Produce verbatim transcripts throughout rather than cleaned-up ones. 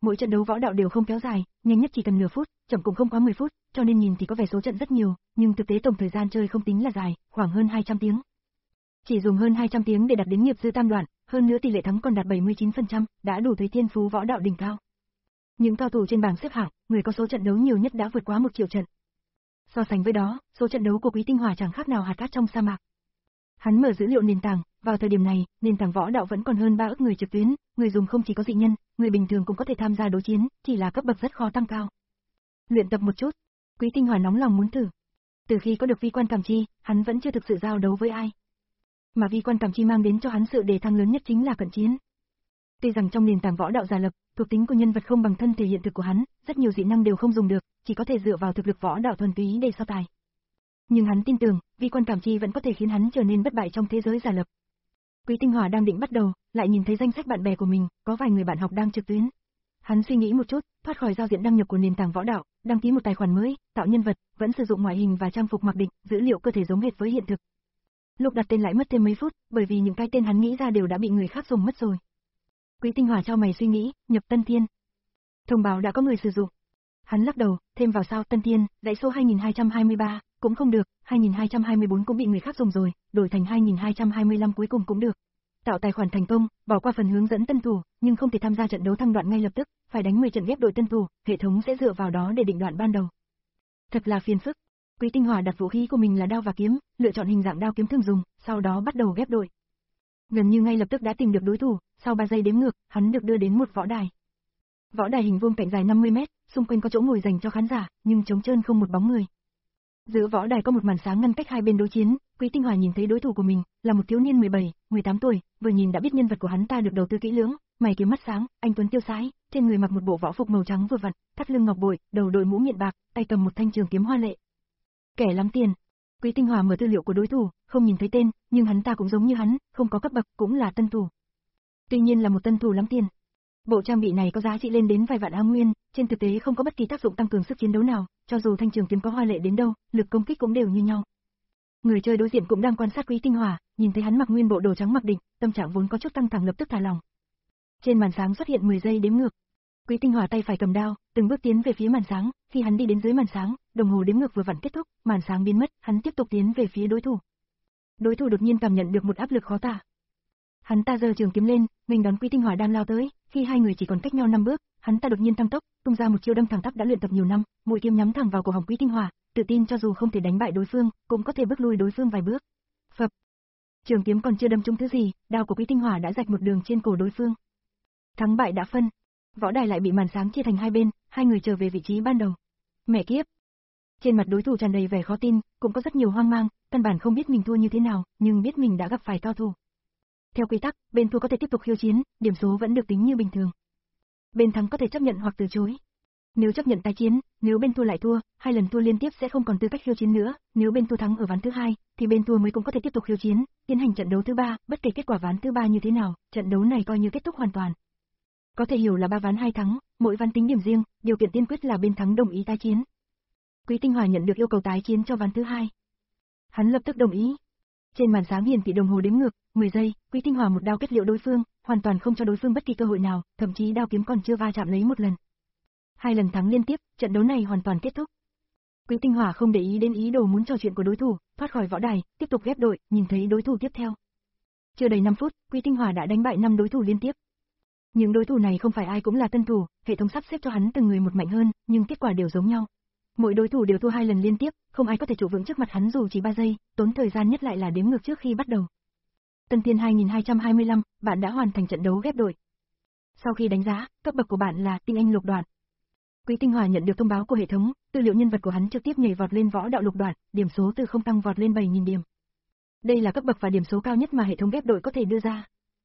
mỗi trận đấu võ đạo đều không kéo dài, nhanh nhất chỉ cần nửa phút, chậm cũng không quá mười phút, cho nên nhìn thì có vẻ số trận rất nhiều, nhưng thực tế tổng thời gian chơi không tính là dài, khoảng hơn hai trăm tiếng. Chỉ dùng hơn hai trăm tiếng để đạt đến nghiệp dư tam đoạn, hơn nữa tỷ lệ thắng còn đạt bảy mươi chín phần trăm, đã đủ thấy thiên phú võ đạo đỉnh cao. Những cao thủ trên bảng xếp hạng, người có số trận đấu nhiều nhất đã vượt quá một triệu trận. So sánh với đó, số trận đấu của Quý Tinh Hòa chẳng khác nào hạt cát trong sa mạc. Hắn mở dữ liệu nền tảng, vào thời điểm này, nền tảng võ đạo vẫn còn hơn ba ức người trực tuyến, người dùng không chỉ có dị nhân, người bình thường cũng có thể tham gia đối chiến, chỉ là cấp bậc rất khó tăng cao. Luyện tập một chút, Quý Tinh Hòa nóng lòng muốn thử. Từ khi có được vi quan cảm chi, hắn vẫn chưa thực sự giao đấu với ai. Mà vi quan cảm chi mang đến cho hắn sự đề thăng lớn nhất chính là cận chiến. Tuy rằng trong nền tảng võ đạo giả lập, thuộc tính của nhân vật không bằng thân thể hiện thực của hắn, rất nhiều dị năng đều không dùng được, chỉ có thể dựa vào thực lực võ đạo thuần túy để so tài. Nhưng hắn tin tưởng, vi quan cảm chi vẫn có thể khiến hắn trở nên bất bại trong thế giới giả lập. Quý Tinh Hòa đang định bắt đầu, lại nhìn thấy danh sách bạn bè của mình, có vài người bạn học đang trực tuyến. Hắn suy nghĩ một chút, thoát khỏi giao diện đăng nhập của nền tảng võ đạo, đăng ký một tài khoản mới, tạo nhân vật, vẫn sử dụng ngoại hình và trang phục mặc định, dữ liệu cơ thể giống hệt với hiện thực. Lúc đặt tên lại mất thêm mấy phút, bởi vì những cái tên hắn nghĩ ra đều đã bị người khác dùng mất rồi. Quý Tinh Hòa chau mày suy nghĩ, nhập Tân Thiên. Thông báo đã có người sử dụng. Hắn lắc đầu, thêm vào sao Tân Thiên, dãy số hai nghìn hai trăm hai mươi ba, cũng không được, hai nghìn hai trăm hai mươi bốn cũng bị người khác dùng rồi, đổi thành hai nghìn hai trăm hai mươi lăm cuối cùng cũng được. Tạo tài khoản thành công, bỏ qua phần hướng dẫn tân thủ, nhưng không thể tham gia trận đấu thăng đoạn ngay lập tức, phải đánh mười trận ghép đội tân thủ, hệ thống sẽ dựa vào đó để định đoạn ban đầu. Thật là phiền phức. Quý Tinh Hòa đặt vũ khí của mình là đao và kiếm, lựa chọn hình dạng đao kiếm thường dùng, sau đó bắt đầu ghép đội. Gần như ngay lập tức đã tìm được đối thủ, sau ba giây đếm ngược, hắn được đưa đến một võ đài. Võ đài hình vuông cạnh dài năm mươi mét, xung quanh có chỗ ngồi dành cho khán giả, nhưng trống trơn không một bóng người. Giữa võ đài có một màn sáng ngăn cách hai bên đối chiến, Quý Tinh Hòa nhìn thấy đối thủ của mình, là một thiếu niên mười bảy, mười tám tuổi, vừa nhìn đã biết nhân vật của hắn ta được đầu tư kỹ lưỡng, mày kiếm mắt sáng, anh tuấn tiêu sái, trên người mặc một bộ võ phục màu trắng vừa vặn, thắt lưng ngọc bội, đầu đội mũ miện bạc, tay cầm một thanh trường kiếm hoa lệ. Kẻ lắm tiền. Quý Tinh Hòa mở tư liệu của đối thủ, không nhìn thấy tên, nhưng hắn ta cũng giống như hắn, không có cấp bậc, cũng là tân thủ. Tuy nhiên là một tân thủ lắm tiền. Bộ trang bị này có giá trị lên đến vài vạn A nguyên, trên thực tế không có bất kỳ tác dụng tăng cường sức chiến đấu nào, cho dù thanh trường kiếm có hoa lệ đến đâu, lực công kích cũng đều như nhau. Người chơi đối diện cũng đang quan sát Quý Tinh Hòa, nhìn thấy hắn mặc nguyên bộ đồ trắng mặc định, tâm trạng vốn có chút căng thẳng lập tức thả lỏng. Trên màn sáng xuất hiện mười giây đếm ngược. Quý Tinh Hòa tay phải cầm đao, từng bước tiến về phía màn sáng, khi hắn đi đến dưới màn sáng, đồng hồ đếm ngược vừa vặn kết thúc, màn sáng biến mất, hắn tiếp tục tiến về phía đối thủ. Đối thủ đột nhiên cảm nhận được một áp lực khó tả. Hắn ta giơ trường kiếm lên, nghênh đón Quý Tinh Hòa đang lao tới, khi hai người chỉ còn cách nhau năm bước, hắn ta đột nhiên tăng tốc, tung ra một chiêu đâm thẳng tắp đã luyện tập nhiều năm, mũi kiếm nhắm thẳng vào cổ họng Quý Tinh Hòa, tự tin cho dù không thể đánh bại đối phương, cũng có thể bước lui đối phương vài bước. Phập. Trường kiếm còn chưa đâm trúng thứ gì, đao của Quý Tinh Hòa đã rạch một đường trên cổ đối phương. Thắng bại đã phân. Võ đài lại bị màn sáng chia thành hai bên, hai người trở về vị trí ban đầu. Mẹ kiếp. Trên mặt đối thủ tràn đầy vẻ khó tin, cũng có rất nhiều hoang mang, căn bản không biết mình thua như thế nào, nhưng biết mình đã gặp phải cao thủ. Theo quy tắc, bên thua có thể tiếp tục khiêu chiến, điểm số vẫn được tính như bình thường. Bên thắng có thể chấp nhận hoặc từ chối. Nếu chấp nhận tái chiến, nếu bên thua lại thua, hai lần thua liên tiếp sẽ không còn tư cách khiêu chiến nữa, nếu bên thua thắng ở ván thứ hai, thì bên thua mới cũng có thể tiếp tục khiêu chiến, tiến hành trận đấu thứ ba, bất kể kết quả ván thứ ba như thế nào, trận đấu này coi như kết thúc hoàn toàn. Có thể hiểu là ba ván hai thắng, mỗi ván tính điểm riêng, điều kiện tiên quyết là bên thắng đồng ý tái chiến. Quý Tinh Hòa nhận được yêu cầu tái chiến cho ván thứ hai. Hắn lập tức đồng ý. Trên màn sáng hiển thị đồng hồ đếm ngược, mười giây, Quý Tinh Hòa một đao kết liễu đối phương, hoàn toàn không cho đối phương bất kỳ cơ hội nào, thậm chí đao kiếm còn chưa va chạm lấy một lần. Hai lần thắng liên tiếp, trận đấu này hoàn toàn kết thúc. Quý Tinh Hòa không để ý đến ý đồ muốn trò chuyện của đối thủ, thoát khỏi võ đài, tiếp tục ghép đội, nhìn thấy đối thủ tiếp theo. Chưa đầy năm phút, Quý Tinh Hòa đã đánh bại năm đối thủ liên tiếp. Những đối thủ này không phải ai cũng là tân thủ, hệ thống sắp xếp cho hắn từng người một mạnh hơn, nhưng kết quả đều giống nhau. Mỗi đối thủ đều thua hai lần liên tiếp, không ai có thể trụ vững trước mặt hắn dù chỉ ba giây, tốn thời gian nhất lại là đếm ngược trước khi bắt đầu. Tân Thiên hai nghìn hai trăm hai mươi lăm, bạn đã hoàn thành trận đấu ghép đội. Sau khi đánh giá, cấp bậc của bạn là tinh anh lục đoạn. Quý Tinh Hòa nhận được thông báo của hệ thống, tư liệu nhân vật của hắn trực tiếp nhảy vọt lên võ đạo lục đoạn, điểm số từ không tăng vọt lên bảy nghìn điểm. Đây là cấp bậc và điểm số cao nhất mà hệ thống ghép đội có thể đưa ra.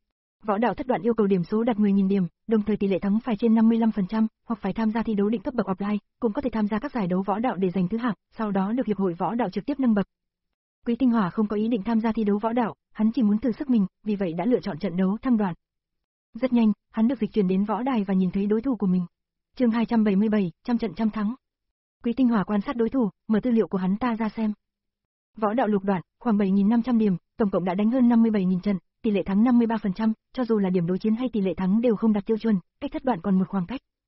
Võ đạo thất đoạn yêu cầu điểm số đạt mười nghìn điểm, đồng thời tỷ lệ thắng phải trên năm mươi lăm phần trăm, hoặc phải tham gia thi đấu định cấp bậc offline, cũng có thể tham gia các giải đấu võ đạo để giành thứ hạng, sau đó được hiệp hội võ đạo trực tiếp nâng bậc. Quý Tinh Hòa không có ý định tham gia thi đấu võ đạo, hắn chỉ muốn thử sức mình, vì vậy đã lựa chọn trận đấu thăng đoạn. Rất nhanh, hắn được dịch chuyển đến võ đài và nhìn thấy đối thủ của mình. Chương hai trăm bảy mươi bảy, trăm trận trăm thắng. Quý Tinh Hòa quan sát đối thủ, mở tư liệu của hắn ta ra xem. Võ đạo lục đoạn, khoảng bảy nghìn năm trăm điểm, tổng cộng đã đánh hơn năm mươi bảy nghìn trận, tỷ lệ thắng năm mươi ba phần trăm, cho dù là điểm đối chiến hay tỷ lệ thắng đều không đạt tiêu chuẩn, cách thất đoạn còn một khoảng cách.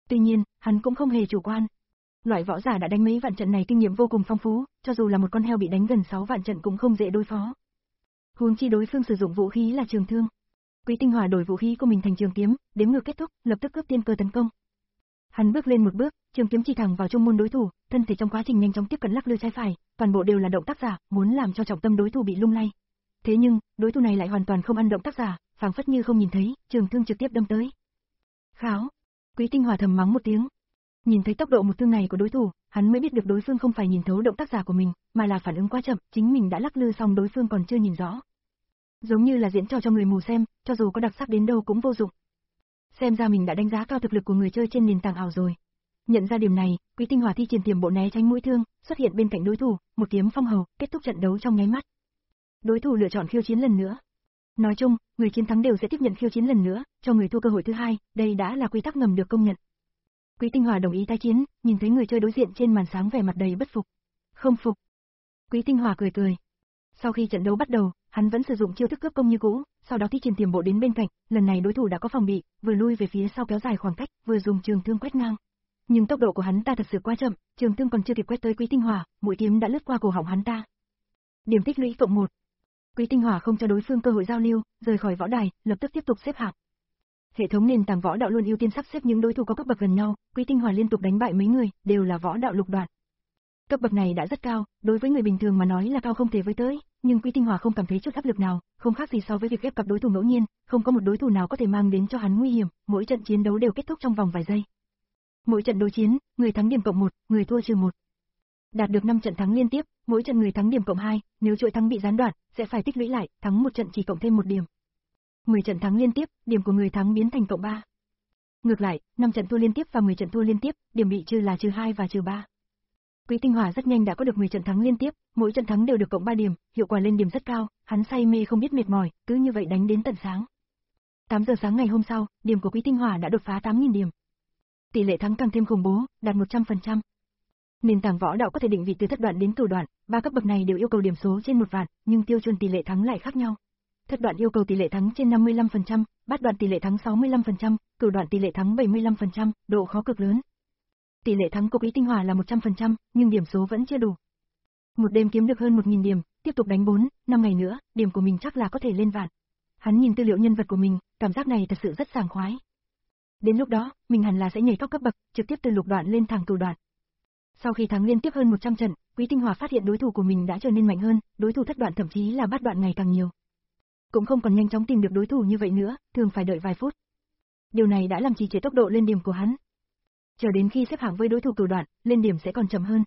Tuy nhiên, hắn cũng không hề chủ quan. Loại võ giả đã đánh mấy vạn trận này kinh nghiệm vô cùng phong phú, cho dù là một con heo bị đánh gần sáu vạn trận cũng không dễ đối phó. Huống chi đối phương sử dụng vũ khí là trường thương. Quý Tinh Hòa đổi vũ khí của mình thành trường kiếm, đếm ngược kết thúc, lập tức cướp tiên cơ tấn công. Hắn bước lên một bước, trường kiếm chỉ thẳng vào trung môn đối thủ, thân thể trong quá trình nhanh chóng tiếp cận lắc lư trái phải, toàn bộ đều là động tác giả, muốn làm cho trọng tâm đối thủ bị lung lay. Thế nhưng, đối thủ này lại hoàn toàn không ăn động tác giả, phảng phất như không nhìn thấy, trường thương trực tiếp đâm tới. Kháo! Quý Tinh Hòa thầm mắng một tiếng. Nhìn thấy tốc độ một thương này của đối thủ, hắn mới biết được đối phương không phải nhìn thấu động tác giả của mình, mà là phản ứng quá chậm, chính mình đã lắc lư xong đối phương còn chưa nhìn rõ. Giống như là diễn trò cho người mù xem, cho dù có đặc sắc đến đâu cũng vô dụng. Xem ra mình đã đánh giá cao thực lực của người chơi trên nền tảng ảo rồi. Nhận ra điểm này, Quý Tinh Hòa thi triển tiềm bộ né tránh mũi thương, xuất hiện bên cạnh đối thủ, một kiếm phong hầu, kết thúc trận đấu trong nháy mắt. Đối thủ lựa chọn khiêu chiến lần nữa. Nói chung, người chiến thắng đều sẽ tiếp nhận khiêu chiến lần nữa, cho người thua cơ hội thứ hai, đây đã là quy tắc ngầm được công nhận. Quý Tinh Hòa đồng ý tái chiến, nhìn thấy người chơi đối diện trên màn sáng vẻ mặt đầy bất phục. Không phục. Quý Tinh Hòa cười cười. Sau khi trận đấu bắt đầu, hắn vẫn sử dụng chiêu thức cướp công như cũ, sau đó thi triển tiềm bộ đến bên cạnh, lần này đối thủ đã có phòng bị, vừa lui về phía sau kéo dài khoảng cách, vừa dùng trường thương quét ngang. Nhưng tốc độ của hắn ta thật sự quá chậm, trường thương còn chưa kịp quét tới Quý Tinh Hòa, mũi kiếm đã lướt qua cổ họng hắn ta. Điểm tích lũy cộng một. Quý Tinh Hòa không cho đối phương cơ hội giao lưu, rời khỏi võ đài, lập tức tiếp tục xếp hạng. Hệ thống nền tảng võ đạo luôn ưu tiên sắp xếp những đối thủ có cấp bậc gần nhau, Quý Tinh Hòa liên tục đánh bại mấy người, đều là võ đạo lục đoạn. Cấp bậc này đã rất cao, đối với người bình thường mà nói là cao không thể với tới, nhưng Quý Tinh Hòa không cảm thấy chút áp lực nào, không khác gì so với việc ghép cặp đối thủ ngẫu nhiên, không có một đối thủ nào có thể mang đến cho hắn nguy hiểm, mỗi trận chiến đấu đều kết thúc trong vòng vài giây. Mỗi trận đối chiến, người thắng điểm cộng một, người thua trừ một. Đạt được năm trận thắng liên tiếp, mỗi trận người thắng điểm cộng hai, nếu chuỗi thắng bị gián đoạn, sẽ phải tích lũy lại, thắng một trận chỉ cộng thêm một điểm. mười trận thắng liên tiếp, điểm của người thắng biến thành cộng ba. Ngược lại, năm trận thua liên tiếp và mười trận thua liên tiếp, điểm bị trừ là trừ hai và trừ ba. Quý Tinh Hòa rất nhanh đã có được mười trận thắng liên tiếp, mỗi trận thắng đều được cộng ba điểm, hiệu quả lên điểm rất cao, hắn say mê không biết mệt mỏi, cứ như vậy đánh đến tận sáng. tám giờ sáng ngày hôm sau, điểm của Quý Tinh Hòa đã đột phá tám nghìn điểm. Tỷ lệ thắng càng thêm khủng bố, đạt một trăm phần trăm. Nền tảng võ đạo có thể định vị từ thất đoạn đến cửu đoạn, ba cấp bậc này đều yêu cầu điểm số trên một vạn, nhưng tiêu chuẩn tỷ lệ thắng lại khác nhau. Thất đoạn yêu cầu tỷ lệ thắng trên năm mươi lăm phần trăm, bát đoạn tỷ lệ thắng sáu mươi lăm phần trăm, cửu đoạn tỷ lệ thắng bảy mươi lăm phần trăm, độ khó cực lớn. Tỷ lệ thắng của Quý Tinh Hòa là một trăm phần trăm, nhưng điểm số vẫn chưa đủ. Một đêm kiếm được hơn một nghìn điểm, tiếp tục đánh bốn, năm ngày nữa, điểm của mình chắc là có thể lên vạn. Hắn nhìn tư liệu nhân vật của mình, cảm giác này thật sự rất sảng khoái. Đến lúc đó, mình hẳn là sẽ nhảy cao cấp bậc, trực tiếp từ lục đoạn lên thẳng cửu đoạn. Sau khi thắng liên tiếp hơn một trăm trận, Quý Tinh Hòa phát hiện đối thủ của mình đã trở nên mạnh hơn, đối thủ thất đoạn thậm chí là bát đoạn ngày càng nhiều. Cũng không còn nhanh chóng tìm được đối thủ như vậy nữa, thường phải đợi vài phút. Điều này đã làm trì trệ tốc độ lên điểm của hắn. Chờ đến khi xếp hạng với đối thủ cửu đoạn, lên điểm sẽ còn chậm hơn.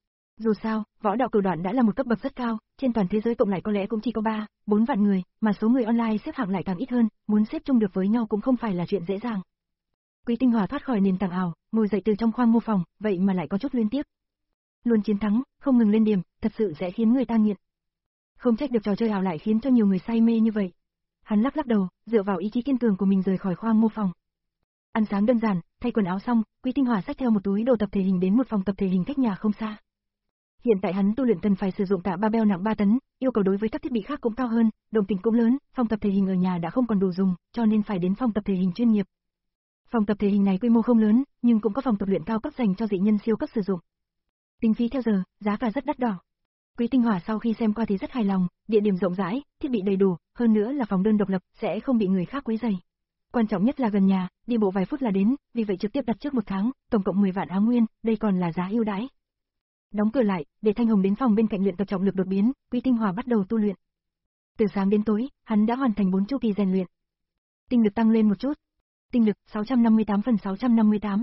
Dù sao, võ đạo cửu đoạn đã là một cấp bậc rất cao, trên toàn thế giới cộng lại có lẽ cũng chỉ có ba, bốn vạn người, mà số người online xếp hạng lại càng ít hơn, muốn xếp chung được với nhau cũng không phải là chuyện dễ dàng. Quý Tinh Hòa thoát khỏi nền tảng ảo, ngồi dậy từ trong khoang mô phòng, vậy mà lại có chút liên tiếp. Luôn chiến thắng, không ngừng lên điểm, thật sự sẽ khiến người ta nghiện. Không trách được trò chơi ảo lại khiến cho nhiều người say mê như vậy. Hắn lắc lắc đầu, dựa vào ý chí kiên cường của mình rời khỏi khoang mô phòng. Ăn sáng đơn giản, thay quần áo xong, Quý Tinh Hòa xách theo một túi đồ tập thể hình đến một phòng tập thể hình cách nhà không xa. Hiện tại hắn tu luyện cần phải sử dụng tạ barbell nặng ba tấn, yêu cầu đối với các thiết bị khác cũng cao hơn, đồng tiền cũng lớn, phòng tập thể hình ở nhà đã không còn đủ dùng, cho nên phải đến phòng tập thể hình chuyên nghiệp. Phòng tập thể hình này quy mô không lớn, nhưng cũng có phòng tập luyện cao cấp dành cho dị nhân siêu cấp sử dụng. Tính phí theo giờ, giá cả rất đắt đỏ. Quý Tinh Hòa sau khi xem qua thì rất hài lòng, địa điểm rộng rãi, thiết bị đầy đủ, hơn nữa là phòng đơn độc lập, sẽ không bị người khác quấy rầy. Quan trọng nhất là gần nhà, đi bộ vài phút là đến, vì vậy trực tiếp đặt trước một tháng, tổng cộng mười vạn áo nguyên, đây còn là giá ưu đãi. Đóng cửa lại, để Thanh Hồng đến phòng bên cạnh luyện tập trọng lực đột biến, Quý Tinh Hòa bắt đầu tu luyện. Từ sáng đến tối, hắn đã hoàn thành bốn chu kỳ rèn luyện. Tinh lực tăng lên một chút. Tinh lực sáu trăm năm mươi tám phần sáu trăm năm mươi tám.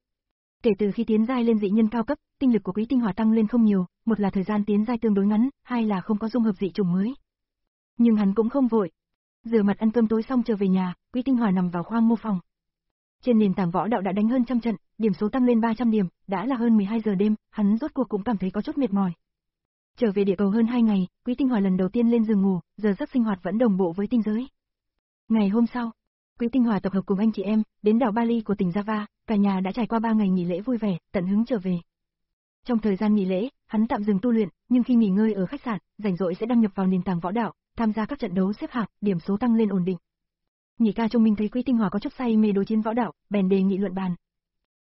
Kể từ khi tiến giai lên dị nhân cao cấp, tinh lực của Quý Tinh Hòa tăng lên không nhiều, một là thời gian tiến giai tương đối ngắn, hai là không có dung hợp dị chủng mới. Nhưng hắn cũng không vội. Rửa mặt ăn cơm tối xong trở về nhà, Quý Tinh Hòa nằm vào khoang mô phòng. Trên nền tảng võ đạo đã đánh hơn trăm trận, điểm số tăng lên ba trăm điểm, đã là hơn mười hai giờ đêm, hắn rốt cuộc cũng cảm thấy có chút mệt mỏi. Trở về địa cầu hơn hai ngày, Quý Tinh Hòa lần đầu tiên lên giường ngủ, giờ giấc sinh hoạt vẫn đồng bộ với tinh giới. Ngày hôm sau, Quý Tinh Hòa tập hợp cùng anh chị em, đến đảo Bali của tỉnh Java, cả nhà đã trải qua ba ngày nghỉ lễ vui vẻ, tận hứng trở về. Trong thời gian nghỉ lễ, hắn tạm dừng tu luyện, nhưng khi nghỉ ngơi ở khách sạn, rảnh rỗi sẽ đăng nhập vào nền tảng võ đạo, tham gia các trận đấu xếp hạng, điểm số tăng lên ổn định. Nhị ca Trung Minh thấy Quý Tinh Hòa có chút say mê đối chiến võ đạo, bèn đề nghị luận bàn.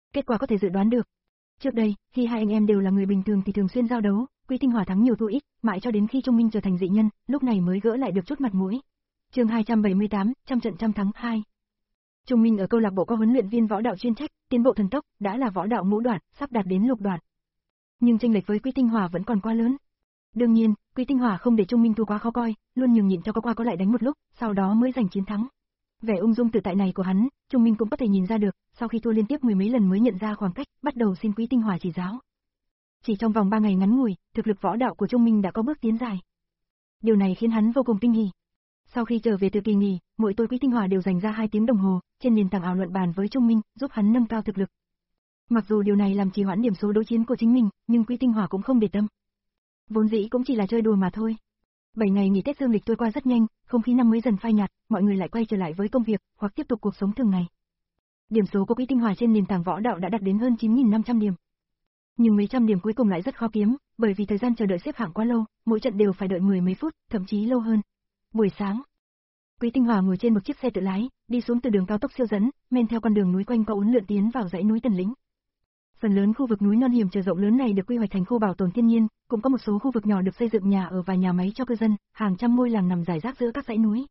Kết quả có thể dự đoán được. Trước đây, khi hai anh em đều là người bình thường thì thường xuyên giao đấu, Quý Tinh Hòa thắng nhiều thua ít, mãi cho đến khi Trung Minh trở thành dị nhân, lúc này mới gỡ lại được chút mặt mũi. Chương hai trăm bảy mươi tám, trăm trận trăm thắng hai. Trung Minh ở câu lạc bộ có huấn luyện viên võ đạo chuyên trách, tiến bộ thần tốc, đã là võ đạo ngũ đoạn, sắp đạt đến lục đoạn. Nhưng chênh lệch với Quý Tinh Hòa vẫn còn quá lớn. Đương nhiên, Quý Tinh Hòa không để Trung Minh thua quá khó coi, luôn nhường nhịn cho có qua có lại đánh một lúc, sau đó mới giành chiến thắng. Vẻ ung dung tự tại này của hắn, Trung Minh cũng có thể nhìn ra được, sau khi thua liên tiếp mười mấy lần mới nhận ra khoảng cách, bắt đầu xin Quý Tinh Hòa chỉ giáo. Chỉ trong vòng ba ngày ngắn ngủi, thực lực võ đạo của Trung Minh đã có bước tiến dài. Điều này khiến hắn vô cùng kinh hỉ. Sau khi trở về từ kỳ nghỉ, mỗi tối Quý Tinh Hòa đều dành ra hai tiếng đồng hồ, trên nền tảng ảo luận bàn với Trung Minh, giúp hắn nâng cao thực lực. Mặc dù điều này làm trì hoãn điểm số đối chiến của chính mình, nhưng Quý Tinh Hòa cũng không để tâm. Vốn dĩ cũng chỉ là chơi đùa mà thôi. Bảy ngày nghỉ Tết dương lịch trôi qua rất nhanh, không khí năm mới dần phai nhạt, mọi người lại quay trở lại với công việc, hoặc tiếp tục cuộc sống thường ngày. Điểm số của Quý Tinh Hòa trên nền tảng võ đạo đã đạt đến hơn chín nghìn năm trăm điểm. Nhưng mấy trăm điểm cuối cùng lại rất khó kiếm, bởi vì thời gian chờ đợi xếp hạng quá lâu, mỗi trận đều phải đợi mười mấy phút, thậm chí lâu hơn. Buổi sáng, Quý Tinh Hòa ngồi trên một chiếc xe tự lái, đi xuống từ đường cao tốc siêu dẫn, men theo con đường núi quanh co uốn lượn tiến vào dãy núi Tần Lĩnh. Phần lớn khu vực núi non hiểm trở rộng lớn này được quy hoạch thành khu bảo tồn thiên nhiên, cũng có một số khu vực nhỏ được xây dựng nhà ở và nhà máy cho cư dân, hàng trăm ngôi làng nằm rải rác giữa các dãy núi.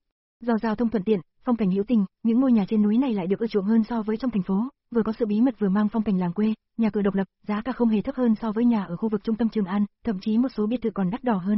Do giao thông thuận tiện, phong cảnh hữu tình, những ngôi nhà trên núi này lại được ưa chuộng hơn so với trong thành phố, vừa có sự bí mật vừa mang phong cảnh làng quê, nhà cửa độc lập, giá cả không hề thấp hơn so với nhà ở khu vực trung tâm Trường An, thậm chí một số biệt thự còn đắt đỏ hơn.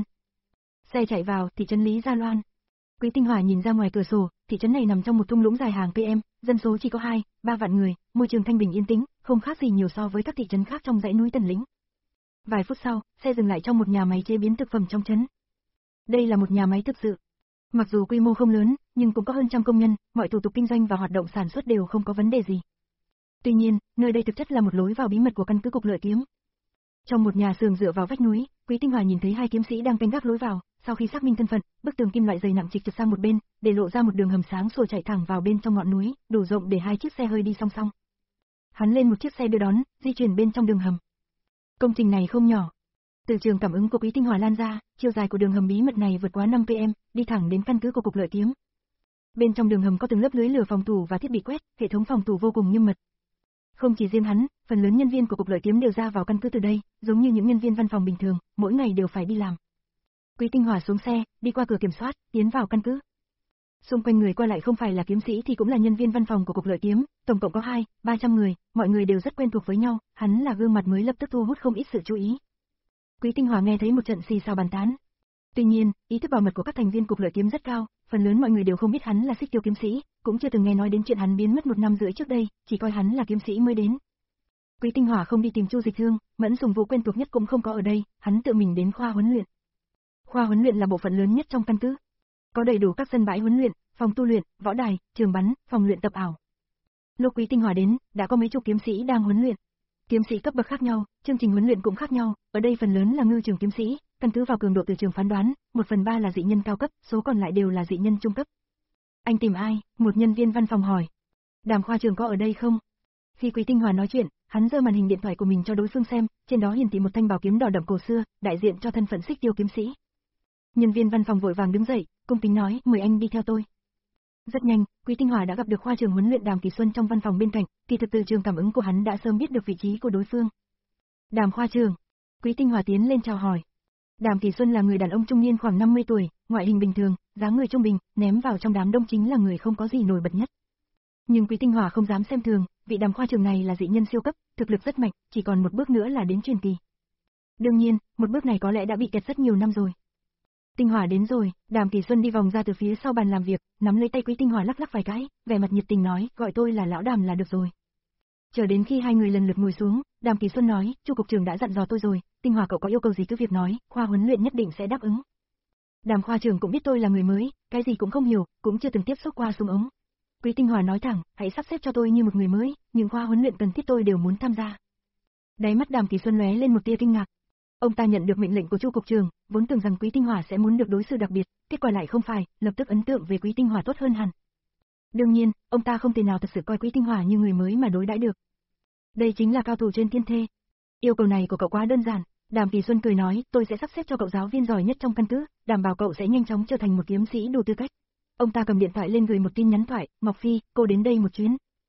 Xe chạy vào thị trấn Lý Gia Loan. Quý Tinh Hòa nhìn ra ngoài cửa sổ, thị trấn này nằm trong một thung lũng dài hàng km, dân số chỉ có hai, ba vạn người, môi trường thanh bình yên tĩnh, không khác gì nhiều so với các thị trấn khác trong dãy núi Tần Lĩnh. Vài phút sau, xe dừng lại trong một nhà máy chế biến thực phẩm trong trấn. Đây là một nhà máy thực sự. Mặc dù quy mô không lớn, nhưng cũng có hơn trăm công nhân, mọi thủ tục kinh doanh và hoạt động sản xuất đều không có vấn đề gì. Tuy nhiên, nơi đây thực chất là một lối vào bí mật của căn cứ Cục Lợi Kiếm. Trong một nhà xưởng dựa vào vách núi, Quý Tinh Hòa nhìn thấy hai kiếm sĩ đang canh gác lối vào, sau khi xác minh thân phận, bức tường kim loại dày nặng trịch trượt sang một bên, để lộ ra một đường hầm sáng sủa chạy thẳng vào bên trong ngọn núi, đủ rộng để hai chiếc xe hơi đi song song. Hắn lên một chiếc xe đưa đón, di chuyển bên trong đường hầm. Công trình này không nhỏ. Từ trường cảm ứng của Quý Tinh Hòa lan ra, chiều dài của đường hầm bí mật này vượt quá năm ki lô mét, đi thẳng đến căn cứ của Cục Lợi Kiếm. Bên trong đường hầm có từng lớp lưới lửa phòng thủ và thiết bị quét, hệ thống phòng thủ vô cùng nghiêm mật. Không chỉ riêng hắn, phần lớn nhân viên của Cục Lợi Kiếm đều ra vào căn cứ từ đây, giống như những nhân viên văn phòng bình thường, mỗi ngày đều phải đi làm. Quý Tinh Hòa xuống xe, đi qua cửa kiểm soát, tiến vào căn cứ. Xung quanh người qua lại không phải là kiếm sĩ thì cũng là nhân viên văn phòng của Cục Lợi Kiếm, tổng cộng có hai, ba trăm người, mọi người đều rất quen thuộc với nhau, hắn là gương mặt mới lập tức thu hút không ít sự chú ý. Quý Tinh Hòa nghe thấy một trận xì xào bàn tán. Tuy nhiên, ý thức bảo mật của các thành viên Cục Lợi Kiếm rất cao, phần lớn mọi người đều không biết hắn là Xích Tiêu kiếm sĩ, cũng chưa từng nghe nói đến chuyện hắn biến mất một năm rưỡi trước đây, chỉ coi hắn là kiếm sĩ mới đến. Quý Tinh Hòa không đi tìm Chu Dịch Thương, Mẫn Sùng Vũ quen thuộc nhất cũng không có ở đây, hắn tự mình đến khoa huấn luyện. Khoa huấn luyện là bộ phận lớn nhất trong căn cứ. Có đầy đủ các sân bãi huấn luyện, phòng tu luyện, võ đài, trường bắn, phòng luyện tập ảo. Lúc Quý Tinh Hòa đến, đã có mấy chục kiếm sĩ đang huấn luyện. Kiếm sĩ cấp bậc khác nhau, chương trình huấn luyện cũng khác nhau, ở đây phần lớn là ngư trường kiếm sĩ, căn cứ vào cường độ từ trường phán đoán, một phần ba là dị nhân cao cấp, số còn lại đều là dị nhân trung cấp. Anh tìm ai? Một nhân viên văn phòng hỏi. Đàm khoa trường có ở đây không? Khi Quý Tinh Hòa nói chuyện, hắn giơ màn hình điện thoại của mình cho đối phương xem, trên đó hiển thị một thanh bảo kiếm đỏ đậm cổ xưa, đại diện cho thân phận Xích Tiêu kiếm sĩ. Nhân viên văn phòng vội vàng đứng dậy, cung kính nói, mời anh đi theo tôi. Rất nhanh, Quý Tinh Hòa đã gặp được khoa trưởng huấn luyện Đàm Kỳ Xuân trong văn phòng bên cạnh, kỳ thực từ trường cảm ứng của hắn đã sớm biết được vị trí của đối phương. Đàm khoa trưởng. Quý Tinh Hòa tiến lên chào hỏi. Đàm Kỳ Xuân là người đàn ông trung niên khoảng năm mươi tuổi, ngoại hình bình thường, dáng người trung bình, ném vào trong đám đông chính là người không có gì nổi bật nhất. Nhưng Quý Tinh Hòa không dám xem thường, vị Đàm khoa trưởng này là dị nhân siêu cấp, thực lực rất mạnh, chỉ còn một bước nữa là đến truyền kỳ. Đương nhiên, một bước này có lẽ đã bị kẹt rất nhiều năm rồi. Tinh Hòa đến rồi, Đàm Kỳ Xuân đi vòng ra từ phía sau bàn làm việc, nắm lấy tay Quý Tinh Hòa lắc lắc vài cái, vẻ mặt nhiệt tình nói, gọi tôi là lão Đàm là được rồi. Chờ đến khi hai người lần lượt ngồi xuống, Đàm Kỳ Xuân nói, Chu cục trưởng đã dặn dò tôi rồi, Tinh Hòa cậu có yêu cầu gì cứ việc nói, khoa huấn luyện nhất định sẽ đáp ứng. Đàm khoa trưởng cũng biết tôi là người mới, cái gì cũng không hiểu, cũng chưa từng tiếp xúc qua súng ống. Quý Tinh Hòa nói thẳng, hãy sắp xếp cho tôi như một người mới, nhưng khoa huấn luyện cần thiết tôi đều muốn tham gia. Đáy mắt Đàm Kỳ Xuân lóe lên một tia kinh ngạc. Ông ta nhận được mệnh lệnh của Chu cục trưởng, vốn tưởng rằng Quý Tinh Hòa sẽ muốn được đối xử đặc biệt, kết quả lại không phải, lập tức ấn tượng về Quý Tinh Hòa tốt hơn hẳn. Đương nhiên, ông ta không thể nào thật sự coi Quý Tinh Hòa như người mới mà đối đãi được. Đây chính là cao thủ trên thiên thê. Yêu cầu này của cậu quá đơn giản, Đàm Kỳ Xuân cười nói, tôi sẽ sắp xếp cho cậu giáo viên giỏi nhất trong căn cứ, đảm bảo cậu sẽ nhanh chóng trở thành một kiếm sĩ đủ tư cách. Ông ta cầm điện thoại lên gửi một tin nhắn thoại, Ngọc Phi, cô đến đây một chuyến.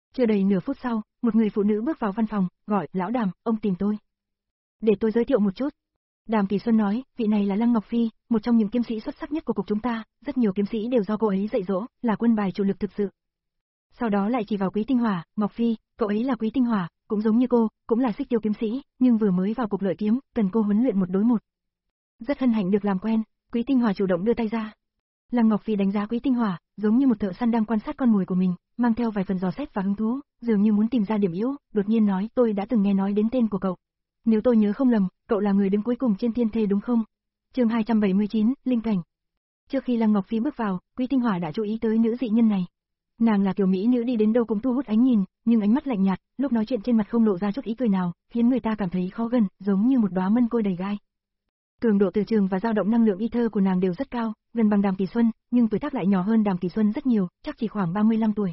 Chưa đầy nửa phút sau, một người phụ nữ bước vào văn phòng, gọi, lão Đàm, ông tìm tôi. Để tôi giới thiệu một chút. Đàm Kỳ Xuân nói, vị này là Lăng Ngọc Phi, một trong những kiếm sĩ xuất sắc nhất của cục chúng ta, rất nhiều kiếm sĩ đều do cô ấy dạy dỗ, là quân bài chủ lực thực sự. Sau đó lại chỉ vào Quý Tinh Hỏa, Ngọc Phi, cậu ấy là Quý Tinh Hỏa, cũng giống như cô, cũng là xích tiêu kiếm sĩ, nhưng vừa mới vào cục lợi kiếm, cần cô huấn luyện một đối một. Rất hân hạnh được làm quen, Quý Tinh Hỏa chủ động đưa tay ra. Lăng Ngọc Phi đánh giá Quý Tinh Hỏa, giống như một thợ săn đang quan sát con mồi của mình, mang theo vài phần dò xét và hứng thú, dường như muốn tìm ra điểm yếu, đột nhiên nói, tôi đã từng nghe nói đến tên của cậu. Nếu tôi nhớ không lầm, cậu là người đứng cuối cùng trên thiên thê đúng không? Chương hai trăm bảy mươi chín, Linh Cảnh. Trước khi Lăng Ngọc Phi bước vào, Quý Tinh Hỏa đã chú ý tới nữ dị nhân này. Nàng là kiểu mỹ nữ đi đến đâu cũng thu hút ánh nhìn, nhưng ánh mắt lạnh nhạt, lúc nói chuyện trên mặt không lộ ra chút ý cười nào, khiến người ta cảm thấy khó gần, giống như một đóa mân côi đầy gai. Cường độ từ trường và dao động năng lượng y thơ của nàng đều rất cao, gần bằng Đàm Kỳ Xuân, nhưng tuổi tác lại nhỏ hơn Đàm Kỳ Xuân rất nhiều, chắc chỉ khoảng ba mươi lăm tuổi.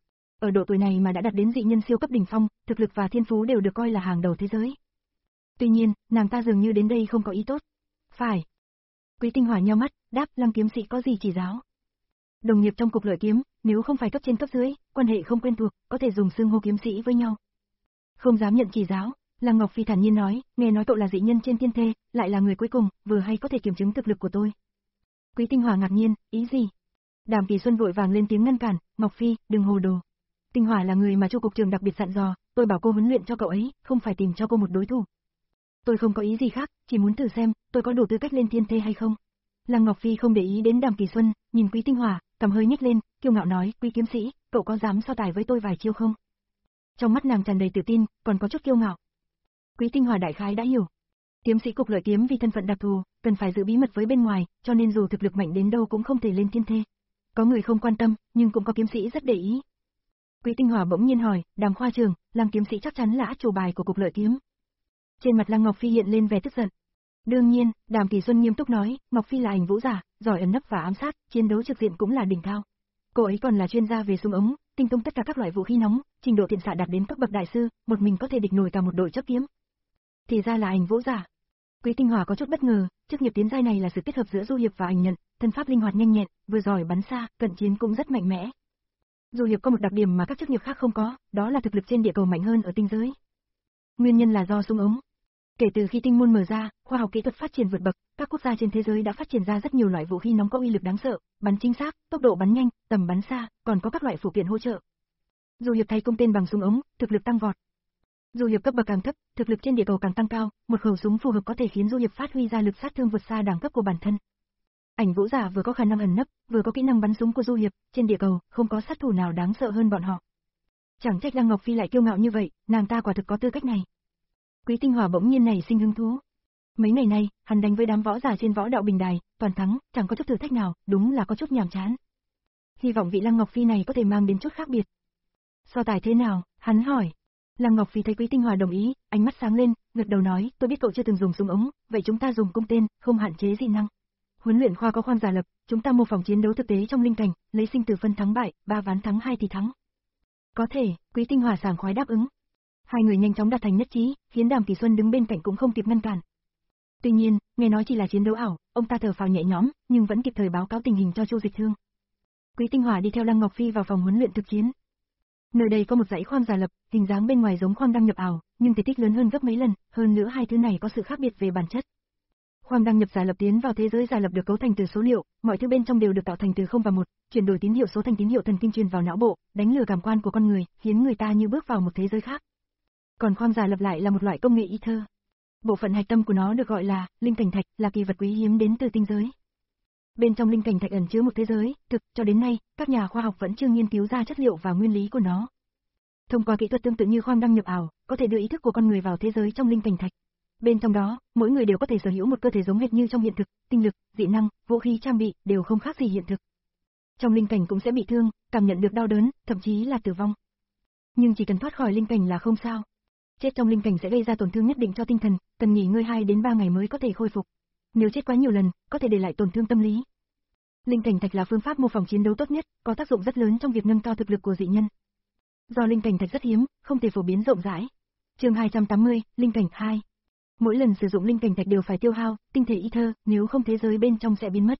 Ở độ tuổi này mà đã đạt đến dị nhân siêu cấp đỉnh phong, thực lực và thiên phú đều được coi là hàng đầu thế giới. Tuy nhiên, nàng ta dường như đến đây không có ý tốt. Phải. Quý Tinh Hỏa nheo mắt, đáp, Lăng kiếm sĩ có gì chỉ giáo. Đồng nghiệp trong cục lợi kiếm, nếu không phải cấp trên cấp dưới, quan hệ không quen thuộc, có thể dùng xưng hô kiếm sĩ với nhau. Không dám nhận chỉ giáo, Lăng Ngọc Phi thản nhiên nói, nghe nói cậu là dị nhân trên thiên thê, lại là người cuối cùng, vừa hay có thể kiểm chứng thực lực của tôi. Quý Tinh Hỏa ngạc nhiên, ý gì? Đàm Kỳ Xuân vội vàng lên tiếng ngăn cản, Ngọc Phi, đừng hồ đồ. Tinh Hỏa là người mà Chu cục trưởng đặc biệt dặn dò, tôi bảo cô huấn luyện cho cậu ấy, không phải tìm cho cô một đối thủ. Tôi không có ý gì khác, chỉ muốn thử xem, tôi có đủ tư cách lên thiên thê hay không. Lăng Ngọc Phi không để ý đến Đàm Kỳ Xuân, nhìn Quý Tinh Hỏa, cầm hơi nhếch lên, kiêu ngạo nói, Quý kiếm sĩ, cậu có dám so tài với tôi vài chiêu không? Trong mắt nàng tràn đầy tự tin, còn có chút kiêu ngạo. Quý Tinh Hỏa đại khái đã hiểu. Kiếm sĩ cục lợi kiếm vì thân phận đặc thù, cần phải giữ bí mật với bên ngoài, cho nên dù thực lực mạnh đến đâu cũng không thể lên thiên thê. Có người không quan tâm, nhưng cũng có kiếm sĩ rất để ý. Quý Tinh Hỏa bỗng nhiên hỏi, Đàm khoa trưởng, Lăng kiếm sĩ chắc chắn là át chủ bài của cục lợi kiếm. Trên mặt Lăng Ngọc Phi hiện lên vẻ tức giận. Đương nhiên, Đàm Kỳ Xuân nghiêm túc nói, Ngọc Phi là ảnh vũ giả, giỏi ẩn nấp và ám sát, chiến đấu trực diện cũng là đỉnh cao. Cô ấy còn là chuyên gia về súng ống, tinh thông tất cả các loại vũ khí nóng, trình độ thiện xạ đạt đến cấp bậc đại sư, một mình có thể địch nổi cả một đội chấp kiếm. Thì ra là ảnh vũ giả. Quý Tinh Hỏa có chút bất ngờ, chức nghiệp tiến giai này là sự kết hợp giữa du hiệp và ảnh nhận, thân pháp linh hoạt nhanh nhẹn, vừa giỏi bắn xa, cận chiến cũng rất mạnh mẽ. Du hiệp có một đặc điểm mà các chức nghiệp khác không có, đó là thực lực trên địa cầu mạnh hơn ở tinh giới. Nguyên nhân là do súng ống. Kể từ khi tinh môn mở ra, khoa học kỹ thuật phát triển vượt bậc, các quốc gia trên thế giới đã phát triển ra rất nhiều loại vũ khí nóng có uy lực đáng sợ, bắn chính xác, tốc độ bắn nhanh, tầm bắn xa, còn có các loại phụ kiện hỗ trợ. Du hiệp thay cung tên bằng súng ống, thực lực tăng vọt. Du hiệp cấp bậc càng thấp, thực lực trên địa cầu càng tăng cao, một khẩu súng phù hợp có thể khiến du hiệp phát huy ra lực sát thương vượt xa đẳng cấp của bản thân. Ảnh vũ giả vừa có khả năng ẩn nấp, vừa có kỹ năng bắn súng của du hiệp, trên địa cầu không có sát thủ nào đáng sợ hơn bọn họ. Chẳng trách Lăng Ngọc Phi lại kiêu ngạo như vậy, nàng ta quả thực có tư cách này. Quý Tinh Hỏa bỗng nhiên nảy sinh hứng thú. Mấy ngày nay, hắn đánh với đám võ giả trên võ đạo bình đài, toàn thắng, chẳng có chút thử thách nào, đúng là có chút nhàm chán. Hy vọng vị Lăng Ngọc Phi này có thể mang đến chút khác biệt. So tài thế nào? Hắn hỏi. Lăng Ngọc Phi thấy Quý Tinh Hỏa đồng ý, ánh mắt sáng lên, gật đầu nói, tôi biết cậu chưa từng dùng súng ống, vậy chúng ta dùng cung tên, không hạn chế dị năng. Huấn luyện khoa có khoang giả lập, chúng ta mô phỏng chiến đấu thực tế trong linh cảnh, lấy sinh tử phân thắng bại, ba ván thắng hai thì thắng. Có thể, Quý Tinh Hỏa sảng khoái đáp ứng. Hai người nhanh chóng đạt thành nhất trí, khiến Đàm Kỳ Xuân đứng bên cạnh cũng không kịp ngăn cản. Tuy nhiên, nghe nói chỉ là chiến đấu ảo, ông ta thở phào nhẹ nhõm, nhưng vẫn kịp thời báo cáo tình hình cho Chu Dịch Thương. Quý Tinh Hỏa đi theo Lăng Ngọc Phi vào phòng huấn luyện thực chiến. Nơi đây có một dãy khoang giả lập, hình dáng bên ngoài giống khoang đăng nhập ảo, nhưng thể tích lớn hơn gấp mấy lần, hơn nữa hai thứ này có sự khác biệt về bản chất. Khoang đăng nhập giả lập tiến vào thế giới giả lập được cấu thành từ số liệu, mọi thứ bên trong đều được tạo thành từ không và một, chuyển đổi tín hiệu số thành tín hiệu thần kinh truyền vào não bộ, đánh lừa cảm quan của con người, khiến người ta như bước vào một thế giới khác. Còn khoang giả lập lại là một loại công nghệ y thơ. Bộ phận hạch tâm của nó được gọi là linh cảnh thạch, là kỳ vật quý hiếm đến từ tinh giới. Bên trong linh cảnh thạch ẩn chứa một thế giới, thực, cho đến nay, các nhà khoa học vẫn chưa nghiên cứu ra chất liệu và nguyên lý của nó. Thông qua kỹ thuật tương tự như khoang đăng nhập ảo, có thể đưa ý thức của con người vào thế giới trong linh cảnh thạch. Bên trong đó, mỗi người đều có thể sở hữu một cơ thể giống hệt như trong hiện thực, tinh lực, dị năng, vũ khí trang bị đều không khác gì hiện thực. Trong linh cảnh cũng sẽ bị thương, cảm nhận được đau đớn, thậm chí là tử vong. Nhưng chỉ cần thoát khỏi linh cảnh là không sao. Chết trong linh cảnh sẽ gây ra tổn thương nhất định cho tinh thần, cần nghỉ ngơi hai đến ba ngày mới có thể khôi phục. Nếu chết quá nhiều lần, có thể để lại tổn thương tâm lý. Linh cảnh thạch là phương pháp mô phỏng chiến đấu tốt nhất, có tác dụng rất lớn trong việc nâng cao thực lực của dị nhân. Do linh cảnh thạch rất hiếm, không thể phổ biến rộng rãi. Chương hai trăm tám mươi, linh cảnh hai. Mỗi lần sử dụng linh cảnh thạch đều phải tiêu hao tinh thể y thơ, nếu không thế giới bên trong sẽ biến mất.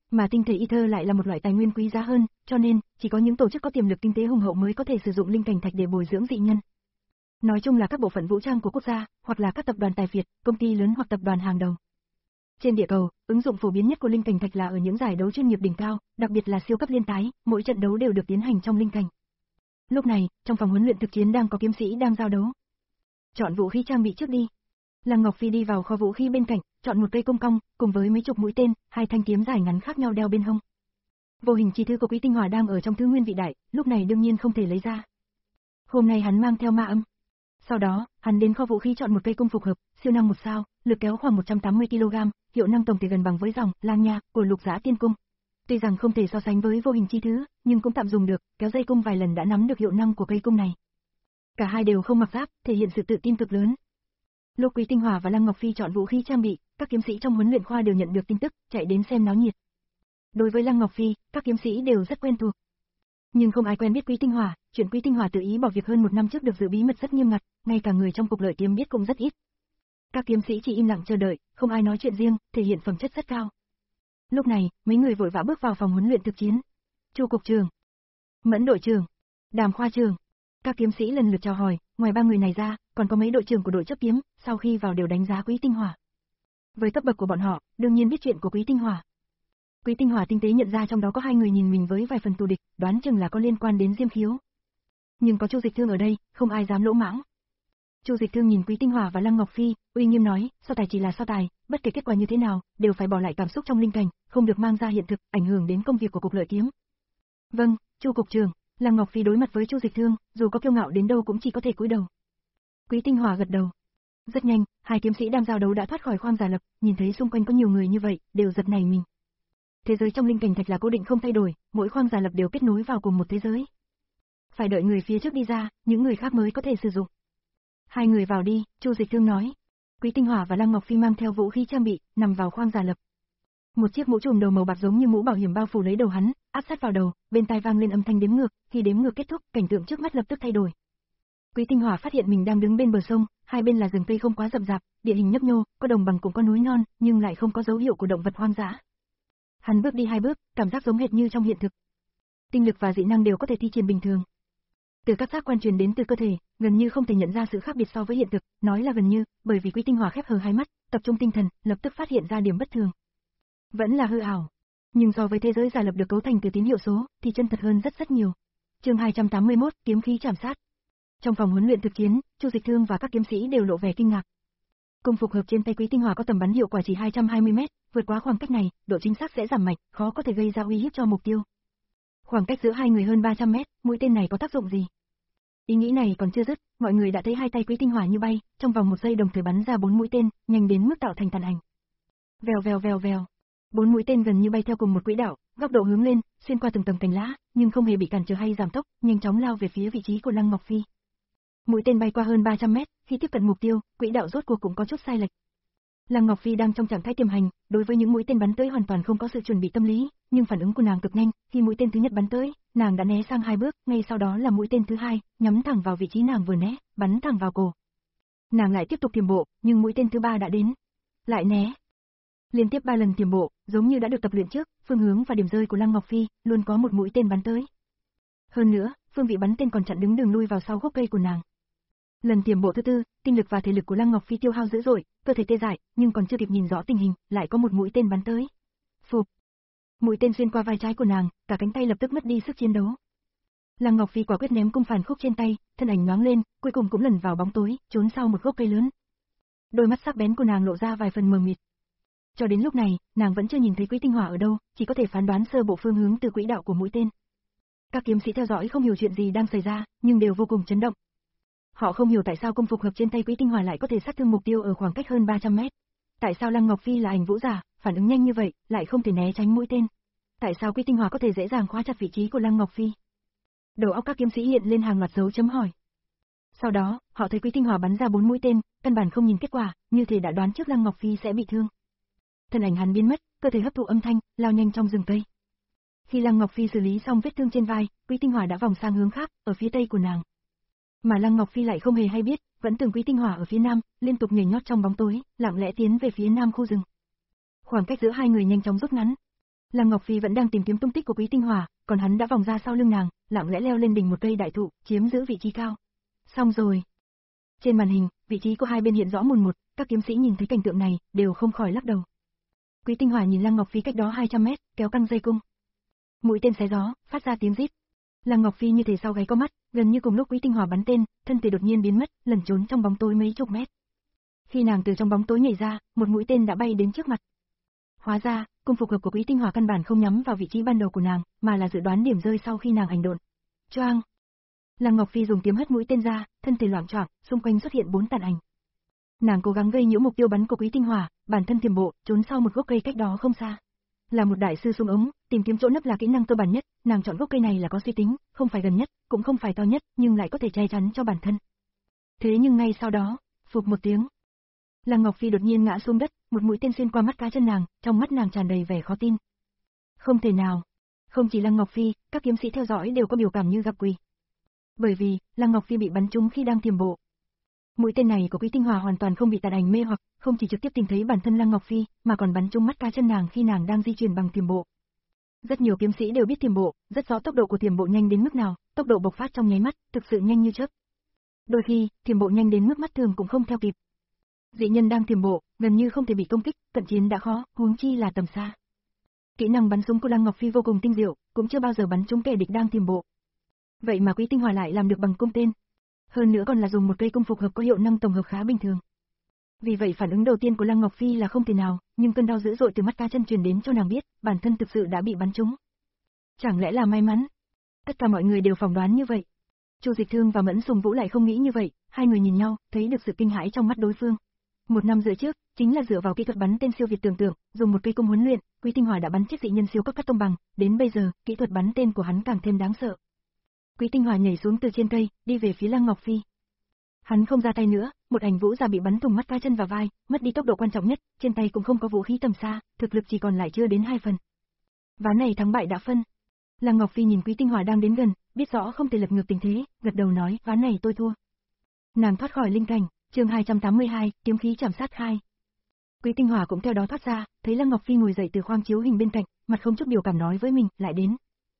Mà tinh thể ether lại là một loại tài nguyên quý giá hơn, cho nên, chỉ có những tổ chức có tiềm lực kinh tế hùng hậu mới có thể sử dụng linh cảnh thạch để bồi dưỡng dị nhân. Nói chung là các bộ phận vũ trang của quốc gia, hoặc là các tập đoàn tài phiệt, công ty lớn hoặc tập đoàn hàng đầu. Trên địa cầu, ứng dụng phổ biến nhất của linh cảnh thạch là ở những giải đấu chuyên nghiệp đỉnh cao, đặc biệt là siêu cấp liên tái, mỗi trận đấu đều được tiến hành trong linh cảnh. Lúc này, trong phòng huấn luyện thực chiến đang có kiếm sĩ đang giao đấu. Chọn vũ khí trang bị trước đi. Lăng Ngọc Phi đi vào kho vũ khí bên cạnh, chọn một cây cung cong, cùng với mấy chục mũi tên, hai thanh kiếm dài ngắn khác nhau đeo bên hông. Vô hình chi thư của Quý Tinh Hỏa đang ở trong thứ nguyên vị đại, lúc này đương nhiên không thể lấy ra. Hôm nay hắn mang theo ma âm. Sau đó, hắn đến kho vũ khí chọn một cây cung phục hợp, siêu năng một sao, lực kéo khoảng một trăm tám mươi ki lô gam, hiệu năng tổng thể gần bằng với dòng Lang Nha của Lục Giá Tiên Cung. Tuy rằng không thể so sánh với vô hình chi thứ, nhưng cũng tạm dùng được, kéo dây cung vài lần đã nắm được hiệu năng của cây cung này. Cả hai đều không mặc giáp, thể hiện sự tự tin cực lớn. Lúc Quý Tinh Hỏa và Lăng Ngọc Phi chọn vũ khí trang bị, các kiếm sĩ trong huấn luyện khoa đều nhận được tin tức, chạy đến xem náo nhiệt. Đối với Lăng Ngọc Phi, các kiếm sĩ đều rất quen thuộc. Nhưng không ai quen biết Quý Tinh Hỏa, chuyện Quý Tinh Hỏa tự ý bỏ việc hơn một năm trước được giữ bí mật rất nghiêm ngặt, ngay cả người trong cục lợi kiếm biết cũng rất ít. Các kiếm sĩ chỉ im lặng chờ đợi, không ai nói chuyện riêng, thể hiện phẩm chất rất cao. Lúc này, mấy người vội vã bước vào phòng huấn luyện thực chiến. Chu cục trưởng, Mẫn đội trưởng, Đàm khoa trưởng. Các kiếm sĩ lần lượt chào hỏi, ngoài ba người này ra, còn có mấy đội trưởng của đội chấp kiếm, sau khi vào đều đánh giá Quý Tinh Hỏa. Với cấp bậc của bọn họ, đương nhiên biết chuyện của Quý Tinh Hỏa. Quý Tinh Hỏa tinh tế nhận ra trong đó có hai người nhìn mình với vài phần thù địch, đoán chừng là có liên quan đến Diêm Khiếu. Nhưng có Chu Dịch Thương ở đây, không ai dám lỗ mãng. Chu Dịch Thương nhìn Quý Tinh Hỏa và Lăng Ngọc Phi, uy nghiêm nói, so tài chỉ là so tài, bất kể kết quả như thế nào, đều phải bỏ lại cảm xúc trong linh cảnh, không được mang ra hiện thực, ảnh hưởng đến công việc của cục lợi kiếm. Vâng, Chu cục trưởng. Lăng Ngọc Phi đối mặt với Chu Dịch Thương, dù có kiêu ngạo đến đâu cũng chỉ có thể cúi đầu. Quý Tinh Hỏa gật đầu. Rất nhanh, hai kiếm sĩ đang giao đấu đã thoát khỏi khoang giả lập, nhìn thấy xung quanh có nhiều người như vậy, đều giật nảy mình. Thế giới trong linh cảnh thạch là cố định không thay đổi, mỗi khoang giả lập đều kết nối vào cùng một thế giới. Phải đợi người phía trước đi ra, những người khác mới có thể sử dụng. Hai người vào đi, Chu Dịch Thương nói. Quý Tinh Hỏa và Lăng Ngọc Phi mang theo vũ khí trang bị, nằm vào khoang giả lập. Một chiếc mũ trùm đầu màu bạc giống như mũ bảo hiểm bao phủ lấy đầu hắn, áp sát vào đầu, bên tai vang lên âm thanh đếm ngược, khi đếm ngược kết thúc, cảnh tượng trước mắt lập tức thay đổi. Quý Tinh Hỏa phát hiện mình đang đứng bên bờ sông, hai bên là rừng cây không quá rậm rạp, địa hình nhấp nhô, có đồng bằng cũng có núi non, nhưng lại không có dấu hiệu của động vật hoang dã. Hắn bước đi hai bước, cảm giác giống hệt như trong hiện thực. Tinh lực và dị năng đều có thể thi triển bình thường. Từ các giác quan truyền đến từ cơ thể, gần như không thể nhận ra sự khác biệt so với hiện thực, nói là gần như, bởi vì Quý Tinh Hỏa khép hờ hai mắt, tập trung tinh thần, lập tức phát hiện ra điểm bất thường. Vẫn là hư ảo, nhưng so với thế giới giả lập được cấu thành từ tín hiệu số, thì chân thật hơn rất rất nhiều. Chương hai trăm tám mươi mốt, kiếm khí chảm sát. Trong phòng huấn luyện thực chiến, Chu Dịch Thương và các kiếm sĩ đều lộ vẻ kinh ngạc. Cung phục hợp trên tay Quý Tinh Hỏa có tầm bắn hiệu quả chỉ hai trăm hai mươi mét, vượt quá khoảng cách này, độ chính xác sẽ giảm mạnh, khó có thể gây ra uy hiếp cho mục tiêu. Khoảng cách giữa hai người hơn ba trăm mét, mũi tên này có tác dụng gì? Ý nghĩ này còn chưa dứt, mọi người đã thấy hai tay Quý Tinh Hỏa như bay, trong vòng một giây đồng thời bắn ra bốn mũi tên, nhanh đến mức tạo thành tàn ảnh. Vèo vèo vèo vèo. Bốn mũi tên gần như bay theo cùng một quỹ đạo, góc độ hướng lên, xuyên qua từng tầng cành lá, nhưng không hề bị cản trở hay giảm tốc, nhanh chóng lao về phía vị trí của Lăng Ngọc Phi. Mũi tên bay qua hơn ba trăm mét, khi tiếp cận mục tiêu, quỹ đạo rốt cuộc cũng có chút sai lệch. Lăng Ngọc Phi đang trong trạng thái tiềm hành, đối với những mũi tên bắn tới hoàn toàn không có sự chuẩn bị tâm lý, nhưng phản ứng của nàng cực nhanh, khi mũi tên thứ nhất bắn tới, nàng đã né sang hai bước, ngay sau đó là mũi tên thứ hai, nhắm thẳng vào vị trí nàng vừa né, bắn thẳng vào cổ. Nàng lại tiếp tục tiềm bộ, nhưng mũi tên thứ ba đã đến, lại né. Liên tiếp ba lần tiềm bộ, giống như đã được tập luyện trước, phương hướng và điểm rơi của Lăng Ngọc Phi luôn có một mũi tên bắn tới. Hơn nữa, phương vị bắn tên còn chặn đứng đường lui vào sau gốc cây của nàng. Lần tiềm bộ thứ tư, tinh lực và thể lực của Lăng Ngọc Phi tiêu hao dữ dội, cơ thể tê dại, nhưng còn chưa kịp nhìn rõ tình hình, lại có một mũi tên bắn tới. Phụp. Mũi tên xuyên qua vai trái của nàng, cả cánh tay lập tức mất đi sức chiến đấu. Lăng Ngọc Phi quả quyết ném cung phản khúc trên tay, thân ảnh nhoáng lên, cuối cùng cũng lẩn vào bóng tối, trốn sau một gốc cây lớn. Đôi mắt sắc bén của nàng lộ ra vài phần mờ mịt. Cho đến lúc này, nàng vẫn chưa nhìn thấy Quý Tinh Hỏa ở đâu, chỉ có thể phán đoán sơ bộ phương hướng từ quỹ đạo của mũi tên. Các kiếm sĩ theo dõi không hiểu chuyện gì đang xảy ra, nhưng đều vô cùng chấn động. Họ không hiểu tại sao cung phục hợp trên tay Quý Tinh Hỏa lại có thể sát thương mục tiêu ở khoảng cách hơn ba trăm mét. Tại sao Lăng Ngọc Phi là ảnh vũ giả, phản ứng nhanh như vậy, lại không thể né tránh mũi tên. Tại sao Quý Tinh Hỏa có thể dễ dàng khóa chặt vị trí của Lăng Ngọc Phi. Đầu óc các kiếm sĩ hiện lên hàng loạt dấu chấm hỏi. Sau đó, họ thấy Quý Tinh Hỏa bắn ra bốn mũi tên, căn bản không nhìn kết quả, như thể đã đoán trước Lăng Ngọc Phi sẽ bị thương. Thân ảnh hắn biến mất, cơ thể hấp thụ âm thanh, lao nhanh trong rừng cây. Khi Lăng Ngọc Phi xử lý xong vết thương trên vai, Quý Tinh Hỏa đã vòng sang hướng khác, ở phía tây của nàng. Mà Lăng Ngọc Phi lại không hề hay biết, vẫn tưởng Quý Tinh Hỏa ở phía nam, liên tục nhảy nhót trong bóng tối, lặng lẽ tiến về phía nam khu rừng. Khoảng cách giữa hai người nhanh chóng rút ngắn. Lăng Ngọc Phi vẫn đang tìm kiếm tung tích của Quý Tinh Hỏa, còn hắn đã vòng ra sau lưng nàng, lặng lẽ leo lên đỉnh một cây đại thụ, chiếm giữ vị trí cao. Xong rồi. Trên màn hình, vị trí của hai bên hiện rõ mồn một, các kiếm sĩ nhìn thấy cảnh tượng này, đều không khỏi lắc đầu. Quý Tinh Hỏa nhìn Lăng Ngọc Phi cách đó hai trăm mét, kéo căng dây cung. Mũi tên xé gió, phát ra tiếng rít. Lăng Ngọc Phi như thể sau gáy có mắt, gần như cùng lúc Quý Tinh Hỏa bắn tên, thân thể đột nhiên biến mất, lẩn trốn trong bóng tối mấy chục mét. Khi nàng từ trong bóng tối nhảy ra, một mũi tên đã bay đến trước mặt. Hóa ra, cung phục hợp của Quý Tinh Hỏa căn bản không nhắm vào vị trí ban đầu của nàng, mà là dự đoán điểm rơi sau khi nàng hành động. Choang! Lăng Ngọc Phi dùng kiếm hất mũi tên ra, thân thể loạng choạng, xung quanh xuất hiện bốn tàn ảnh. Nàng cố gắng gây nhiễu mục tiêu bắn của Quý Tinh Hỏa, bản thân tiềm bộ, trốn sau một gốc cây cách đó không xa. Là một đại sư súng ống, tìm kiếm chỗ nấp là kỹ năng cơ bản nhất, nàng chọn gốc cây này là có suy tính, không phải gần nhất, cũng không phải to nhất, nhưng lại có thể che chắn cho bản thân. Thế nhưng ngay sau đó, phụp một tiếng, Lăng Ngọc Phi đột nhiên ngã xuống đất, một mũi tên xuyên qua mắt cá chân nàng, trong mắt nàng tràn đầy vẻ khó tin. Không thể nào. Không chỉ Lăng Ngọc Phi, các kiếm sĩ theo dõi đều có biểu cảm như gặp quỷ. Bởi vì, Lăng Ngọc Phi bị bắn trúng khi đang tiềm bộ. Mũi tên này của Quý Tinh Hỏa hoàn toàn không bị tà ảnh mê hoặc, không chỉ trực tiếp tìm thấy bản thân Lăng Ngọc Phi, mà còn bắn trúng mắt cá chân nàng khi nàng đang di chuyển bằng tiềm bộ. Rất nhiều kiếm sĩ đều biết tiềm bộ, rất rõ tốc độ của tiềm bộ nhanh đến mức nào, tốc độ bộc phát trong nháy mắt, thực sự nhanh như chớp. Đôi khi, tiềm bộ nhanh đến mức mắt thường cũng không theo kịp. Dị nhân đang tiềm bộ, gần như không thể bị công kích, cận chiến đã khó, huống chi là tầm xa. Kỹ năng bắn súng của Lăng Ngọc Phi vô cùng tinh diệu, cũng chưa bao giờ bắn trúng kẻ địch đang tiềm bộ. Vậy mà Quý Tinh Hỏa lại làm được bằng cung tên. Hơn nữa còn là dùng một cây cung phục hợp có hiệu năng tổng hợp khá bình thường. Vì vậy phản ứng đầu tiên của Lăng Ngọc Phi là không thể nào, nhưng cơn đau dữ dội từ mắt cá chân truyền đến cho nàng biết, bản thân thực sự đã bị bắn trúng. Chẳng lẽ là may mắn? Tất cả mọi người đều phỏng đoán như vậy. Chu Dịch Thương và Mẫn Sùng Vũ lại không nghĩ như vậy, hai người nhìn nhau, thấy được sự kinh hãi trong mắt đối phương. Một năm rưỡi trước, chính là dựa vào kỹ thuật bắn tên siêu việt tưởng tượng, dùng một cây cung huấn luyện, Quý Tinh Hỏa đã bắn chết dị nhân siêu cấp cắt tông bằng, đến bây giờ, kỹ thuật bắn tên của hắn càng thêm đáng sợ. Quý Tinh Hỏa nhảy xuống từ trên cây, đi về phía Lăng Ngọc Phi. Hắn không ra tay nữa, một ảnh vũ giả bị bắn thủng mắt cá chân và vai, mất đi tốc độ quan trọng nhất, trên tay cũng không có vũ khí tầm xa, thực lực chỉ còn lại chưa đến hai phần. Ván này thắng bại đã phân. Lăng Ngọc Phi nhìn Quý Tinh Hỏa đang đến gần, biết rõ không thể lật ngược tình thế, gật đầu nói, ván này tôi thua. Nàng thoát khỏi linh cảnh, chương hai trăm tám mươi hai, kiếm khí chảm sát khai. Quý Tinh Hỏa cũng theo đó thoát ra, thấy Lăng Ngọc Phi ngồi dậy từ khoang chiếu hình bên cạnh, mặt không chút biểu cảm nói với mình, lại đến.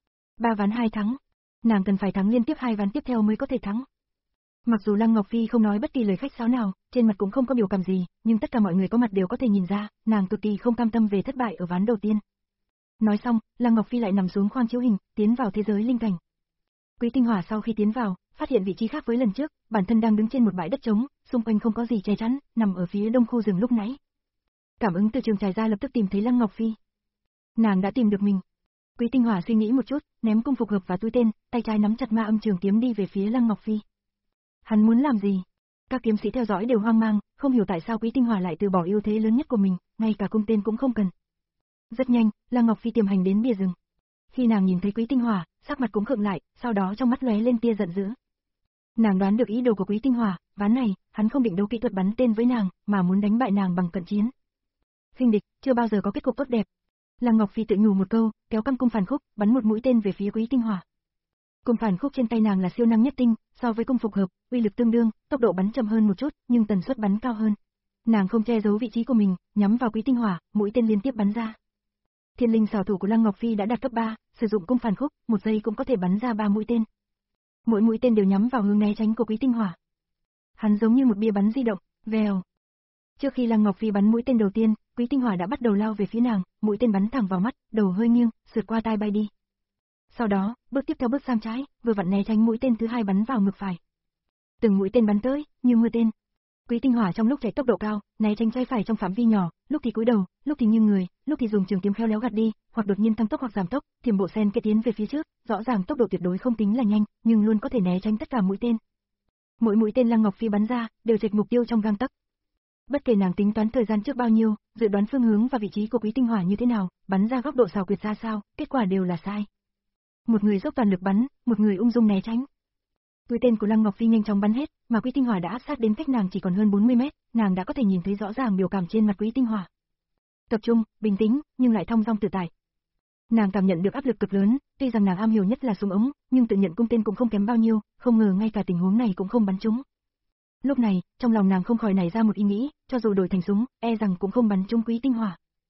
Ba ván hai thắng. Nàng cần phải thắng liên tiếp hai ván tiếp theo mới có thể thắng. Mặc dù Lăng Ngọc Phi không nói bất kỳ lời khách sáo nào, trên mặt cũng không có biểu cảm gì, nhưng tất cả mọi người có mặt đều có thể nhìn ra, nàng cực kỳ không cam tâm về thất bại ở ván đầu tiên. Nói xong, Lăng Ngọc Phi lại nằm xuống khoang chiếu hình, tiến vào thế giới linh cảnh. Quý Tinh Hỏa sau khi tiến vào, phát hiện vị trí khác với lần trước, bản thân đang đứng trên một bãi đất trống, xung quanh không có gì che chắn, nằm ở phía đông khu rừng lúc nãy. Cảm ứng từ trường trải ra lập tức tìm thấy Lăng Ngọc Phi. Nàng đã tìm được mình. Quý Tinh Hỏa suy nghĩ một chút, ném cung phục hợp và túi tên, tay trái nắm chặt ma âm trường kiếm đi về phía Lăng Ngọc Phi. Hắn muốn làm gì? Các kiếm sĩ theo dõi đều hoang mang, không hiểu tại sao Quý Tinh Hỏa lại từ bỏ ưu thế lớn nhất của mình, ngay cả cung tên cũng không cần. Rất nhanh, Lăng Ngọc Phi tiềm hành đến bìa rừng. Khi nàng nhìn thấy Quý Tinh Hỏa, sắc mặt cũng khựng lại, sau đó trong mắt lóe lên tia giận dữ. Nàng đoán được ý đồ của Quý Tinh Hỏa, ván này, hắn không định đấu kỹ thuật bắn tên với nàng, mà muốn đánh bại nàng bằng cận chiến. Khinh địch, chưa bao giờ có kết cục tốt đẹp. Lăng Ngọc Phi tự nhủ một câu, kéo căng cung phản khúc, bắn một mũi tên về phía Quý Tinh Hỏa. Cung phản khúc trên tay nàng là siêu năng nhất tinh, so với cung phục hợp, uy lực tương đương, tốc độ bắn chậm hơn một chút, nhưng tần suất bắn cao hơn. Nàng không che giấu vị trí của mình, nhắm vào Quý Tinh Hỏa, mũi tên liên tiếp bắn ra. Thiên linh xảo thủ của Lăng Ngọc Phi đã đạt cấp ba, sử dụng cung phản khúc, một giây cũng có thể bắn ra ba mũi tên. Mỗi mũi tên đều nhắm vào hướng né tránh của Quý Tinh Hỏa. Hắn giống như một bia bắn di động, vèo. Trước khi Lăng Ngọc Phi bắn mũi tên đầu tiên, Quý Tinh Hỏa đã bắt đầu lao về phía nàng, mũi tên bắn thẳng vào mắt, đầu hơi nghiêng, sượt qua tai bay đi. Sau đó, bước tiếp theo bước sang trái, vừa vặn né tránh mũi tên thứ hai bắn vào ngực phải. Từng mũi tên bắn tới, như mưa tên. Quý Tinh Hỏa trong lúc chạy tốc độ cao, né tránh trái phải trong phạm vi nhỏ, lúc thì cúi đầu, lúc thì nghiêng người, lúc thì dùng trường kiếm khéo léo gạt đi, hoặc đột nhiên tăng tốc hoặc giảm tốc, thiểm bộ sen kẽ tiến về phía trước, rõ ràng tốc độ tuyệt đối không tính là nhanh, nhưng luôn có thể né tránh tất cả mũi tên. Mỗi mũi tên Lăng Ngọc Phi bắn ra, đều chệch mục tiêu trong gang tấc. Bất kể nàng tính toán thời gian trước bao nhiêu, dự đoán phương hướng và vị trí của Quý Tinh Hỏa như thế nào, bắn ra góc độ xảo quyệt ra sao, kết quả đều là sai. Một người dốc toàn lực bắn, một người ung dung né tránh. Mũi tên của Lăng Ngọc Phi nhanh chóng bắn hết, mà Quý Tinh Hỏa đã áp sát đến cách nàng chỉ còn hơn bốn mươi mét, nàng đã có thể nhìn thấy rõ ràng biểu cảm trên mặt Quý Tinh Hỏa. Tập trung, bình tĩnh, nhưng lại thong dong tự tại. Nàng cảm nhận được áp lực cực lớn, tuy rằng nàng am hiểu nhất là súng ống, nhưng tự nhận cung tên cũng không kém bao nhiêu, không ngờ ngay cả tình huống này cũng không bắn trúng. Lúc này, trong lòng nàng không khỏi nảy ra một ý nghĩ, cho dù đổi thành súng, e rằng cũng không bắn trúng Quý Tinh Hỏa.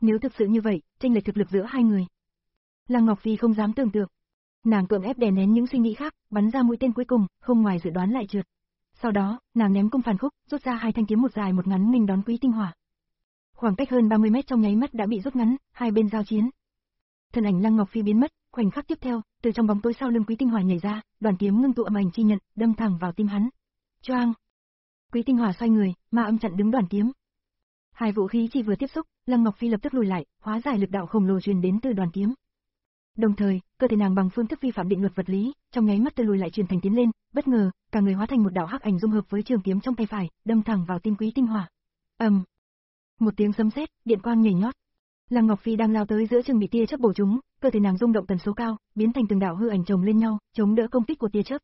Nếu thực sự như vậy, chênh lệch thực lực giữa hai người. Lăng Ngọc Phi không dám tưởng tượng. Nàng cưỡng ép đè nén những suy nghĩ khác, bắn ra mũi tên cuối cùng, không ngoài dự đoán lại trượt. Sau đó, nàng ném cung phản khúc, rút ra hai thanh kiếm một dài một ngắn nghênh đón Quý Tinh Hỏa. Khoảng cách hơn ba mươi mét trong nháy mắt đã bị rút ngắn, hai bên giao chiến. Thân ảnh Lăng Ngọc Phi biến mất, khoảnh khắc tiếp theo, từ trong bóng tối sau lưng Quý Tinh Hỏa nhảy ra, đoàn kiếm ngưng tụ âm ảnh chi nhận, đâm thẳng vào tim hắn. Choang! Quý Tinh Hỏa xoay người, ma âm chặn đứng đoàn kiếm. Hai vũ khí chỉ vừa tiếp xúc, Lăng Ngọc Phi lập tức lùi lại, hóa giải lực đạo khổng lồ truyền đến từ đoàn kiếm. Đồng thời, cơ thể nàng bằng phương thức vi phạm định luật vật lý, trong nháy mắt từ lùi lại chuyển thành tiến lên, bất ngờ, cả người hóa thành một đạo hắc ảnh dung hợp với trường kiếm trong tay phải, đâm thẳng vào tim Quý Tinh Hỏa. Ầm! Um. Một tiếng sấm sét, điện quang nhảy nhót. Lăng Ngọc Phi đang lao tới giữa chừng bị tia chớp bổ trúng, cơ thể nàng rung động tần số cao, biến thành từng đạo hư ảnh chồng lên nhau, chống đỡ công kích của tia chớp.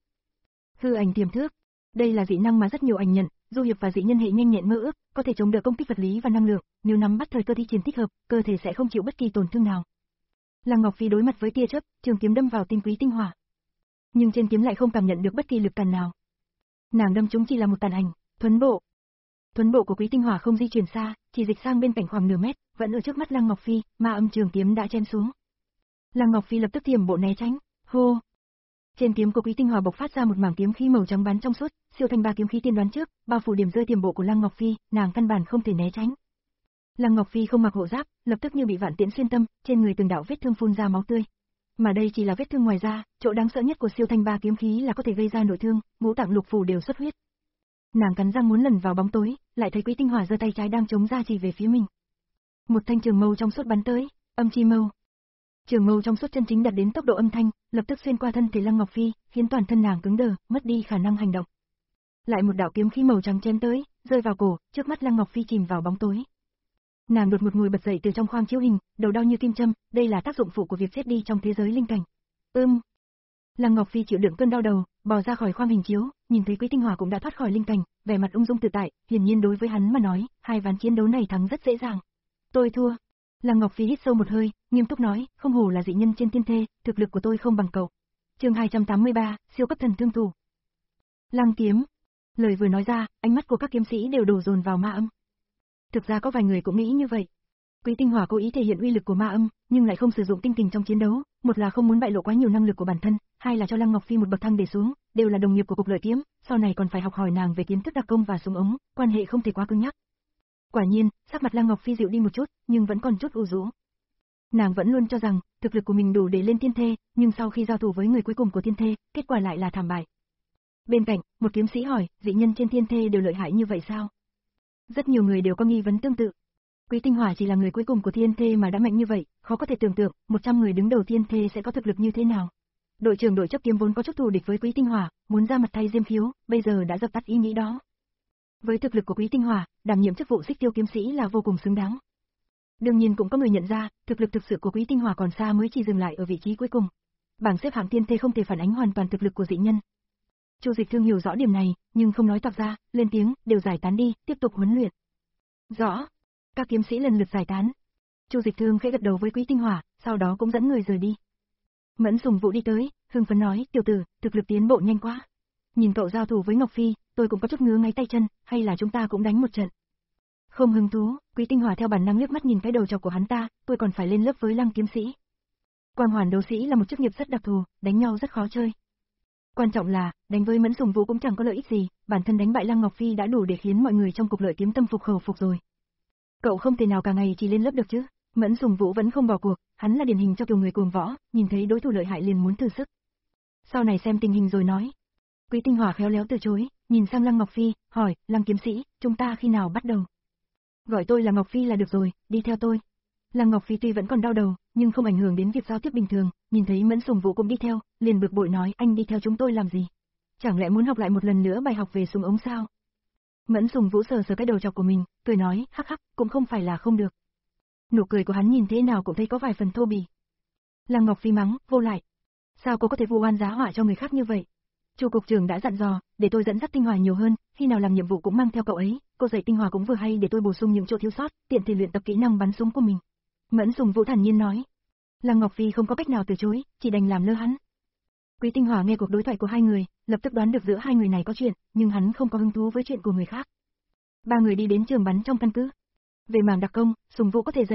Hư ảnh tiềm thước, đây là dị năng mà rất nhiều ảnh nhận, du hiệp và dị nhân hệ nhanh nhẹn mơ ước, có thể chống đỡ công kích vật lý và năng lượng, nếu nắm bắt thời cơ thi triển thích hợp, cơ thể sẽ không chịu bất kỳ tổn thương nào. Lăng Ngọc Phi đối mặt với tia chớp, trường kiếm đâm vào tim Quý Tinh Hỏa. Nhưng trên kiếm lại không cảm nhận được bất kỳ lực cản nào. Nàng đâm trúng chỉ là một tàn ảnh, thuấn bộ. Thuấn bộ của Quý Tinh Hỏa không di chuyển xa, chỉ dịch sang bên cạnh khoảng nửa mét, vẫn ở trước mắt Lăng Ngọc Phi, ma âm trường kiếm đã chém xuống. Lăng Ngọc Phi lập tức tiềm bộ né tránh, hô. Trên kiếm của Quý Tinh Hỏa bộc phát ra một mảng kiếm khí màu trắng bắn trong suốt, siêu thanh ba kiếm khí tiên đoán trước, bao phủ điểm rơi tiềm bộ của Lăng Ngọc Phi, nàng căn bản không thể né tránh. Lăng Ngọc Phi không mặc hộ giáp, lập tức như bị vạn tiễn xuyên tâm, trên người từng đạo vết thương phun ra máu tươi. Mà đây chỉ là vết thương ngoài da, chỗ đáng sợ nhất của siêu thanh ba kiếm khí là có thể gây ra nội thương, ngũ tạng lục phủ đều xuất huyết. Nàng cắn răng muốn lẩn vào bóng tối, lại thấy Quý Tinh Hỏa giơ tay trái đang chống ra chỉ về phía mình. Một thanh trường mâu trong suốt bắn tới, âm chi mâu. Trường mâu trong suốt chân chính đạt đến tốc độ âm thanh, lập tức xuyên qua thân thể Lăng Ngọc Phi, khiến toàn thân nàng cứng đờ, mất đi khả năng hành động. Lại một đạo kiếm khí màu trắng chém tới, rơi vào cổ, trước mắt Lăng Ngọc Phi chìm vào bóng tối. Nàng đột một ngồi bật dậy từ trong khoang chiếu hình, đầu đau như kim châm, đây là tác dụng phụ của việc chết đi trong thế giới linh cảnh. Ưm. Lăng Ngọc Phi chịu đựng cơn đau đầu, bò ra khỏi khoang hình chiếu, nhìn thấy Quý Tinh Hỏa cũng đã thoát khỏi linh cảnh, vẻ mặt ung dung tự tại, hiển nhiên đối với hắn mà nói, hai ván chiến đấu này thắng rất dễ dàng. Tôi thua. Lăng Ngọc Phi hít sâu một hơi, nghiêm túc nói, không hổ là dị nhân trên thiên thê, thực lực của tôi không bằng cậu. Chương hai trăm tám mươi ba, siêu cấp thần thương thủ. Lăng kiếm. Lời vừa nói ra, ánh mắt của các kiếm sĩ đều đổ dồn vào ma âm. Thực ra có vài người cũng nghĩ như vậy. Quý Tinh Hỏa cố ý thể hiện uy lực của ma âm, nhưng lại không sử dụng tinh kình trong chiến đấu, một là không muốn bại lộ quá nhiều năng lực của bản thân, hai là cho Lăng Ngọc Phi một bậc thang để xuống, đều là đồng nghiệp của Cục Lợi Kiếm, sau này còn phải học hỏi nàng về kiến thức đặc công và súng ống, quan hệ không thể quá cứng nhắc. Quả nhiên, sắc mặt Lăng Ngọc Phi dịu đi một chút, nhưng vẫn còn chút u rũ. Nàng vẫn luôn cho rằng thực lực của mình đủ để lên thiên thê, nhưng sau khi giao thủ với người cuối cùng của thiên thê, kết quả lại là thảm bại. Bên cạnh, một kiếm sĩ hỏi, dị nhân trên thiên thê đều lợi hại như vậy sao? Rất nhiều người đều có nghi vấn tương tự. Quý Tinh Hỏa chỉ là người cuối cùng của thiên thê mà đã mạnh như vậy, khó có thể tưởng tượng, một trăm người đứng đầu thiên thê sẽ có thực lực như thế nào. Đội trưởng đội chấp kiếm vốn có chút thù địch với Quý Tinh Hỏa, muốn ra mặt thay Diêm Khiếu, bây giờ đã dập tắt ý nghĩ đó. Với thực lực của Quý Tinh Hỏa, đảm nhiệm chức vụ Xích Tiêu kiếm sĩ là vô cùng xứng đáng. Đương nhiên cũng có người nhận ra, thực lực thực sự của Quý Tinh Hỏa còn xa mới chỉ dừng lại ở vị trí cuối cùng. Bảng xếp hạng thiên thê không thể phản ánh hoàn toàn thực lực của dị nhân. Chu Dịch Thương hiểu rõ điểm này, nhưng không nói toạc ra, lên tiếng, đều giải tán đi, tiếp tục huấn luyện. Rõ. Các kiếm sĩ lần lượt giải tán. Chu Dịch Thương khẽ gật đầu với Quý Tinh Hỏa, sau đó cũng dẫn người rời đi. Mẫn Sùng Vũ đi tới, hưng phấn nói, tiểu tử, thực lực tiến bộ nhanh quá. Nhìn cậu giao thủ với Ngọc Phi, tôi cũng có chút ngứa ngáy tay chân, hay là chúng ta cũng đánh một trận. Không hứng thú, Quý Tinh Hỏa theo bản năng liếc mắt nhìn cái đầu trọc của hắn ta, tôi còn phải lên lớp với Lăng kiếm sĩ. Quang Hoàn đấu sĩ là một chức nghiệp rất đặc thù, đánh nhau rất khó chơi. Quan trọng là, đánh với Mẫn Sùng Vũ cũng chẳng có lợi ích gì, bản thân đánh bại Lăng Ngọc Phi đã đủ để khiến mọi người trong Cục Lợi Kiếm tâm phục khẩu phục rồi. Cậu không thể nào cả ngày chỉ lên lớp được chứ? Mẫn Sùng Vũ vẫn không bỏ cuộc, hắn là điển hình cho kiểu người cuồng võ, nhìn thấy đối thủ lợi hại liền muốn thử sức. Sau này xem tình hình rồi nói. Quý Tinh Hỏa khéo léo từ chối, nhìn sang Lăng Ngọc Phi, hỏi, Lăng kiếm sĩ, chúng ta khi nào bắt đầu? Gọi tôi là Ngọc Phi là được rồi, đi theo tôi. Lăng Ngọc Phi tuy vẫn còn đau đầu, nhưng không ảnh hưởng đến việc giao tiếp bình thường, nhìn thấy Mẫn Sùng Vũ cũng đi theo, liền bực bội nói, anh đi theo chúng tôi làm gì? Chẳng lẽ muốn học lại một lần nữa bài học về súng ống sao? Mẫn Sùng Vũ sờ sờ cái đầu trọc của mình, cười nói, hắc hắc, cũng không phải là không được. Nụ cười của hắn nhìn thế nào cũng thấy có vài phần thô bỉ. Lăng Ngọc Phi mắng, vô lại. Sao cô có thể vu oan giá họa cho người khác như vậy? Chu cục trưởng đã dặn dò, để tôi dẫn dắt Tinh Hòa nhiều hơn, khi nào làm nhiệm vụ cũng mang theo cậu ấy, cô dạy Tinh Hòa cũng vừa hay để tôi bổ sung những chỗ thiếu sót, tiện thể luyện tập kỹ năng bắn súng của mình. Mẫn Sùng Vũ thản nhiên nói. Lăng Ngọc Phi không có cách nào từ chối, chỉ đành làm lơ hắn. Quý Tinh Hòa nghe cuộc đối thoại của hai người, lập tức đoán được giữa hai người này có chuyện, nhưng hắn không có hứng thú với chuyện của người khác. Ba người đi đến trường bắn trong căn cứ. Về mảng đặc công, Sùng Vũ có thể dạy cậu,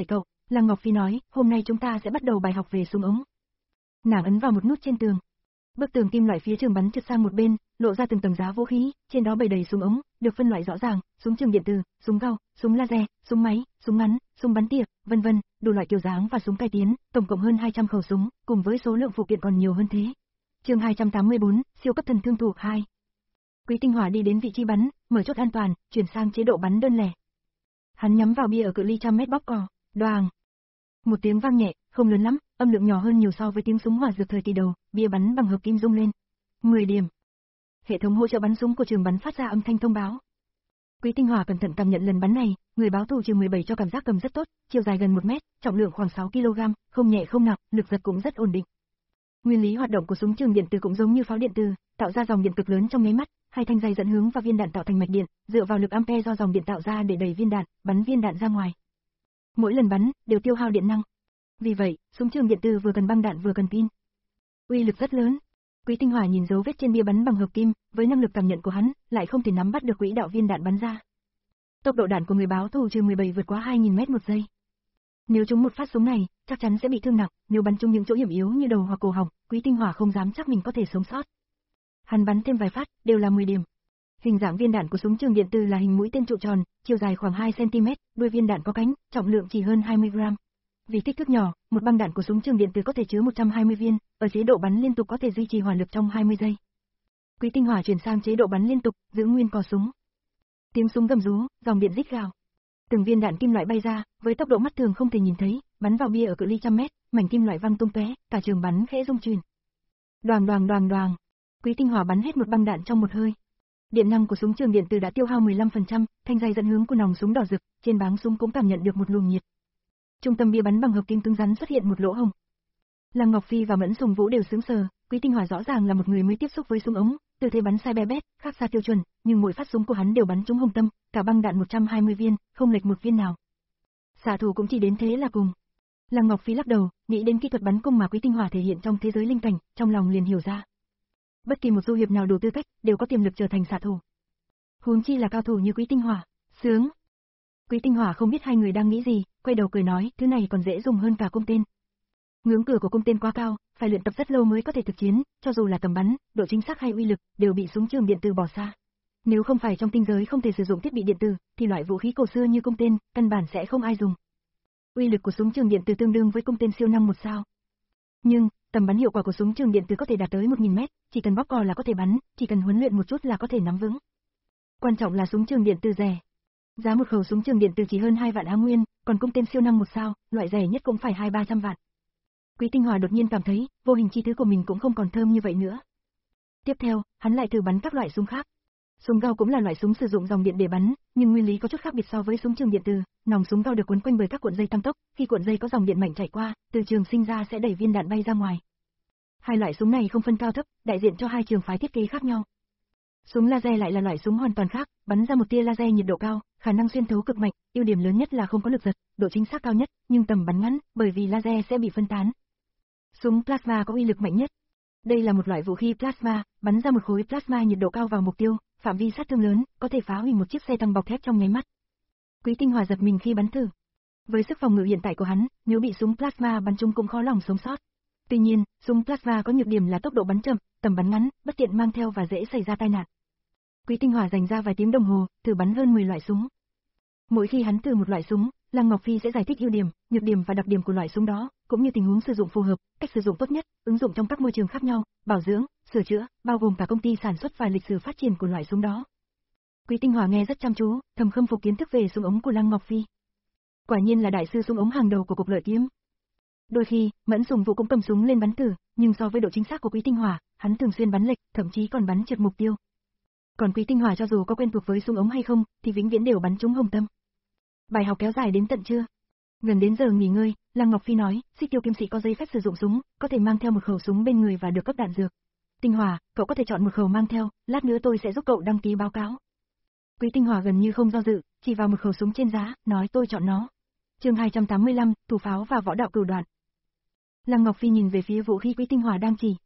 Lăng Ngọc Phi nói, hôm nay chúng ta sẽ bắt đầu bài học về súng ống. Nàng ấn vào một nút trên tường. Bức tường kim loại phía trường bắn trượt sang một bên, lộ ra từng tầng giá vũ khí, trên đó bày đầy súng ống, được phân loại rõ ràng, súng trường điện tử, súng gao, súng laser, súng máy, súng ngắn, súng bắn tỉa, vân vân, đủ loại kiểu dáng và súng cải tiến, tổng cộng hơn hai trăm khẩu súng, cùng với số lượng phụ kiện còn nhiều hơn thế. Chương hai trăm tám mươi tư, siêu cấp thần thương thủ hai. Quý Tinh Hỏa đi đến vị trí bắn, mở chốt an toàn, chuyển sang chế độ bắn đơn lẻ. Hắn nhắm vào bia ở cự ly trăm mét bóp cò, đoàng. Một tiếng vang nhẹ, không lớn lắm, âm lượng nhỏ hơn nhiều so với tiếng súng hỏa dược thời kỳ đầu, bia bắn bằng hợp kim rung lên. mười điểm. Hệ thống hỗ trợ bắn súng của trường bắn phát ra âm thanh thông báo. Quý Tinh Hỏa cẩn thận cảm nhận lần bắn này, người báo thủ trường mười bảy cho cảm giác cầm rất tốt, chiều dài gần một mét, trọng lượng khoảng sáu ki lô gam, không nhẹ không nặng, lực giật cũng rất ổn định. Nguyên lý hoạt động của súng trường điện tử cũng giống như pháo điện tử, tạo ra dòng điện cực lớn trong nháy mắt, hai thanh dây dẫn hướng và viên đạn tạo thành mạch điện, dựa vào lực ampere do dòng điện tạo ra để đẩy viên đạn, bắn viên đạn ra ngoài. Mỗi lần bắn đều tiêu hao điện năng. Vì vậy, súng trường điện tử vừa cần băng đạn vừa cần pin. Uy lực rất lớn. Quý Tinh Hỏa nhìn dấu vết trên bia bắn bằng hợp kim, với năng lực cảm nhận của hắn, lại không thể nắm bắt được quỹ đạo viên đạn bắn ra. Tốc độ đạn của người báo thủ trường mười bảy vượt quá hai nghìn mét một giây. Nếu trúng một phát súng này, chắc chắn sẽ bị thương nặng, nếu bắn trúng những chỗ hiểm yếu như đầu hoặc cổ họng, Quý Tinh Hỏa không dám chắc mình có thể sống sót. Hắn bắn thêm vài phát, đều là mười điểm. Hình dạng viên đạn của súng trường điện tử là hình mũi tên trụ tròn, chiều dài khoảng hai xăng ti mét, đuôi viên đạn có cánh, trọng lượng chỉ hơn hai mươi gam. Vì kích thước nhỏ, một băng đạn của súng trường điện tử có thể chứa một trăm hai mươi viên, ở chế độ bắn liên tục có thể duy trì hỏa lực trong hai mươi giây. Quý Tinh Hỏa chuyển sang chế độ bắn liên tục, giữ nguyên cò súng. Tiếng súng gầm rú, dòng điện rít gào. Từng viên đạn kim loại bay ra, với tốc độ mắt thường không thể nhìn thấy, bắn vào bia ở cự ly trăm mét, mảnh kim loại văng tung tóe, cả trường bắn khẽ rung chuyển. Đoàng đoàng đoàng đoàng. Quý Tinh Hỏa bắn hết một băng đạn trong một hơi. Điện năng của súng trường điện tử đã tiêu hao mười lăm phần trăm, thanh dây dẫn hướng của nòng súng đỏ rực, trên báng súng cũng cảm nhận được một luồng nhiệt. Trung tâm bia bắn bằng hợp kim cứng rắn xuất hiện một lỗ hổng. Lăng Ngọc Phi và Mẫn Sùng Vũ đều sững sờ, Quý Tinh Hỏa rõ ràng là một người mới tiếp xúc với súng ống, tư thế bắn sai be bét, khác xa tiêu chuẩn, nhưng mỗi phát súng của hắn đều bắn trúng hồng tâm, cả băng đạn một trăm hai mươi viên, không lệch một viên nào. Xạ thủ cũng chỉ đến thế là cùng. Lăng Ngọc Phi lắc đầu, nghĩ đến kỹ thuật bắn cung mà Quý Tinh Hỏa thể hiện trong thế giới linh cảnh, trong lòng liền hiểu ra. Bất kỳ một du hiệp nào đủ tư cách, đều có tiềm lực trở thành xạ thủ. Huống chi là cao thủ như Quý Tinh Hỏa, sướng. Quý Tinh Hỏa không biết hai người đang nghĩ gì, quay đầu cười nói, thứ này còn dễ dùng hơn cả cung tên. Ngưỡng cửa của cung tên quá cao, phải luyện tập rất lâu mới có thể thực chiến, cho dù là tầm bắn, độ chính xác hay uy lực, đều bị súng trường điện tử bỏ xa. Nếu không phải trong tinh giới không thể sử dụng thiết bị điện tử, thì loại vũ khí cổ xưa như cung tên, căn bản sẽ không ai dùng. Uy lực của súng trường điện tử tương đương với cung tên siêu năng một sao. Nhưng, tầm bắn hiệu quả của súng trường điện tử có thể đạt tới một nghìn mét, chỉ cần bóp cò là có thể bắn, chỉ cần huấn luyện một chút là có thể nắm vững. Quan trọng là súng trường điện tử rẻ. Giá một khẩu súng trường điện tử chỉ hơn hai vạn á nguyên, còn cung tên siêu năng một sao, loại rẻ nhất cũng phải hai ba trăm vạn. Quý Tinh Hỏa đột nhiên cảm thấy, vô hình chi thứ của mình cũng không còn thơm như vậy nữa. Tiếp theo, hắn lại thử bắn các loại súng khác. Súng gao cũng là loại súng sử dụng dòng điện để bắn, nhưng nguyên lý có chút khác biệt so với súng trường điện tử. Nòng súng gao được quấn quanh bởi các cuộn dây tăng tốc, khi cuộn dây có dòng điện mạnh chảy qua, từ trường sinh ra sẽ đẩy viên đạn bay ra ngoài. Hai loại súng này không phân cao thấp, đại diện cho hai trường phái thiết kế khác nhau. Súng laser lại là loại súng hoàn toàn khác, bắn ra một tia laser nhiệt độ cao, khả năng xuyên thấu cực mạnh, ưu điểm lớn nhất là không có lực giật, độ chính xác cao nhất, nhưng tầm bắn ngắn, bởi vì laser sẽ bị phân tán. Súng plasma có uy lực mạnh nhất. Đây là một loại vũ khí plasma, bắn ra một khối plasma nhiệt độ cao vào mục tiêu, phạm vi sát thương lớn, có thể phá hủy một chiếc xe tăng bọc thép trong nháy mắt. Quý Tinh Hỏa giật mình khi bắn thử. Với sức phòng ngự hiện tại của hắn, nếu bị súng plasma bắn trúng cũng khó lòng sống sót. Tuy nhiên, súng plasma có nhược điểm là tốc độ bắn chậm, tầm bắn ngắn, bất tiện mang theo và dễ xảy ra tai nạn. Quý Tinh Hỏa dành ra vài tiếng đồng hồ, thử bắn hơn mười loại súng. Mỗi khi hắn thử một loại súng, Lăng Ngọc Phi sẽ giải thích ưu điểm, nhược điểm và đặc điểm của loại súng đó, cũng như tình huống sử dụng phù hợp, cách sử dụng tốt nhất, ứng dụng trong các môi trường khác nhau, bảo dưỡng, sửa chữa, bao gồm cả công ty sản xuất và lịch sử phát triển của loại súng đó. Quý Tinh Hỏa nghe rất chăm chú, thầm khâm phục kiến thức về súng ống của Lăng Ngọc Phi. Quả nhiên là đại sư súng ống hàng đầu của Cục Lợi Kiếm. Đôi khi, Mẫn Sùng Vũ cũng cầm súng lên bắn thử, nhưng so với độ chính xác của Quý Tinh Hỏa, hắn thường xuyên bắn lệch, thậm chí còn bắn trượt mục tiêu. Còn Quý Tinh Hỏa cho dù có quen thuộc với súng ống hay không, thì vĩnh viễn đều bắn trúng hồng tâm. Bài học kéo dài đến tận trưa. Gần đến giờ nghỉ ngơi, Lăng Ngọc Phi nói, Xích Tiêu kiếm sĩ có giấy phép sử dụng súng, có thể mang theo một khẩu súng bên người và được cấp đạn dược. Tinh Hỏa, cậu có thể chọn một khẩu mang theo, lát nữa tôi sẽ giúp cậu đăng ký báo cáo. Quý Tinh Hỏa gần như không do dự, chỉ vào một khẩu súng trên giá, nói tôi chọn nó. Chương hai trăm tám mươi lăm, thủ pháo và võ đạo cửu đoạn. Lăng Ngọc Phi nhìn về phía vũ khí Quý Tinh Hỏa đang chỉ.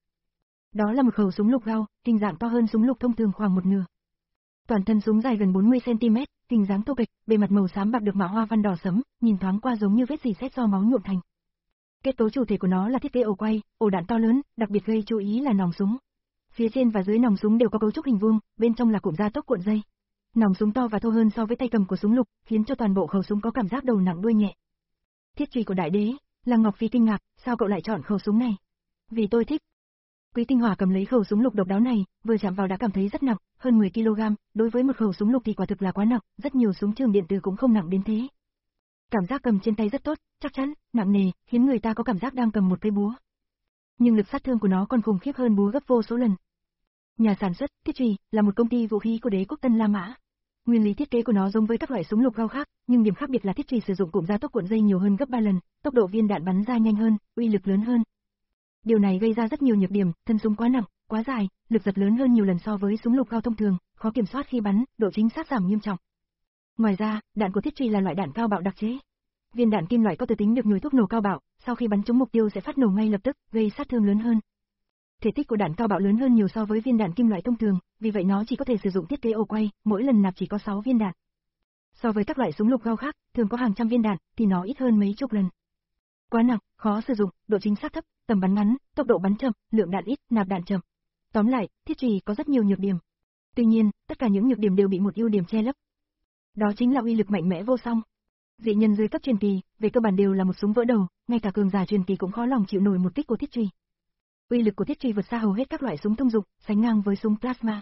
Đó là một khẩu súng lục gao, hình dạng to hơn súng lục thông thường khoảng một nửa. Toàn thân súng dài gần bốn mươi xăng ti mét, hình dáng tô kịch, bề mặt màu xám bạc được mạ hoa văn đỏ sẫm, nhìn thoáng qua giống như vết rỉ sét do máu nhuộm thành. Kết cấu chủ thể của nó là thiết kế ổ quay, ổ đạn to lớn, đặc biệt gây chú ý là nòng súng. Phía trên và dưới nòng súng đều có cấu trúc hình vuông, bên trong là cụm gia tốc cuộn dây. Nòng súng to và thô hơn so với tay cầm của súng lục, khiến cho toàn bộ khẩu súng có cảm giác đầu nặng đuôi nhẹ. Thiết truy của đại đế, Lăng Ngọc Phi kinh ngạc, sao cậu lại chọn khẩu súng này? Vì tôi thích. Quý Tinh Hỏa cầm lấy khẩu súng lục độc đáo này, vừa chạm vào đã cảm thấy rất nặng, hơn mười ki lô gam, đối với một khẩu súng lục thì quả thực là quá nặng, rất nhiều súng trường điện tử cũng không nặng đến thế. Cảm giác cầm trên tay rất tốt, chắc chắn, nặng nề, khiến người ta có cảm giác đang cầm một cây búa. Nhưng lực sát thương của nó còn khủng khiếp hơn búa gấp vô số lần. Nhà sản xuất, Thiết Trùy, là một công ty vũ khí của đế quốc Tân La Mã. Nguyên lý thiết kế của nó giống với các loại súng lục gao khác, nhưng điểm khác biệt là Thiết Trùy sử dụng cụm gia tốc cuộn dây nhiều hơn gấp ba lần, tốc độ viên đạn bắn ra nhanh hơn, uy lực lớn hơn. Điều này gây ra rất nhiều nhược điểm, thân súng quá nặng, quá dài, lực giật lớn hơn nhiều lần so với súng lục gao thông thường, khó kiểm soát khi bắn, độ chính xác giảm nghiêm trọng. Ngoài ra, đạn của Thiết Trùy là loại đạn cao bạo đặc chế. Viên đạn kim loại có tự tính được nhồi thuốc nổ cao bạo, sau khi bắn trúng mục tiêu sẽ phát nổ ngay lập tức, gây sát thương lớn hơn. Thể tích của đạn cao bạo lớn hơn nhiều so với viên đạn kim loại thông thường, vì vậy nó chỉ có thể sử dụng thiết kế ổ quay, mỗi lần nạp chỉ có sáu viên đạn. So với các loại súng lục gao khác, thường có hàng trăm viên đạn, thì nó ít hơn mấy chục lần. Quá nặng, khó sử dụng, độ chính xác thấp, tầm bắn ngắn, tốc độ bắn chậm, lượng đạn ít, nạp đạn chậm. Tóm lại, Thiết Trùy có rất nhiều nhược điểm. Tuy nhiên, tất cả những nhược điểm đều bị một ưu điểm che lấp. Đó chính là uy lực mạnh mẽ vô song. Dị nhân dưới cấp truyền kỳ, về cơ bản đều là một súng vỡ đầu, ngay cả cường giả truyền kỳ cũng khó lòng chịu nổi một kích của Thiết Trùy. Uy lực của Thiết Trùy vượt xa hầu hết các loại súng thông dụng, sánh ngang với súng plasma.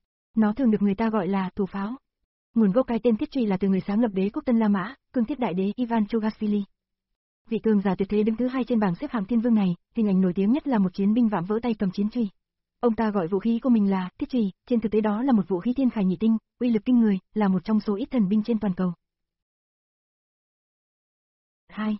Nó thường được người ta gọi là thủ pháo. Nguồn gốc cái tên Thiết Trùy là từ người sáng lập đế quốc Tân La Mã, cương thiết đại đế Ivan Chugashvili. Vị cường giả tuyệt thế đứng thứ hai trên bảng xếp hạng thiên vương này, hình ảnh nổi tiếng nhất là một chiến binh vạm vỡ tay cầm chiến chùy. Ông ta gọi vũ khí của mình là Thiết Trùy, trên thực tế đó là một vũ khí thiên khải nhị tinh, uy lực kinh người, là một trong số ít thần binh trên toàn cầu. hai.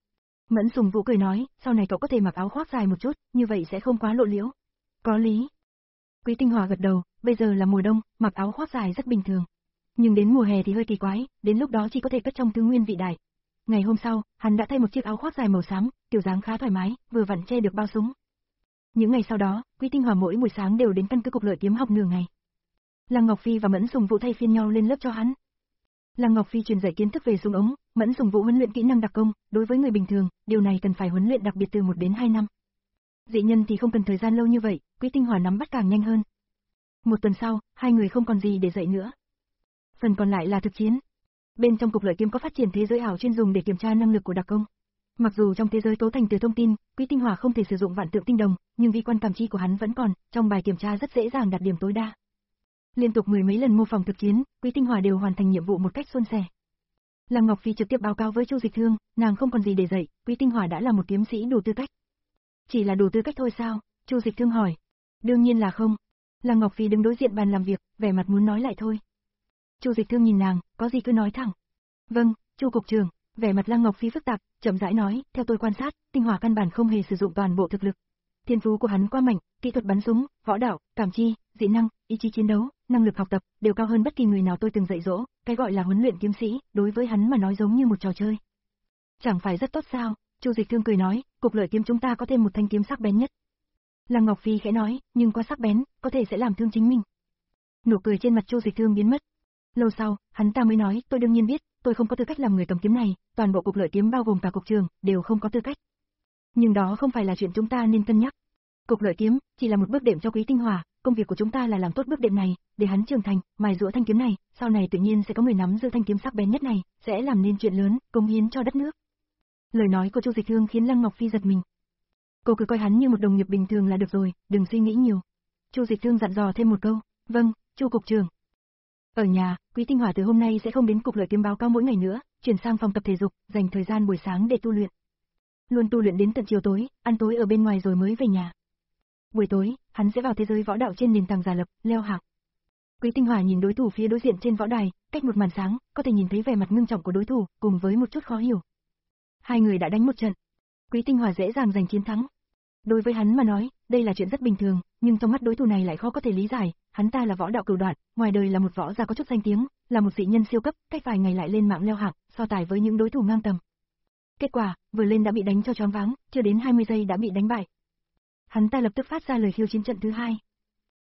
Mẫn Sùng Vũ cười nói, sau này cậu có thể mặc áo khoác dài một chút, như vậy sẽ không quá lộ liễu. Có lý. Quý Tinh Hỏa gật đầu, bây giờ là mùa đông, mặc áo khoác dài rất bình thường. Nhưng đến mùa hè thì hơi kỳ quái, đến lúc đó chỉ có thể cất trong tư nguyên vị đại. Ngày hôm sau, hắn đã thay một chiếc áo khoác dài màu xám, kiểu dáng khá thoải mái, vừa vặn che được bao súng. Những ngày sau đó, Quý Tinh Hỏa mỗi buổi sáng đều đến căn cứ Cục Lợi Kiếm học nửa ngày. Lăng Ngọc Phi và Mẫn Sùng Vũ thay phiên nhau lên lớp cho hắn. Lăng Ngọc Phi truyền dạy kiến thức về súng ống, Mẫn Sùng Vũ huấn luyện kỹ năng đặc công, đối với người bình thường, điều này cần phải huấn luyện đặc biệt từ một đến hai năm. Dị nhân thì không cần thời gian lâu như vậy, Quý Tinh Hỏa nắm bắt càng nhanh hơn. Một tuần sau, hai người không còn gì để dạy nữa. Phần còn lại là thực chiến. Bên trong Cục Lợi Kiếm có phát triển thế giới ảo chuyên dùng để kiểm tra năng lực của đặc công. Mặc dù trong thế giới cấu thành từ thông tin, Quý Tinh Hỏa không thể sử dụng vạn tượng tinh đồng, nhưng vi quan cảm chi của hắn vẫn còn, trong bài kiểm tra rất dễ dàng đạt điểm tối đa. Liên tục mười mấy lần mô phỏng thực chiến, Quý Tinh Hỏa đều hoàn thành nhiệm vụ một cách suôn sẻ. Lăng Ngọc Phi trực tiếp báo cáo với Chu Dịch Thương, nàng không còn gì để dạy, Quý Tinh Hỏa đã là một kiếm sĩ đủ tư cách. Chỉ là đủ tư cách thôi sao? Chu Dịch Thương hỏi. Đương nhiên là không. Lăng Ngọc Phi đứng đối diện bàn làm việc, vẻ mặt muốn nói lại thôi. Chu Dịch Thương nhìn nàng, có gì cứ nói thẳng. Vâng, Chu cục trưởng. Vẻ mặt Lăng Ngọc Phi phức tạp, chậm rãi nói, theo tôi quan sát, Tinh Hỏa căn bản không hề sử dụng toàn bộ thực lực. Thiên phú của hắn quá mạnh, kỹ thuật bắn súng, võ đạo, cảm chi, dị năng, ý chí chiến đấu, năng lực học tập đều cao hơn bất kỳ người nào tôi từng dạy dỗ, cái gọi là huấn luyện kiếm sĩ, đối với hắn mà nói giống như một trò chơi. Chẳng phải rất tốt sao? Chu Dịch Thương cười nói, Cục Lợi Kiếm chúng ta có thêm một thanh kiếm sắc bén nhất. Lăng Ngọc Phi khẽ nói, nhưng quá sắc bén, có thể sẽ làm thương chính mình. Nụ cười trên mặt Chu Dịch Thương biến mất. Lâu sau, hắn ta mới nói, tôi đương nhiên biết, tôi không có tư cách làm người cầm kiếm này, toàn bộ Cục Lợi Kiếm bao gồm cả cục trưởng, đều không có tư cách. Nhưng đó không phải là chuyện chúng ta nên cân nhắc. Cục Lợi Kiếm chỉ là một bước đệm cho Quý Tinh Hỏa, công việc của chúng ta là làm tốt bước đệm này, để hắn trưởng thành, mài giũa thanh kiếm này, sau này tự nhiên sẽ có người nắm giữ thanh kiếm sắc bén nhất này, sẽ làm nên chuyện lớn, cống hiến cho đất nước. Lời nói của Chu Dịch Thương khiến Lăng Ngọc Phi giật mình. Cô cứ coi hắn như một đồng nghiệp bình thường là được rồi, đừng suy nghĩ nhiều. Chu Dịch Thương dặn dò thêm một câu, vâng, Chu cục trưởng. Ở nhà, Quý Tinh Hỏa từ hôm nay sẽ không đến Cục Lợi Kiếm báo cáo mỗi ngày nữa, chuyển sang phòng tập thể dục, dành thời gian buổi sáng để tu luyện. Luôn tu luyện đến tận chiều tối, ăn tối ở bên ngoài rồi mới về nhà. Buổi tối, hắn sẽ vào thế giới võ đạo trên nền tảng giả lập, leo hạng. Quý Tinh Hỏa nhìn đối thủ phía đối diện trên võ đài, cách một màn sáng, có thể nhìn thấy vẻ mặt ngưng trọng của đối thủ, cùng với một chút khó hiểu. Hai người đã đánh một trận. Quý Tinh Hỏa dễ dàng giành chiến thắng. Đối với hắn mà nói, đây là chuyện rất bình thường, nhưng trong mắt đối thủ này lại khó có thể lý giải, hắn ta là võ đạo cửu đoạn, ngoài đời là một võ gia có chút danh tiếng, là một dị nhân siêu cấp, cách vài ngày lại lên mạng leo hạng, so tài với những đối thủ ngang tầm. Kết quả, vừa lên đã bị đánh cho choáng váng, chưa đến hai mươi giây đã bị đánh bại. Hắn ta lập tức phát ra lời khiêu chiến trận thứ hai.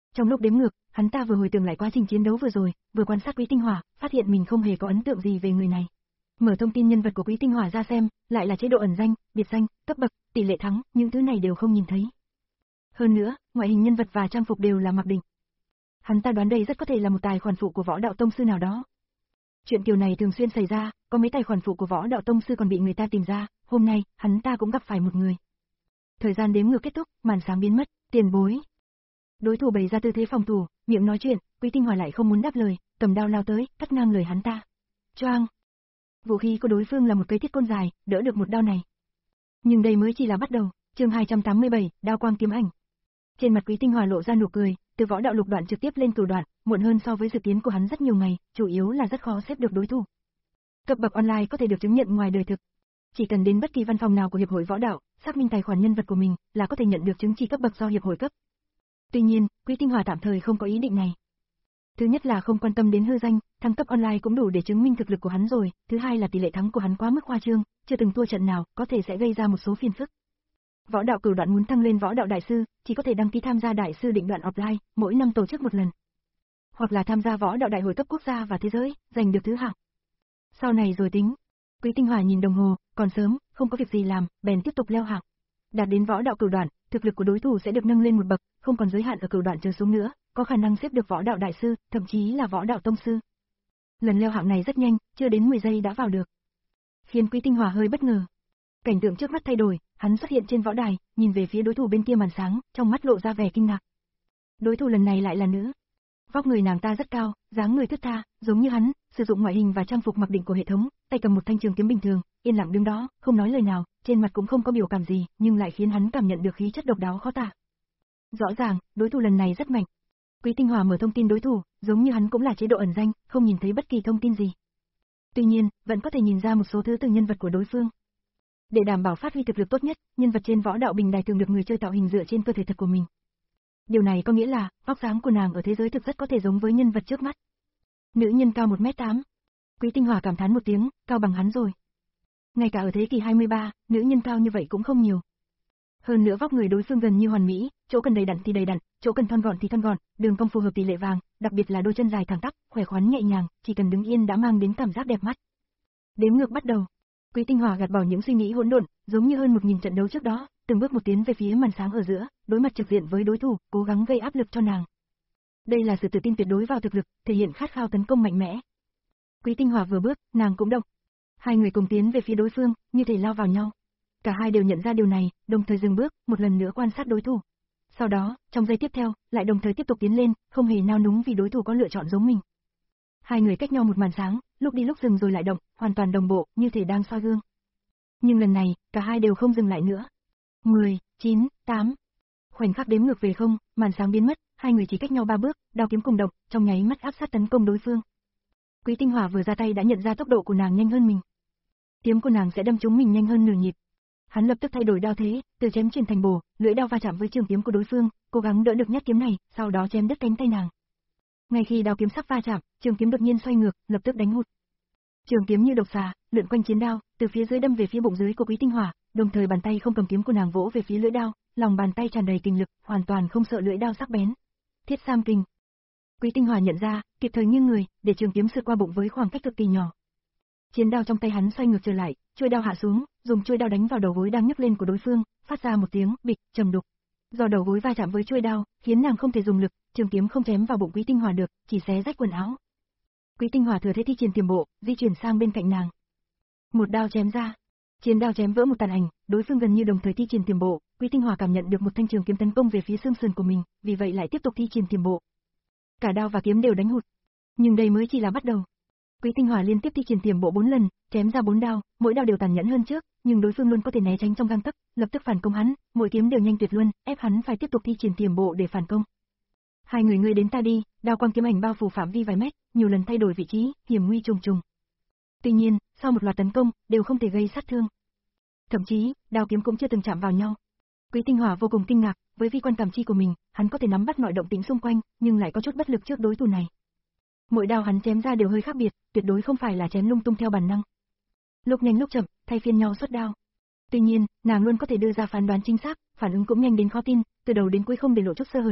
Trong lúc đếm ngược, hắn ta vừa hồi tưởng lại quá trình chiến đấu vừa rồi, vừa quan sát Quý Tinh Hỏa, phát hiện mình không hề có ấn tượng gì về người này. Mở thông tin nhân vật của Quý Tinh Hỏa ra xem, lại là chế độ ẩn danh, biệt danh, cấp bậc, tỷ lệ thắng, những thứ này đều không nhìn thấy. Hơn nữa, ngoại hình nhân vật và trang phục đều là mặc định. Hắn ta đoán đây rất có thể là một tài khoản phụ của võ đạo tông sư nào đó. Chuyện kiểu này thường xuyên xảy ra, có mấy tài khoản phụ của võ đạo tông sư còn bị người ta tìm ra, hôm nay, hắn ta cũng gặp phải một người. Thời gian đếm ngược kết thúc, màn sáng biến mất, tiền bối. Đối thủ bày ra tư thế phòng thủ, miệng nói chuyện, Quý Tinh Hỏa lại không muốn đáp lời, cầm đao lao tới, cắt ngang lời hắn ta. Choang. Vũ khí của đối phương là một cây thiết côn dài, đỡ được một đao này. Nhưng đây mới chỉ là bắt đầu, chương hai trăm tám mươi bảy, đao quang kiếm ảnh. Trên mặt Quý Tinh Hỏa lộ ra nụ cười, từ võ đạo lục đoạn trực tiếp lên cửu đoạn, muộn hơn so với dự kiến của hắn rất nhiều ngày, chủ yếu là rất khó xếp được đối thủ. Cấp bậc online có thể được chứng nhận ngoài đời thực. Chỉ cần đến bất kỳ văn phòng nào của hiệp hội võ đạo, xác minh tài khoản nhân vật của mình là có thể nhận được chứng chỉ cấp bậc do hiệp hội cấp. Tuy nhiên, Quý Tinh Hỏa tạm thời không có ý định này. Thứ nhất là không quan tâm đến hư danh, thăng cấp online cũng đủ để chứng minh thực lực của hắn rồi, thứ hai là tỷ lệ thắng của hắn quá mức khoa trương, chưa từng thua trận nào, có thể sẽ gây ra một số phiền phức. Võ đạo cửu đoạn muốn thăng lên võ đạo đại sư, chỉ có thể đăng ký tham gia đại sư định đoạn offline, mỗi năm tổ chức một lần. Hoặc là tham gia võ đạo đại hội cấp quốc gia và thế giới, giành được thứ hạng. Sau này rồi tính. Quý Tinh Hỏa nhìn đồng hồ, còn sớm, không có việc gì làm, bèn tiếp tục leo hạng. Đạt đến võ đạo cửu đoạn, thực lực của đối thủ sẽ được nâng lên một bậc, không còn giới hạn ở cửu đoạn trở xuống nữa, có khả năng xếp được võ đạo đại sư, thậm chí là võ đạo tông sư. Lần leo hạng này rất nhanh, chưa đến mười giây đã vào được. Khiến Quý Tinh Hỏa hơi bất ngờ. Cảnh tượng trước mắt thay đổi, hắn xuất hiện trên võ đài, nhìn về phía đối thủ bên kia màn sáng, trong mắt lộ ra vẻ kinh ngạc. Đối thủ lần này lại là nữ. Vóc người nàng ta rất cao, dáng người thướt tha, giống như hắn, sử dụng ngoại hình và trang phục mặc định của hệ thống, tay cầm một thanh trường kiếm bình thường, yên lặng đứng đó, không nói lời nào, trên mặt cũng không có biểu cảm gì, nhưng lại khiến hắn cảm nhận được khí chất độc đáo khó tả. Rõ ràng, đối thủ lần này rất mạnh. Quý Tinh Hỏa mở thông tin đối thủ, giống như hắn cũng là chế độ ẩn danh, không nhìn thấy bất kỳ thông tin gì. Tuy nhiên, vẫn có thể nhìn ra một số thứ từ nhân vật của đối phương. Để đảm bảo phát huy thực lực tốt nhất, nhân vật trên võ đạo bình đài thường được người chơi tạo hình dựa trên cơ thể thật của mình. Điều này có nghĩa là, vóc dáng của nàng ở thế giới thực rất có thể giống với nhân vật trước mắt. Nữ nhân cao một mét tám. Quý Tinh Hỏa cảm thán một tiếng, cao bằng hắn rồi. Ngay cả ở thế kỷ hai mươi ba, nữ nhân cao như vậy cũng không nhiều. Hơn nữa vóc người đối phương gần như hoàn mỹ, chỗ cần đầy đặn thì đầy đặn, chỗ cần thon gọn thì thon gọn, đường cong phù hợp tỷ lệ vàng, đặc biệt là đôi chân dài thẳng tắp, khỏe khoắn nhẹ nhàng, chỉ cần đứng yên đã mang đến cảm giác đẹp mắt. Đếm ngược bắt đầu. Quý Tinh Hỏa gạt bỏ những suy nghĩ hỗn độn, giống như hơn một nghìn trận đấu trước đó, từng bước một tiến về phía màn sáng ở giữa, đối mặt trực diện với đối thủ, cố gắng gây áp lực cho nàng. Đây là sự tự tin tuyệt đối vào thực lực, thể hiện khát khao tấn công mạnh mẽ. Quý Tinh Hỏa vừa bước, nàng cũng động. Hai người cùng tiến về phía đối phương, như thể lao vào nhau. Cả hai đều nhận ra điều này, đồng thời dừng bước, một lần nữa quan sát đối thủ. Sau đó, trong giây tiếp theo, lại đồng thời tiếp tục tiến lên, không hề nao núng vì đối thủ có lựa chọn giống mình. Hai người cách nhau một màn sáng, lúc đi lúc dừng rồi lại động, hoàn toàn đồng bộ, như thể đang soi gương. Nhưng lần này, cả hai đều không dừng lại nữa. mười, chín, tám. Khoảnh khắc đếm ngược về không, màn sáng biến mất, hai người chỉ cách nhau ba bước, đao kiếm cùng động, trong nháy mắt áp sát tấn công đối phương. Quý Tinh Hỏa vừa ra tay đã nhận ra tốc độ của nàng nhanh hơn mình. Kiếm của nàng sẽ đâm trúng mình nhanh hơn nửa nhịp. Hắn lập tức thay đổi đao thế, từ chém chuyển thành bổ, lưỡi đao va chạm với trường kiếm của đối phương, cố gắng đỡ được nhát kiếm này, sau đó chém đứt cánh tay nàng. Ngay khi đao kiếm sắp va chạm, trường kiếm đột nhiên xoay ngược, lập tức đánh hụt. Trường kiếm như độc xà, lượn quanh chiến đao, từ phía dưới đâm về phía bụng dưới của Quý Tinh Hỏa, đồng thời bàn tay không cầm kiếm của nàng vỗ về phía lưỡi đao, lòng bàn tay tràn đầy kình lực, hoàn toàn không sợ lưỡi đao sắc bén. Thiết Sam kình. Quý Tinh Hỏa nhận ra, kịp thời nghiêng người, để trường kiếm sượt qua bụng với khoảng cách cực kỳ nhỏ. Chiến đao trong tay hắn xoay ngược trở lại, chuôi đao hạ xuống, dùng chuôi đao đánh vào đầu gối đang nhấc lên của đối phương, phát ra một tiếng bịch trầm đục. Do đầu gối va chạm với chuôi đao, khiến nàng không thể dùng lực, trường kiếm không chém vào bụng Quý Tinh Hỏa được, chỉ xé rách quần áo. Quý Tinh Hỏa thừa thế thi triển tiềm bộ, di chuyển sang bên cạnh nàng. Một đao chém ra, chiến đao chém vỡ một tàn ảnh, đối phương gần như đồng thời thi triển tiềm bộ, Quý Tinh Hỏa cảm nhận được một thanh trường kiếm tấn công về phía xương sườn của mình, vì vậy lại tiếp tục thi triển tiềm bộ. Cả đao và kiếm đều đánh hụt, nhưng đây mới chỉ là bắt đầu. Quý Tinh Hỏa liên tiếp thi triển tiềm bộ bốn lần, chém ra bốn đao, mỗi đao đều tàn nhẫn hơn trước, nhưng đối phương luôn có thể né tránh trong gang tấc, lập tức phản công hắn, mỗi kiếm đều nhanh tuyệt luân, ép hắn phải tiếp tục thi triển tiềm bộ để phản công. Hai người ngươi đến ta đi, đao quang kiếm ảnh bao phủ phạm vi vài mét, nhiều lần thay đổi vị trí, hiểm nguy trùng trùng. Tuy nhiên, sau một loạt tấn công, đều không thể gây sát thương. Thậm chí, đao kiếm cũng chưa từng chạm vào nhau. Quý Tinh Hỏa vô cùng kinh ngạc, với vi quan cảm chi của mình, hắn có thể nắm bắt mọi động tĩnh xung quanh, nhưng lại có chút bất lực trước đối thủ này. Mỗi đao hắn chém ra đều hơi khác biệt, tuyệt đối không phải là chém lung tung theo bản năng. Lúc nhanh lúc chậm, thay phiên nhau xuất đao. Tuy nhiên, nàng luôn có thể đưa ra phán đoán chính xác, phản ứng cũng nhanh đến khó tin, từ đầu đến cuối không để lộ chút sơ hở nào,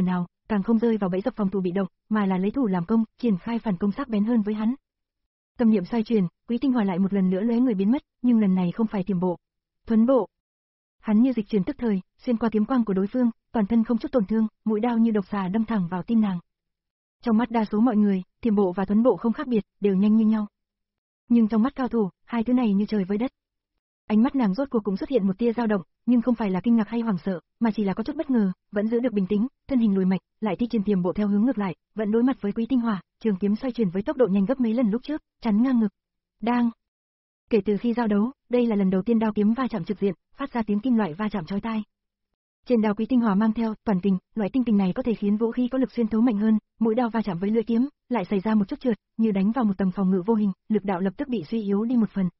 càng không rơi vào bẫy dập phòng thủ bị động, mà là lấy thủ làm công, triển khai phản công sắc bén hơn với hắn. Tâm niệm xoay chuyển, Quý Tinh Hòa lại một lần nữa lóe người biến mất, nhưng lần này không phải tiềm bộ, thuấn bộ. Hắn như dịch chuyển tức thời, xuyên qua kiếm quang của đối phương, toàn thân không chút tổn thương, mũi đao như độc xà đâm thẳng vào tim nàng. Trong mắt đa số mọi người, tiềm bộ và thuấn bộ không khác biệt, đều nhanh như nhau. Nhưng trong mắt cao thủ, hai thứ này như trời với đất. Ánh mắt nàng rốt cuộc cũng xuất hiện một tia dao động, nhưng không phải là kinh ngạc hay hoảng sợ, mà chỉ là có chút bất ngờ, vẫn giữ được bình tĩnh, thân hình lùi mạch, lại thi triển tiềm bộ theo hướng ngược lại, vẫn đối mặt với Quý Tinh Hòa, trường kiếm xoay chuyển với tốc độ nhanh gấp mấy lần lúc trước, chắn ngang ngực. Đang. Kể từ khi giao đấu, đây là lần đầu tiên đao kiếm va chạm trực diện, phát ra tiếng kim loại va chạm chói tai. Trên đao Quý Tinh Hòa mang theo toàn kình, loại tinh kình này có thể khiến vũ khí có lực xuyên thấu mạnh hơn, mũi đao va chạm với lưỡi kiếm, lại xảy ra một chút trượt, như đánh vào một tầng phòng ngự vô hình, lực đạo lập tức bị suy yếu đi một phần.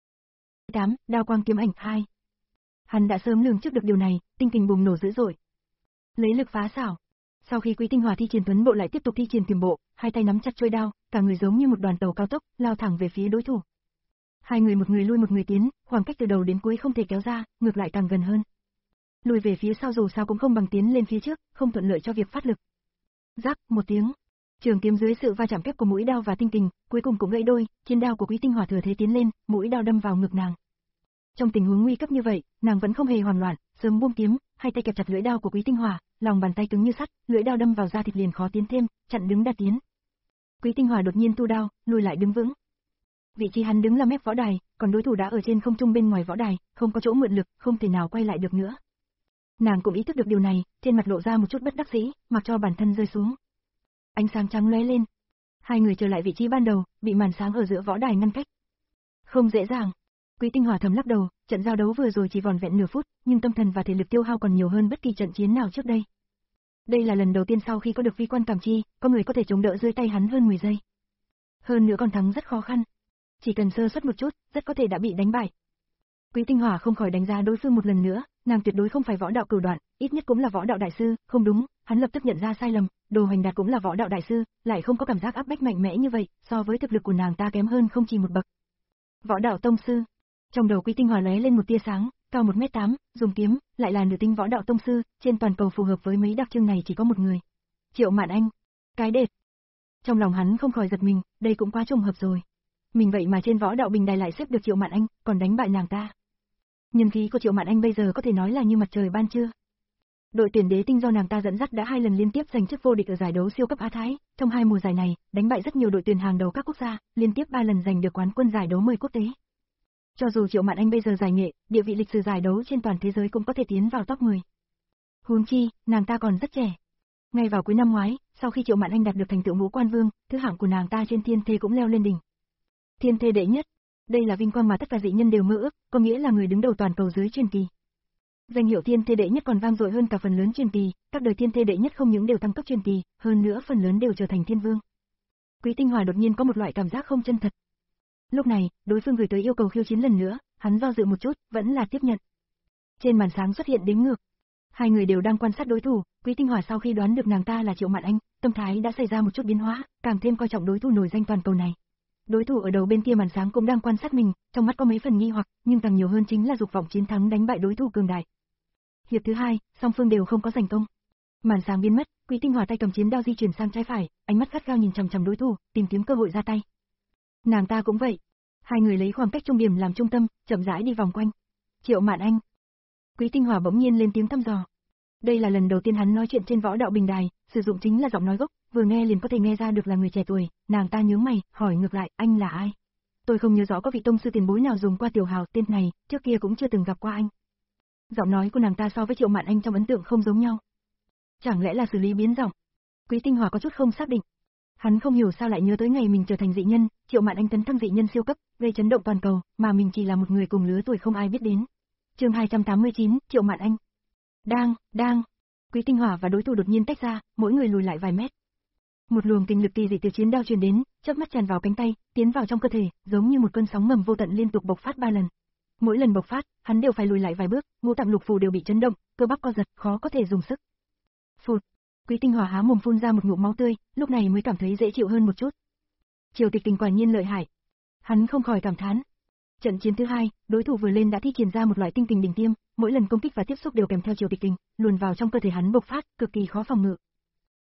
tám. Đao quang kiếm ảnh hai. Hắn đã sớm lường trước được điều này, tinh kình bùng nổ dữ dội. Lấy lực phá xảo. Sau khi Quý Tinh Hòa thi triển tuấn bộ lại tiếp tục thi triển tiềm bộ, hai tay nắm chặt chuôi đao, cả người giống như một đoàn tàu cao tốc, lao thẳng về phía đối thủ. Hai người một người lui một người tiến, khoảng cách từ đầu đến cuối không thể kéo ra, ngược lại càng gần hơn. Lùi về phía sau dù sao cũng không bằng tiến lên phía trước, không thuận lợi cho việc phát lực. Rắc một tiếng, trường kiếm dưới sự va chạm kép của mũi đao và tinh kình, cuối cùng cũng gãy đôi, chiến đao của Quý Tinh Hòa thừa thế tiến lên, mũi đao đâm vào ngực nàng. Trong tình huống nguy cấp như vậy, nàng vẫn không hề hoảng loạn, sớm buông kiếm, hai tay kẹp chặt lưỡi đao của Quý Tinh Hòa, lòng bàn tay cứng như sắt, lưỡi đao đâm vào da thịt liền khó tiến thêm, chặn đứng đa tiến. Quý Tinh Hòa đột nhiên thu đao, lùi lại đứng vững. Vị trí hắn đứng là mép võ đài, còn đối thủ đã ở trên không trung bên ngoài võ đài, không có chỗ mượn lực, không thể nào quay lại được nữa. Nàng cũng ý thức được điều này, trên mặt lộ ra một chút bất đắc dĩ, mặc cho bản thân rơi xuống. Ánh sáng trắng lóe lên. Hai người trở lại vị trí ban đầu, bị màn sáng ở giữa võ đài ngăn cách. Không dễ dàng. Quý Tinh Hòa thầm lắc đầu, trận giao đấu vừa rồi chỉ vỏn vẹn nửa phút, nhưng tâm thần và thể lực tiêu hao còn nhiều hơn bất kỳ trận chiến nào trước đây. Đây là lần đầu tiên sau khi có được vi quan cảm chi, có người có thể chống đỡ dưới tay hắn hơn mười giây. Hơn nữa còn thắng rất khó khăn. Chỉ cần sơ suất một chút, rất có thể đã bị đánh bại. Quý Tinh Hòa không khỏi đánh giá đối phương một lần nữa, nàng tuyệt đối không phải võ đạo cửu đoạn, ít nhất cũng là võ đạo đại sư, không đúng, hắn lập tức nhận ra sai lầm, Đồ Hoành Đạt cũng là võ đạo đại sư, lại không có cảm giác áp bách mạnh mẽ như vậy, so với thực lực của nàng ta kém hơn không chỉ một bậc. Võ đạo tông sư. Trong đầu Quý Tinh Hòa lóe lên một tia sáng, cao một mét tám, dùng kiếm, lại là nửa tinh võ đạo tông sư, trên toàn cầu phù hợp với mấy đặc trưng này chỉ có một người. Triệu Mạn Anh. Cái đệt. Trong lòng hắn không khỏi giật mình, đây cũng quá trùng hợp rồi. Mình vậy mà trên võ đạo bình đài lại xếp được Triệu Mạn Anh, còn đánh bại nàng ta. Nhân khí của Triệu Mạn Anh bây giờ có thể nói là như mặt trời ban trưa. Đội tuyển đế tinh do nàng ta dẫn dắt đã hai lần liên tiếp giành chức vô địch ở giải đấu siêu cấp Á Thái, trong hai mùa giải này, đánh bại rất nhiều đội tuyển hàng đầu các quốc gia, liên tiếp ba lần giành được quán quân giải đấu mười quốc tế. Cho dù Triệu Mạn Anh bây giờ giải nghệ, địa vị lịch sử giải đấu trên toàn thế giới cũng có thể tiến vào top mười. Huống chi, nàng ta còn rất trẻ. Ngay vào cuối năm ngoái, sau khi Triệu Mạn Anh đạt được thành tựu ngũ quan vương, thứ hạng của nàng ta trên thiên thê cũng leo lên đỉnh. Thiên thê đệ nhất. Đây là vinh quang mà tất cả dị nhân đều mơ ước, có nghĩa là người đứng đầu toàn cầu dưới truyền kỳ. Danh hiệu thiên thê đệ nhất còn vang dội hơn cả phần lớn truyền kỳ, các đời thiên thê đệ nhất không những đều tăng cấp truyền kỳ, hơn nữa phần lớn đều trở thành thiên vương. Quý Tinh Hòa đột nhiên có một loại cảm giác không chân thật. Lúc này, đối phương gửi tới yêu cầu khiêu chiến lần nữa, hắn do dự một chút, vẫn là tiếp nhận. Trên màn sáng xuất hiện đếm ngược. Hai người đều đang quan sát đối thủ, Quý Tinh Hòa sau khi đoán được nàng ta là Triệu Mạn Anh, tâm thái đã xảy ra một chút biến hóa, càng thêm coi trọng đối thủ nổi danh toàn cầu này. Đối thủ ở đầu bên kia màn sáng cũng đang quan sát mình, trong mắt có mấy phần nghi hoặc, nhưng càng nhiều hơn chính là dục vọng chiến thắng đánh bại đối thủ cường đại. Hiệp thứ hai, song phương đều không có giành công. Màn sáng biến mất, Quý Tinh Hòa tay cầm chiến đao di chuyển sang trái phải, ánh mắt gắt gao nhìn chằm chằm đối thủ, tìm kiếm cơ hội ra tay. Nàng ta cũng vậy. Hai người lấy khoảng cách trung điểm làm trung tâm, chậm rãi đi vòng quanh. Triệu Mạn Anh. Quý Tinh Hòa bỗng nhiên lên tiếng thăm dò. Đây là lần đầu tiên hắn nói chuyện trên võ đạo bình đài, sử dụng chính là giọng nói gốc, vừa nghe liền có thể nghe ra được là người trẻ tuổi, nàng ta nhướng mày, hỏi ngược lại, anh là ai? Tôi không nhớ rõ có vị tông sư tiền bối nào dùng qua Tiểu Hào tên này, trước kia cũng chưa từng gặp qua anh. Giọng nói của nàng ta so với Triệu Mạn Anh trong ấn tượng không giống nhau. Chẳng lẽ là xử lý biến giọng? Quý Tinh Hòa có chút không xác định. Hắn không hiểu sao lại nhớ tới ngày mình trở thành dị nhân, Triệu Mạn Anh tấn thăng dị nhân siêu cấp, gây chấn động toàn cầu, mà mình chỉ là một người cùng lứa tuổi không ai biết đến. Chương hai trăm tám mươi chín, Triệu Mạn Anh. Đang, đang. Quý Tinh Hòa và đối thủ đột nhiên tách ra, mỗi người lùi lại vài mét. Một luồng kinh lực kỳ dị từ chiến đao truyền đến, chớp mắt tràn vào cánh tay, tiến vào trong cơ thể, giống như một cơn sóng ngầm vô tận liên tục bộc phát ba lần. Mỗi lần bộc phát, hắn đều phải lùi lại vài bước, ngũ tạng lục phủ đều bị chấn động, cơ bắp co giật, khó có thể dùng sức. Phụt. Quý Tinh Hòa há mồm phun ra một ngụm máu tươi, lúc này mới cảm thấy dễ chịu hơn một chút. Triều Tịch Kình quả nhiên lợi hại. Hắn không khỏi cảm thán. Trận chiến thứ hai, đối thủ vừa lên đã thi triển ra một loại tinh kình đỉnh tiêm, mỗi lần công kích và tiếp xúc đều kèm theo Triều Tịch Kình, luồn vào trong cơ thể hắn bộc phát, cực kỳ khó phòng ngự.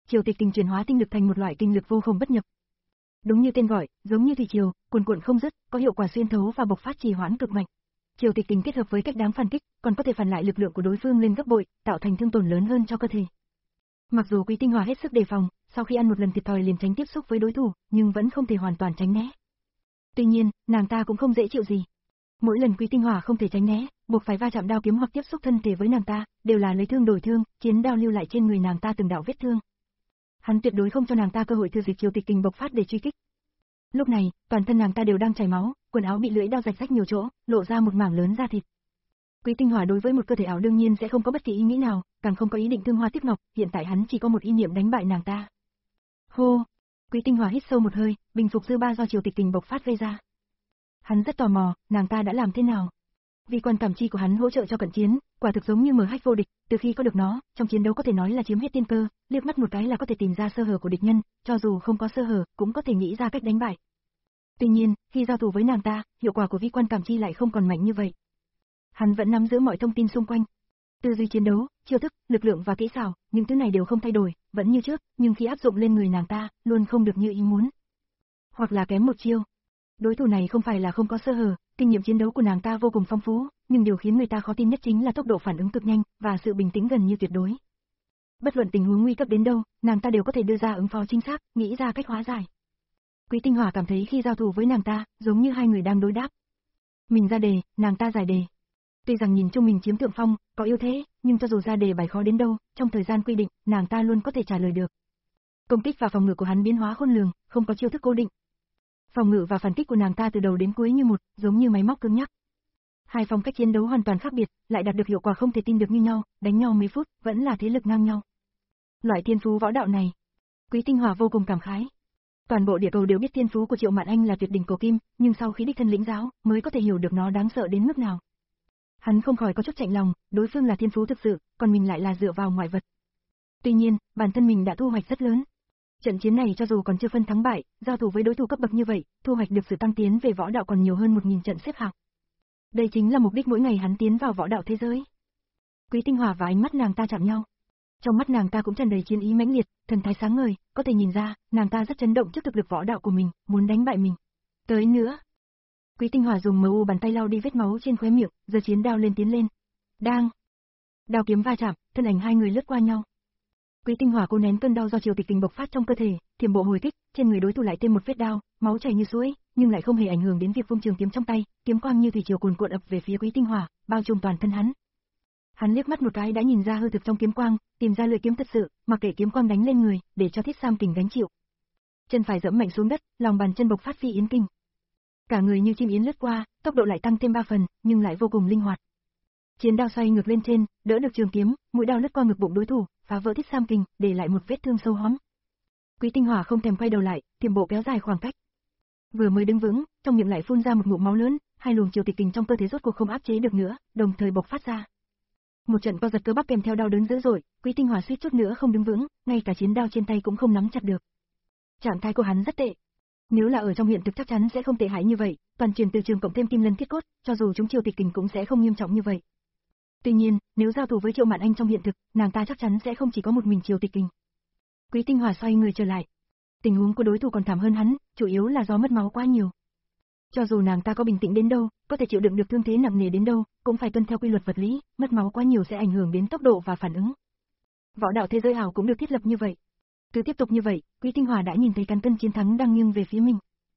Triều Tịch Kình chuyển hóa tinh lực thành một loại kinh lực vô cùng bất nhập. Đúng như tên gọi, giống như thủy triều, cuồn cuộn không dứt, có hiệu quả xuyên thấu và bộc phát trì hoãn cực mạnh. Triều Tịch Kình kết hợp với cách đáng phản kích, còn có thể phản lại lực lượng của đối phương lên gấp bội, tạo thành thương tổn lớn hơn cho cơ thể. Mặc dù Quý Tinh Hòa hết sức đề phòng, sau khi ăn một lần thiệt thòi liền tránh tiếp xúc với đối thủ, nhưng vẫn không thể hoàn toàn tránh né. Tuy nhiên, nàng ta cũng không dễ chịu gì. Mỗi lần Quý Tinh Hòa không thể tránh né, buộc phải va chạm đao kiếm hoặc tiếp xúc thân thể với nàng ta, đều là lấy thương đổi thương, chiến đao lưu lại trên người nàng ta từng đạo vết thương. Hắn tuyệt đối không cho nàng ta cơ hội thừa dịp Triều Tịch Kình bộc phát để truy kích. Lúc này, toàn thân nàng ta đều đang chảy máu, quần áo bị lưỡi dao rạch rách nhiều chỗ, lộ ra một mảng lớn da thịt. Quý Tinh Hòa đối với một cơ thể ảo đương nhiên sẽ không có bất kỳ ý nghĩ nào, càng không có ý định thương hoa tiếp ngọc, hiện tại hắn chỉ có một ý niệm đánh bại nàng ta. Hô, Quý Tinh Hòa hít sâu một hơi, bình phục dư ba do Triều Tịch Kình bộc phát gây ra. Hắn rất tò mò, nàng ta đã làm thế nào? Vì quan cảm chi của hắn hỗ trợ cho cận chiến, quả thực giống như mở hách vô địch, từ khi có được nó, trong chiến đấu có thể nói là chiếm hết tiên cơ, liếc mắt một cái là có thể tìm ra sơ hở của địch nhân, cho dù không có sơ hở, cũng có thể nghĩ ra cách đánh bại. Tuy nhiên, khi giao thủ với nàng ta, hiệu quả của vi quan cảm chi lại không còn mạnh như vậy. Hắn vẫn nắm giữ mọi thông tin xung quanh. Tư duy chiến đấu, chiêu thức, lực lượng và kỹ xảo, những thứ này đều không thay đổi, vẫn như trước, nhưng khi áp dụng lên người nàng ta, luôn không được như ý muốn. Hoặc là kém một chiêu. Đối thủ này không phải là không có sơ hở, kinh nghiệm chiến đấu của nàng ta vô cùng phong phú, nhưng điều khiến người ta khó tin nhất chính là tốc độ phản ứng cực nhanh và sự bình tĩnh gần như tuyệt đối. Bất luận tình huống nguy cấp đến đâu, nàng ta đều có thể đưa ra ứng phó chính xác, nghĩ ra cách hóa giải. Quý Tinh Hòa cảm thấy khi giao thủ với nàng ta, giống như hai người đang đối đáp. Mình ra đề, nàng ta giải đề. Tuy rằng nhìn chung mình chiếm thượng phong, có ưu thế, nhưng cho dù ra đề bài khó đến đâu, trong thời gian quy định, nàng ta luôn có thể trả lời được. Công kích và phòng ngự của hắn biến hóa khôn lường, không có chiêu thức cố định. Phòng ngự và phản kích của nàng ta từ đầu đến cuối như một, giống như máy móc cứng nhắc. Hai phong cách chiến đấu hoàn toàn khác biệt, lại đạt được hiệu quả không thể tin được như nhau, đánh nhau mấy phút, vẫn là thế lực ngang nhau. Loại thiên phú võ đạo này, Quý Tinh Hòa vô cùng cảm khái. Toàn bộ địa cầu đều biết thiên phú của Triệu Mạn Anh là tuyệt đỉnh cổ kim, nhưng sau khi đích thân lĩnh giáo, mới có thể hiểu được nó đáng sợ đến mức nào. Hắn không khỏi có chút chạnh lòng, đối phương là thiên phú thực sự, còn mình lại là dựa vào ngoại vật. Tuy nhiên, bản thân mình đã thu hoạch rất lớn. Trận chiến này cho dù còn chưa phân thắng bại, giao thủ với đối thủ cấp bậc như vậy, thu hoạch được sự tăng tiến về võ đạo còn nhiều hơn một nghìn trận xếp hạng. Đây chính là mục đích mỗi ngày hắn tiến vào võ đạo thế giới. Quý Tinh Hòa và ánh mắt nàng ta chạm nhau. Trong mắt nàng ta cũng tràn đầy chiến ý mãnh liệt, thần thái sáng ngời, có thể nhìn ra, nàng ta rất chấn động trước thực lực võ đạo của mình, muốn đánh bại mình. Tới nữa. Quý Tinh Hòa dùng mờ u bàn tay lau đi vết máu trên khóe miệng, giơ chiến đao lên tiến lên. Đang. Đao kiếm va chạm, thân ảnh hai người lướt qua nhau. Quý Tinh Hòa cố nén cơn đau do Triều Tịch Kình bộc phát trong cơ thể, thiểm bộ hồi kích, trên người đối thủ lại thêm một vết đao, máu chảy như suối, nhưng lại không hề ảnh hưởng đến việc vung trường kiếm trong tay, kiếm quang như thủy triều cuồn cuộn ập về phía Quý Tinh Hòa, bao trùm toàn thân hắn. Hắn liếc mắt một cái đã nhìn ra hư thực trong kiếm quang, tìm ra lưỡi kiếm thật sự, mặc kệ kiếm quang đánh lên người, để cho Thiết Sam Kình gánh chịu. Chân phải giẫm mạnh xuống đất, lòng bàn chân bộc phát phi yến kinh. Cả người như chim yến lướt qua, tốc độ lại tăng thêm ba phần, nhưng lại vô cùng linh hoạt. Chiến đao xoay ngược lên trên, đỡ được trường kiếm, mũi đao lướt qua ngực bụng đối thủ, phá vỡ Thiết Sam Kình, để lại một vết thương sâu hoắm. Quý Tinh Hòa không thèm quay đầu lại, tiềm bộ kéo dài khoảng cách. Vừa mới đứng vững, trong miệng lại phun ra một ngụm máu lớn, hai luồng Triều Tịch Kình trong cơ thể rốt cuộc không áp chế được nữa, đồng thời bộc phát ra. Một trận co giật cơ bắp kèm theo đau đớn dữ dội, Quý Tinh Hòa suýt chút nữa không đứng vững, ngay cả chiến đao trên tay cũng không nắm chặt được. Trạng thái của hắn rất tệ. Nếu là ở trong hiện thực chắc chắn sẽ không tệ hại như vậy, toàn truyền từ trường cộng thêm kim lân thiết cốt, cho dù chúng Triều Tịch Kình cũng sẽ không nghiêm trọng như vậy. Tuy nhiên, nếu giao thủ với Triệu Mạn Anh trong hiện thực, nàng ta chắc chắn sẽ không chỉ có một mình Triều Tịch Kình. Quý Tinh Hòa xoay người trở lại. Tình huống của đối thủ còn thảm hơn hắn, chủ yếu là do mất máu quá nhiều. Cho dù nàng ta có bình tĩnh đến đâu, có thể chịu đựng được thương thế nặng nề đến đâu, cũng phải tuân theo quy luật vật lý, mất máu quá nhiều sẽ ảnh hưởng đến tốc độ và phản ứng. Võ đạo thế giới ảo cũng được thiết lập như vậy. Cứ tiếp tục như vậy, Quý Tinh Hòa đã nhìn thấy cán cân chiến thắng đang nghiêng về phía mình.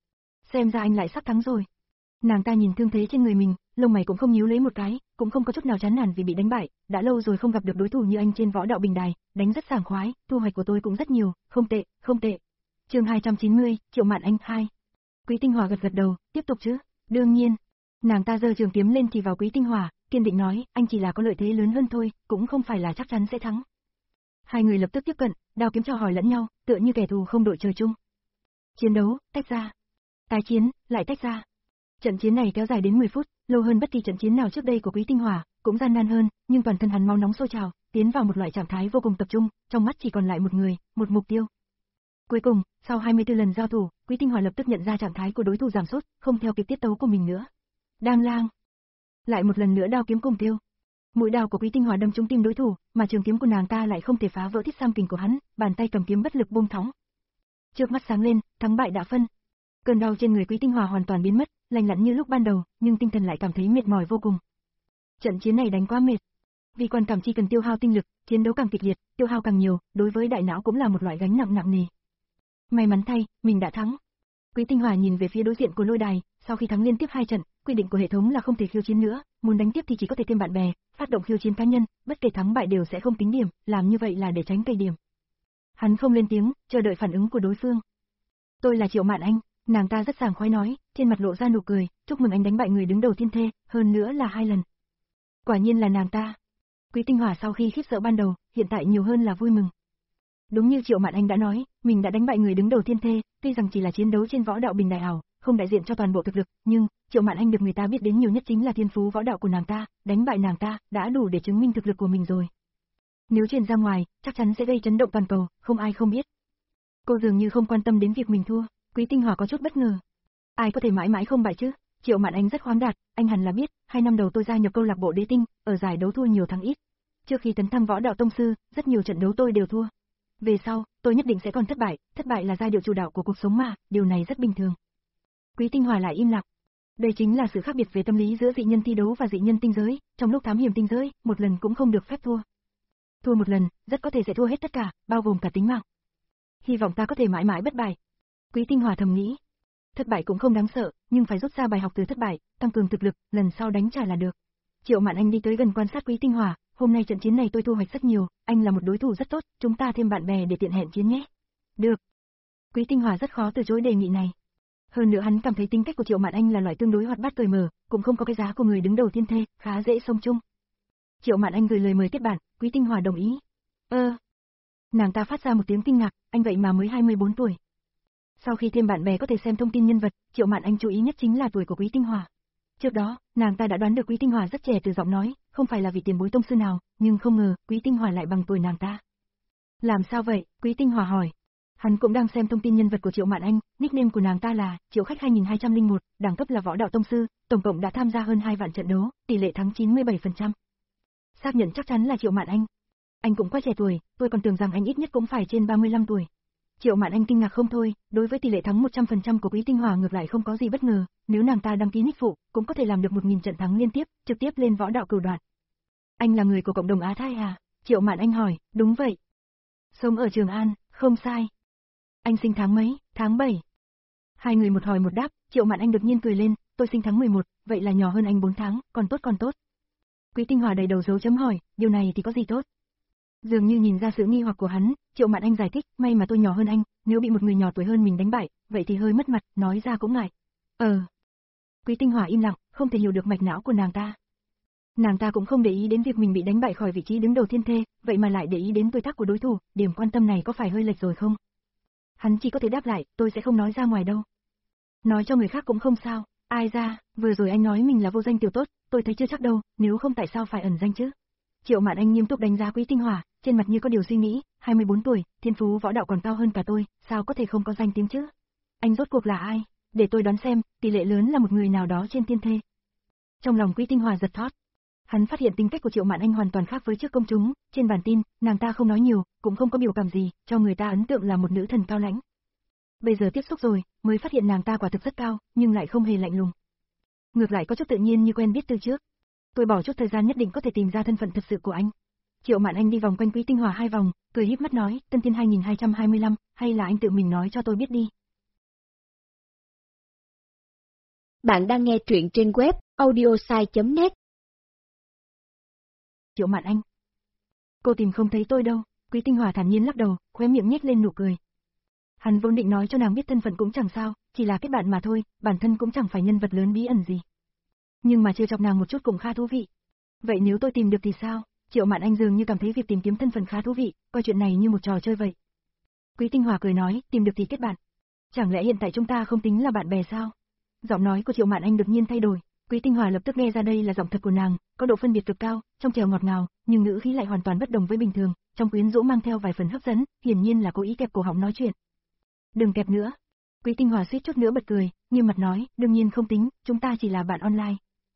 Xem ra anh lại sắp thắng rồi. Nàng ta nhìn thương thế trên người mình, lông mày cũng không nhíu lấy một cái, cũng không có chút nào chán nản vì bị đánh bại, đã lâu rồi không gặp được đối thủ như anh trên võ đạo bình đài, đánh rất sảng khoái, thu hoạch của tôi cũng rất nhiều, không tệ, không tệ. Chương hai trăm chín mươi, Triệu Mạn Anh hai. Quý Tinh Hòa gật gật đầu, tiếp tục chứ? Đương nhiên. Nàng ta giơ trường kiếm lên chỉ vào Quý Tinh Hòa, kiên định nói, anh chỉ là có lợi thế lớn hơn thôi, cũng không phải là chắc chắn sẽ thắng. Hai người lập tức tiếp cận, đao kiếm chào hỏi lẫn nhau, tựa như kẻ thù không đội trời chung. Chiến đấu, tách ra. Tái chiến, lại tách ra. Trận chiến này kéo dài đến mười phút, lâu hơn bất kỳ trận chiến nào trước đây của Quý Tinh Hòa, cũng gian nan hơn, nhưng toàn thân hắn máu nóng sôi trào, tiến vào một loại trạng thái vô cùng tập trung, trong mắt chỉ còn lại một người, một mục tiêu. Cuối cùng, sau hai mươi tư lần giao thủ, Quý Tinh Hòa lập tức nhận ra trạng thái của đối thủ giảm sút, không theo kịp tiết tấu của mình nữa. Đang lang. Lại một lần nữa đao kiếm cùng tiêu. Mũi đao của Quý Tinh Hòa đâm trúng tim đối thủ, mà trường kiếm của nàng ta lại không thể phá vỡ thiết sam kình của hắn, bàn tay cầm kiếm bất lực buông thõng. Trước mắt sáng lên, thắng bại đã phân. Cơn đau trên người Quý Tinh Hòa hoàn toàn biến mất, lành lặn như lúc ban đầu, nhưng tinh thần lại cảm thấy mệt mỏi vô cùng. Trận chiến này đánh quá mệt. Vì quan cảm chi cần tiêu hao tinh lực, chiến đấu càng kịch liệt, tiêu hao càng nhiều, đối với đại não cũng là một loại gánh nặng nặng nề. May mắn thay, mình đã thắng. Quý Tinh Hòa nhìn về phía đối diện của lôi đài, sau khi thắng liên tiếp hai trận, quy định của hệ thống là không thể khiêu chiến nữa, muốn đánh tiếp thì chỉ có thể thêm bạn bè, phát động khiêu chiến cá nhân, bất kể thắng bại đều sẽ không tính điểm, làm như vậy là để tránh cây điểm. Hắn không lên tiếng, chờ đợi phản ứng của đối phương. Tôi là Triệu Mạn Anh, nàng ta rất sảng khoái nói, trên mặt lộ ra nụ cười, chúc mừng anh đánh bại người đứng đầu thiên thê, hơn nữa là hai lần. Quả nhiên là nàng ta. Quý Tinh Hòa sau khi khiếp sợ ban đầu, hiện tại nhiều hơn là vui mừng. Đúng như Triệu Mạn Anh đã nói, mình đã đánh bại người đứng đầu thiên thê, tuy rằng chỉ là chiến đấu trên võ đạo bình đại ảo, không đại diện cho toàn bộ thực lực, nhưng Triệu Mạn Anh được người ta biết đến nhiều nhất chính là thiên phú võ đạo của nàng ta, đánh bại nàng ta đã đủ để chứng minh thực lực của mình rồi. Nếu truyền ra ngoài, chắc chắn sẽ gây chấn động toàn cầu, không ai không biết. Cô dường như không quan tâm đến việc mình thua, Quý Tinh Hòa có chút bất ngờ. Ai có thể mãi mãi không bại chứ? Triệu Mạn Anh rất khoáng đạt, anh hẳn là biết, hai năm đầu tôi gia nhập câu lạc bộ Đế Tinh, ở giải đấu thua nhiều thắng ít. Trước khi tấn thăng võ đạo tông sư, rất nhiều trận đấu tôi đều thua. Về sau, tôi nhất định sẽ còn thất bại, thất bại là giai điệu chủ đạo của cuộc sống mà, điều này rất bình thường. Quý Tinh Hòa lại im lặng. Đây chính là sự khác biệt về tâm lý giữa dị nhân thi đấu và dị nhân tinh giới, trong lúc thám hiểm tinh giới, một lần cũng không được phép thua. Thua một lần, rất có thể sẽ thua hết tất cả, bao gồm cả tính mạng. Hy vọng ta có thể mãi mãi bất bại. Quý Tinh Hòa thầm nghĩ. Thất bại cũng không đáng sợ, nhưng phải rút ra bài học từ thất bại, tăng cường thực lực, lần sau đánh trả là được. Triệu Mạn Anh đi tới gần quan sát Quý Tinh Hòa, hôm nay trận chiến này tôi thu hoạch rất nhiều, anh là một đối thủ rất tốt, chúng ta thêm bạn bè để tiện hẹn chiến nhé. Được. Quý Tinh Hòa rất khó từ chối đề nghị này. Hơn nữa hắn cảm thấy tính cách của Triệu Mạn Anh là loại tương đối hoạt bát cởi mở, cũng không có cái giá của người đứng đầu thiên thê, khá dễ sống chung. Triệu Mạn Anh gửi lời mời kết bạn, Quý Tinh Hòa đồng ý. Ơ. Nàng ta phát ra một tiếng kinh ngạc, anh vậy mà mới hai mươi bốn tuổi. Sau khi thêm bạn bè có thể xem thông tin nhân vật, Triệu Mạn Anh chú ý nhất chính là tuổi của Quý Tinh Hòa. Trước đó, nàng ta đã đoán được Quý Tinh Hòa rất trẻ từ giọng nói, không phải là vị tiền bối tông sư nào, nhưng không ngờ Quý Tinh Hòa lại bằng tuổi nàng ta. Làm sao vậy? Quý Tinh Hòa hỏi. Hắn cũng đang xem thông tin nhân vật của Triệu Mạn Anh, nickname của nàng ta là Triệu Khách hai nghìn hai trăm lẻ một, đẳng cấp là võ đạo tông sư, tổng cộng đã tham gia hơn hai vạn trận đấu, tỷ lệ thắng chín mươi bảy phần trăm. Xác nhận chắc chắn là Triệu Mạn Anh. Anh cũng quá trẻ tuổi, tôi còn tưởng rằng anh ít nhất cũng phải trên ba mươi lăm tuổi. Triệu Mạn Anh kinh ngạc không thôi, đối với tỷ lệ thắng một trăm phần trăm của Quý Tinh Hòa ngược lại không có gì bất ngờ, nếu nàng ta đăng ký nick phụ, cũng có thể làm được một nghìn trận thắng liên tiếp, trực tiếp lên võ đạo cửu đoạn. Anh là người của cộng đồng Á Thái à? Triệu Mạn Anh hỏi, đúng vậy. Sống ở Trường An, không sai. Anh sinh tháng mấy? Tháng bảy. Hai người một hỏi một đáp, Triệu Mạn Anh đột nhiên cười lên, tôi sinh tháng mười một, vậy là nhỏ hơn anh bốn tháng, còn tốt còn tốt. Quý Tinh Hòa đầy đầu dấu chấm hỏi, điều này thì có gì tốt? Dường như nhìn ra sự nghi hoặc của hắn, Triệu Mạn Anh giải thích, may mà tôi nhỏ hơn anh, nếu bị một người nhỏ tuổi hơn mình đánh bại, vậy thì hơi mất mặt, nói ra cũng ngại. Ờ. Quý Tinh Hòa im lặng, không thể hiểu được mạch não của nàng ta. Nàng ta cũng không để ý đến việc mình bị đánh bại khỏi vị trí đứng đầu thiên thê, vậy mà lại để ý đến tuổi tác của đối thủ, điểm quan tâm này có phải hơi lệch rồi không? Hắn chỉ có thể đáp lại, tôi sẽ không nói ra ngoài đâu. Nói cho người khác cũng không sao, ai ra, vừa rồi anh nói mình là vô danh tiểu tốt, tôi thấy chưa chắc đâu, nếu không tại sao phải ẩn danh chứ? Triệu Mạn Anh nghiêm túc đánh giá Quý Tinh Hòa, trên mặt như có điều suy nghĩ, hai mươi bốn tuổi, thiên phú võ đạo còn cao hơn cả tôi, sao có thể không có danh tiếng chứ? Anh rốt cuộc là ai? Để tôi đoán xem, tỷ lệ lớn là một người nào đó trên thiên thê. Trong lòng Quý Tinh Hòa giật thót. Hắn phát hiện tính cách của Triệu Mạn Anh hoàn toàn khác với trước công chúng, trên bản tin, nàng ta không nói nhiều, cũng không có biểu cảm gì, cho người ta ấn tượng là một nữ thần cao lãnh. Bây giờ tiếp xúc rồi, mới phát hiện nàng ta quả thực rất cao, nhưng lại không hề lạnh lùng. Ngược lại có chút tự nhiên như quen biết từ trước. Tôi bỏ chút thời gian nhất định có thể tìm ra thân phận thật sự của anh. Triệu Mạn Anh đi vòng quanh Quý Tinh Hòa hai vòng, cười híp mắt nói, Tân Tiên hai nghìn hai trăm hai mươi lăm, hay là anh tự mình nói cho tôi biết đi. Bạn đang nghe truyện trên web audiosai chấm net. Triệu Mạn Anh. Cô tìm không thấy tôi đâu, Quý Tinh Hòa thản nhiên lắc đầu, khóe miệng nhếch lên nụ cười. Hắn vốn định nói cho nàng biết thân phận cũng chẳng sao, chỉ là kết bạn mà thôi, bản thân cũng chẳng phải nhân vật lớn bí ẩn gì. Nhưng mà chưa chọc nàng một chút cũng khá thú vị. Vậy nếu tôi tìm được thì sao? Triệu Mạn Anh dường như cảm thấy việc tìm kiếm thân phận khá thú vị, coi chuyện này như một trò chơi vậy. Quý Tinh Hòa cười nói, tìm được thì kết bạn. Chẳng lẽ hiện tại chúng ta không tính là bạn bè sao? Giọng nói của Triệu Mạn Anh đột nhiên thay đổi, Quý Tinh Hòa lập tức nghe ra đây là giọng thật của nàng, có độ phân biệt cực cao, trong trẻo ngọt ngào, nhưng ngữ khí lại hoàn toàn bất đồng với bình thường, trong quyến rũ mang theo vài phần hấp dẫn, hiển nhiên là cố ý kẹp cổ họng nói chuyện. Đừng kẹp nữa. Quý Tinh Hòa suýt chút nữa bật cười, nghiêm mặt nói, đương nhiên không tính, chúng ta chỉ là bạn online.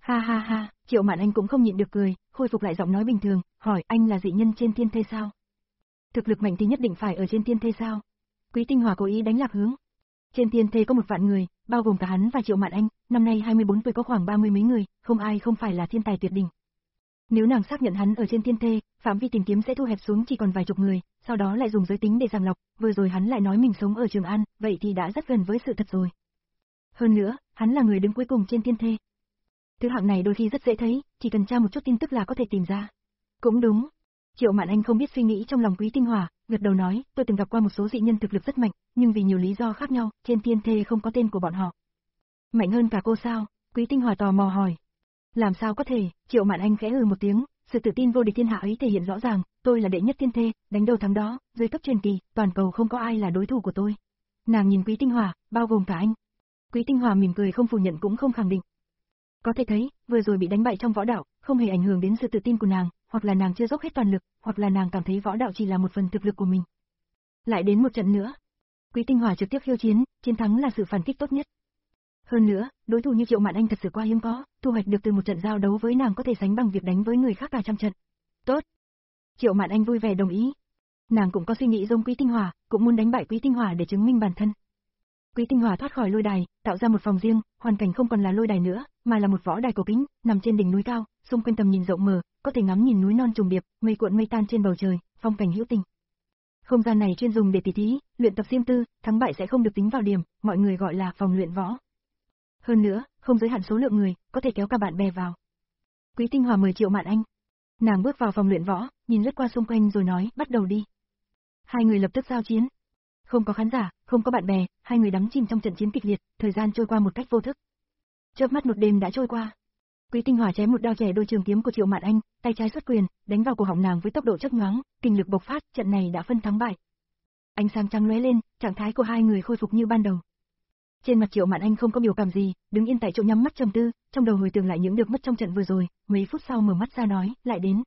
Ha ha ha, Triệu Mạn Anh cũng không nhịn được cười, khôi phục lại giọng nói bình thường, hỏi anh là dị nhân trên thiên thê sao? Thực lực mạnh thì nhất định phải ở trên thiên thê sao? Quý Tinh Hòa cố ý đánh lạc hướng. Trên thiên thê có một vạn người, bao gồm cả hắn và Triệu Mạn Anh, năm nay hai mươi bốn tuổi có khoảng ba mươi mấy người, không ai không phải là thiên tài tuyệt đỉnh. Nếu nàng xác nhận hắn ở trên thiên thê, phạm vi tìm kiếm sẽ thu hẹp xuống chỉ còn vài chục người, sau đó lại dùng giới tính để sàng lọc, vừa rồi hắn lại nói mình sống ở Trường An, vậy thì đã rất gần với sự thật rồi. Hơn nữa, hắn là người đứng cuối cùng trên thiên thê. Thứ hạng này đôi khi rất dễ thấy, chỉ cần tra một chút tin tức là có thể tìm ra. Cũng đúng. Triệu Mạn Anh không biết suy nghĩ trong lòng Quý Tinh Hòa, gật đầu nói, tôi từng gặp qua một số dị nhân thực lực rất mạnh, nhưng vì nhiều lý do khác nhau, trên thiên thê không có tên của bọn họ. Mạnh hơn cả cô sao? Quý Tinh Hòa tò mò hỏi. Làm sao có thể? Triệu Mạn Anh khẽ hừ một tiếng, sự tự tin vô địch thiên hạ ấy thể hiện rõ ràng, tôi là đệ nhất thiên thê, đánh đầu thắng đó, dưới cấp truyền kỳ, toàn cầu không có ai là đối thủ của tôi. Nàng nhìn Quý Tinh Hòa, bao gồm cả anh. Quý Tinh Hòa mỉm cười không phủ nhận cũng không khẳng định. Có thể thấy, vừa rồi bị đánh bại trong võ đạo, không hề ảnh hưởng đến sự tự tin của nàng, hoặc là nàng chưa dốc hết toàn lực, hoặc là nàng cảm thấy võ đạo chỉ là một phần thực lực của mình. Lại đến một trận nữa. Quý Tinh Hòa trực tiếp khiêu chiến, chiến thắng là sự phản kích tốt nhất. Hơn nữa, đối thủ như Triệu Mạn Anh thật sự quá hiếm có, thu hoạch được từ một trận giao đấu với nàng có thể sánh bằng việc đánh với người khác cả trăm trận. Tốt. Triệu Mạn Anh vui vẻ đồng ý. Nàng cũng có suy nghĩ giống Quý Tinh Hòa, cũng muốn đánh bại Quý Tinh Hòa để chứng minh bản thân. Quý Tinh Hòa thoát khỏi lôi đài, tạo ra một phòng riêng, hoàn cảnh không còn là lôi đài nữa, mà là một võ đài cổ kính, nằm trên đỉnh núi cao, xung quanh tầm nhìn rộng mở, có thể ngắm nhìn núi non trùng điệp, mây cuộn mây tan trên bầu trời, phong cảnh hữu tình. Không gian này chuyên dùng để tỉ thí, luyện tập riêng tư, thắng bại sẽ không được tính vào điểm, mọi người gọi là phòng luyện võ. Hơn nữa, không giới hạn số lượng người, có thể kéo cả bạn bè vào. Quý Tinh Hòa mời Triệu Mạn Anh. Nàng bước vào phòng luyện võ, nhìn lướt qua xung quanh rồi nói, bắt đầu đi. Hai người lập tức giao chiến. Không có khán giả, không có bạn bè, hai người đắm chìm trong trận chiến kịch liệt, thời gian trôi qua một cách vô thức. Chớp mắt một đêm đã trôi qua. Quý Tinh Hòa chém một đao chẻ đôi trường kiếm của Triệu Mạn Anh, tay trái xuất quyền, đánh vào cổ họng nàng với tốc độ chớp nhoáng, kinh lực bộc phát, trận này đã phân thắng bại. Ánh sáng trắng lóe lên, trạng thái của hai người khôi phục như ban đầu. Trên mặt Triệu Mạn Anh không có biểu cảm gì, đứng yên tại chỗ nhắm mắt trầm tư, trong đầu hồi tưởng lại những được mất trong trận vừa rồi, mấy phút sau mở mắt ra nói, lại đến.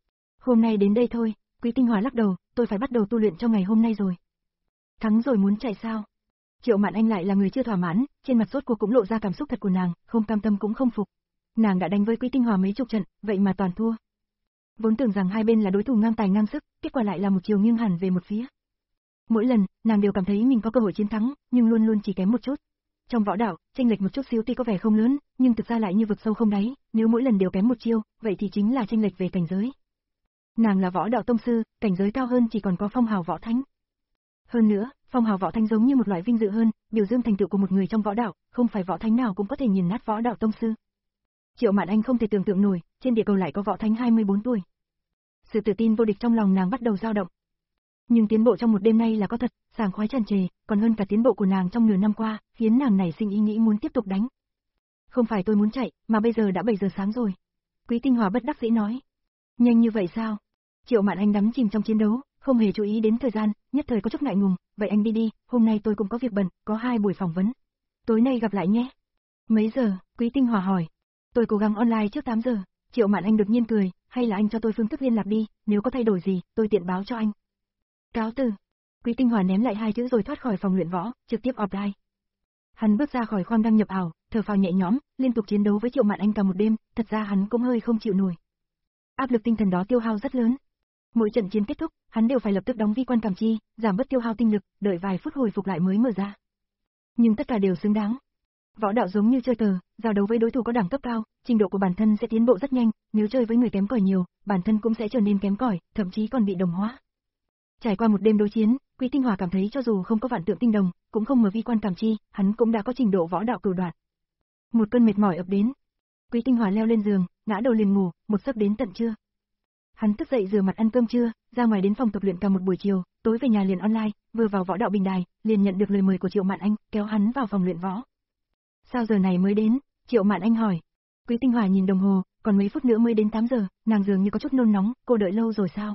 Hôm nay đến đây thôi. Quý Tinh Hòa lắc đầu, tôi phải bắt đầu tu luyện cho ngày hôm nay rồi. Thắng rồi muốn chạy sao? Triệu Mạn Anh lại là người chưa thỏa mãn, trên mặt rốt cuộc cũng lộ ra cảm xúc thật của nàng, không cam tâm cũng không phục. Nàng đã đánh với Quý Tinh Hòa mấy chục trận, vậy mà toàn thua. Vốn tưởng rằng hai bên là đối thủ ngang tài ngang sức, kết quả lại là một chiều nghiêng hẳn về một phía. Mỗi lần, nàng đều cảm thấy mình có cơ hội chiến thắng, nhưng luôn luôn chỉ kém một chút. Trong võ đạo, chênh lệch một chút xíu tuy có vẻ không lớn, nhưng thực ra lại như vực sâu không đáy, nếu mỗi lần đều kém một chiêu, vậy thì chính là chênh lệch về cảnh giới. Nàng là võ đạo tông sư, cảnh giới cao hơn chỉ còn có phong hào võ thánh. Hơn nữa, phong hào võ thánh giống như một loại vinh dự hơn, biểu dương thành tựu của một người trong võ đạo, không phải võ thánh nào cũng có thể nghiền nát võ đạo tông sư. Triệu Mạn Anh không thể tưởng tượng nổi, trên địa cầu lại có võ thánh hai mươi bốn tuổi. Sự tự tin vô địch trong lòng nàng bắt đầu dao động. Nhưng tiến bộ trong một đêm nay là có thật, sảng khoái tràn trề, còn hơn cả tiến bộ của nàng trong nửa năm qua, khiến nàng nảy sinh ý nghĩ muốn tiếp tục đánh. Không phải tôi muốn chạy, mà bây giờ đã bảy giờ sáng rồi. Quý Tinh Hòa bất đắc dĩ nói. Nhanh như vậy sao? Triệu Mạn Anh đắm chìm trong chiến đấu, không hề chú ý đến thời gian, nhất thời có chút ngại ngùng, vậy anh đi đi, hôm nay tôi cũng có việc bận, có hai buổi phỏng vấn. Tối nay gặp lại nhé. Mấy giờ? Quý Tinh Hòa hỏi. Tôi cố gắng online trước tám giờ. Triệu Mạn Anh đột nhiên cười, hay là anh cho tôi phương thức liên lạc đi, nếu có thay đổi gì, tôi tiện báo cho anh. Cáo từ. Quý Tinh Hòa ném lại hai chữ rồi thoát khỏi phòng luyện võ, trực tiếp offline. Hắn bước ra khỏi khoang đăng nhập ảo, thở phào nhẹ nhõm, liên tục chiến đấu với Triệu Mạn Anh cả một đêm, thật ra hắn cũng hơi không chịu nổi. Áp lực tinh thần đó tiêu hao rất lớn. Mỗi trận chiến kết thúc, hắn đều phải lập tức đóng vi quan cảm chi, giảm bớt tiêu hao tinh lực, đợi vài phút hồi phục lại mới mở ra. Nhưng tất cả đều xứng đáng. Võ đạo giống như chơi cờ, giao đấu với đối thủ có đẳng cấp cao, trình độ của bản thân sẽ tiến bộ rất nhanh, nếu chơi với người kém cỏi nhiều, bản thân cũng sẽ trở nên kém cỏi, thậm chí còn bị đồng hóa. Trải qua một đêm đối chiến, Quý Tinh Hòa cảm thấy cho dù không có vạn tượng tinh đồng, cũng không mở vi quan cảm chi, hắn cũng đã có trình độ võ đạo cửu đoạn. Một cơn mệt mỏi ập đến. Quý Tinh Hòa leo lên giường, ngã đầu liền ngủ, một giấc đến tận trưa. Hắn thức dậy rửa mặt ăn cơm trưa, ra ngoài đến phòng tập luyện cả một buổi chiều, tối về nhà liền online, vừa vào võ đạo bình đài, liền nhận được lời mời của Triệu Mạn Anh, kéo hắn vào phòng luyện võ. Sao giờ này mới đến? Triệu Mạn Anh hỏi. Quý Tinh Hòa nhìn đồng hồ, còn mấy phút nữa mới đến tám giờ, nàng dường như có chút nôn nóng, cô đợi lâu rồi sao?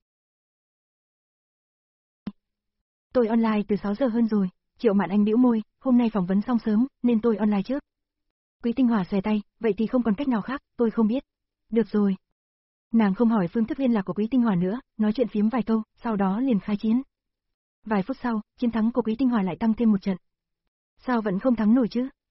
Tôi online từ sáu giờ hơn rồi. Triệu Mạn Anh bĩu môi, hôm nay phỏng vấn xong sớm, nên tôi online trước. Quý Tinh Hòa xòe tay, vậy thì không còn cách nào khác, tôi không biết. Được rồi. Nàng không hỏi phương thức liên lạc của Quý Tinh Hòa nữa, nói chuyện phiếm vài câu, sau đó liền khai chiến. Vài phút sau, chiến thắng của Quý Tinh Hòa lại tăng thêm một trận. Sao vẫn không thắng nổi chứ?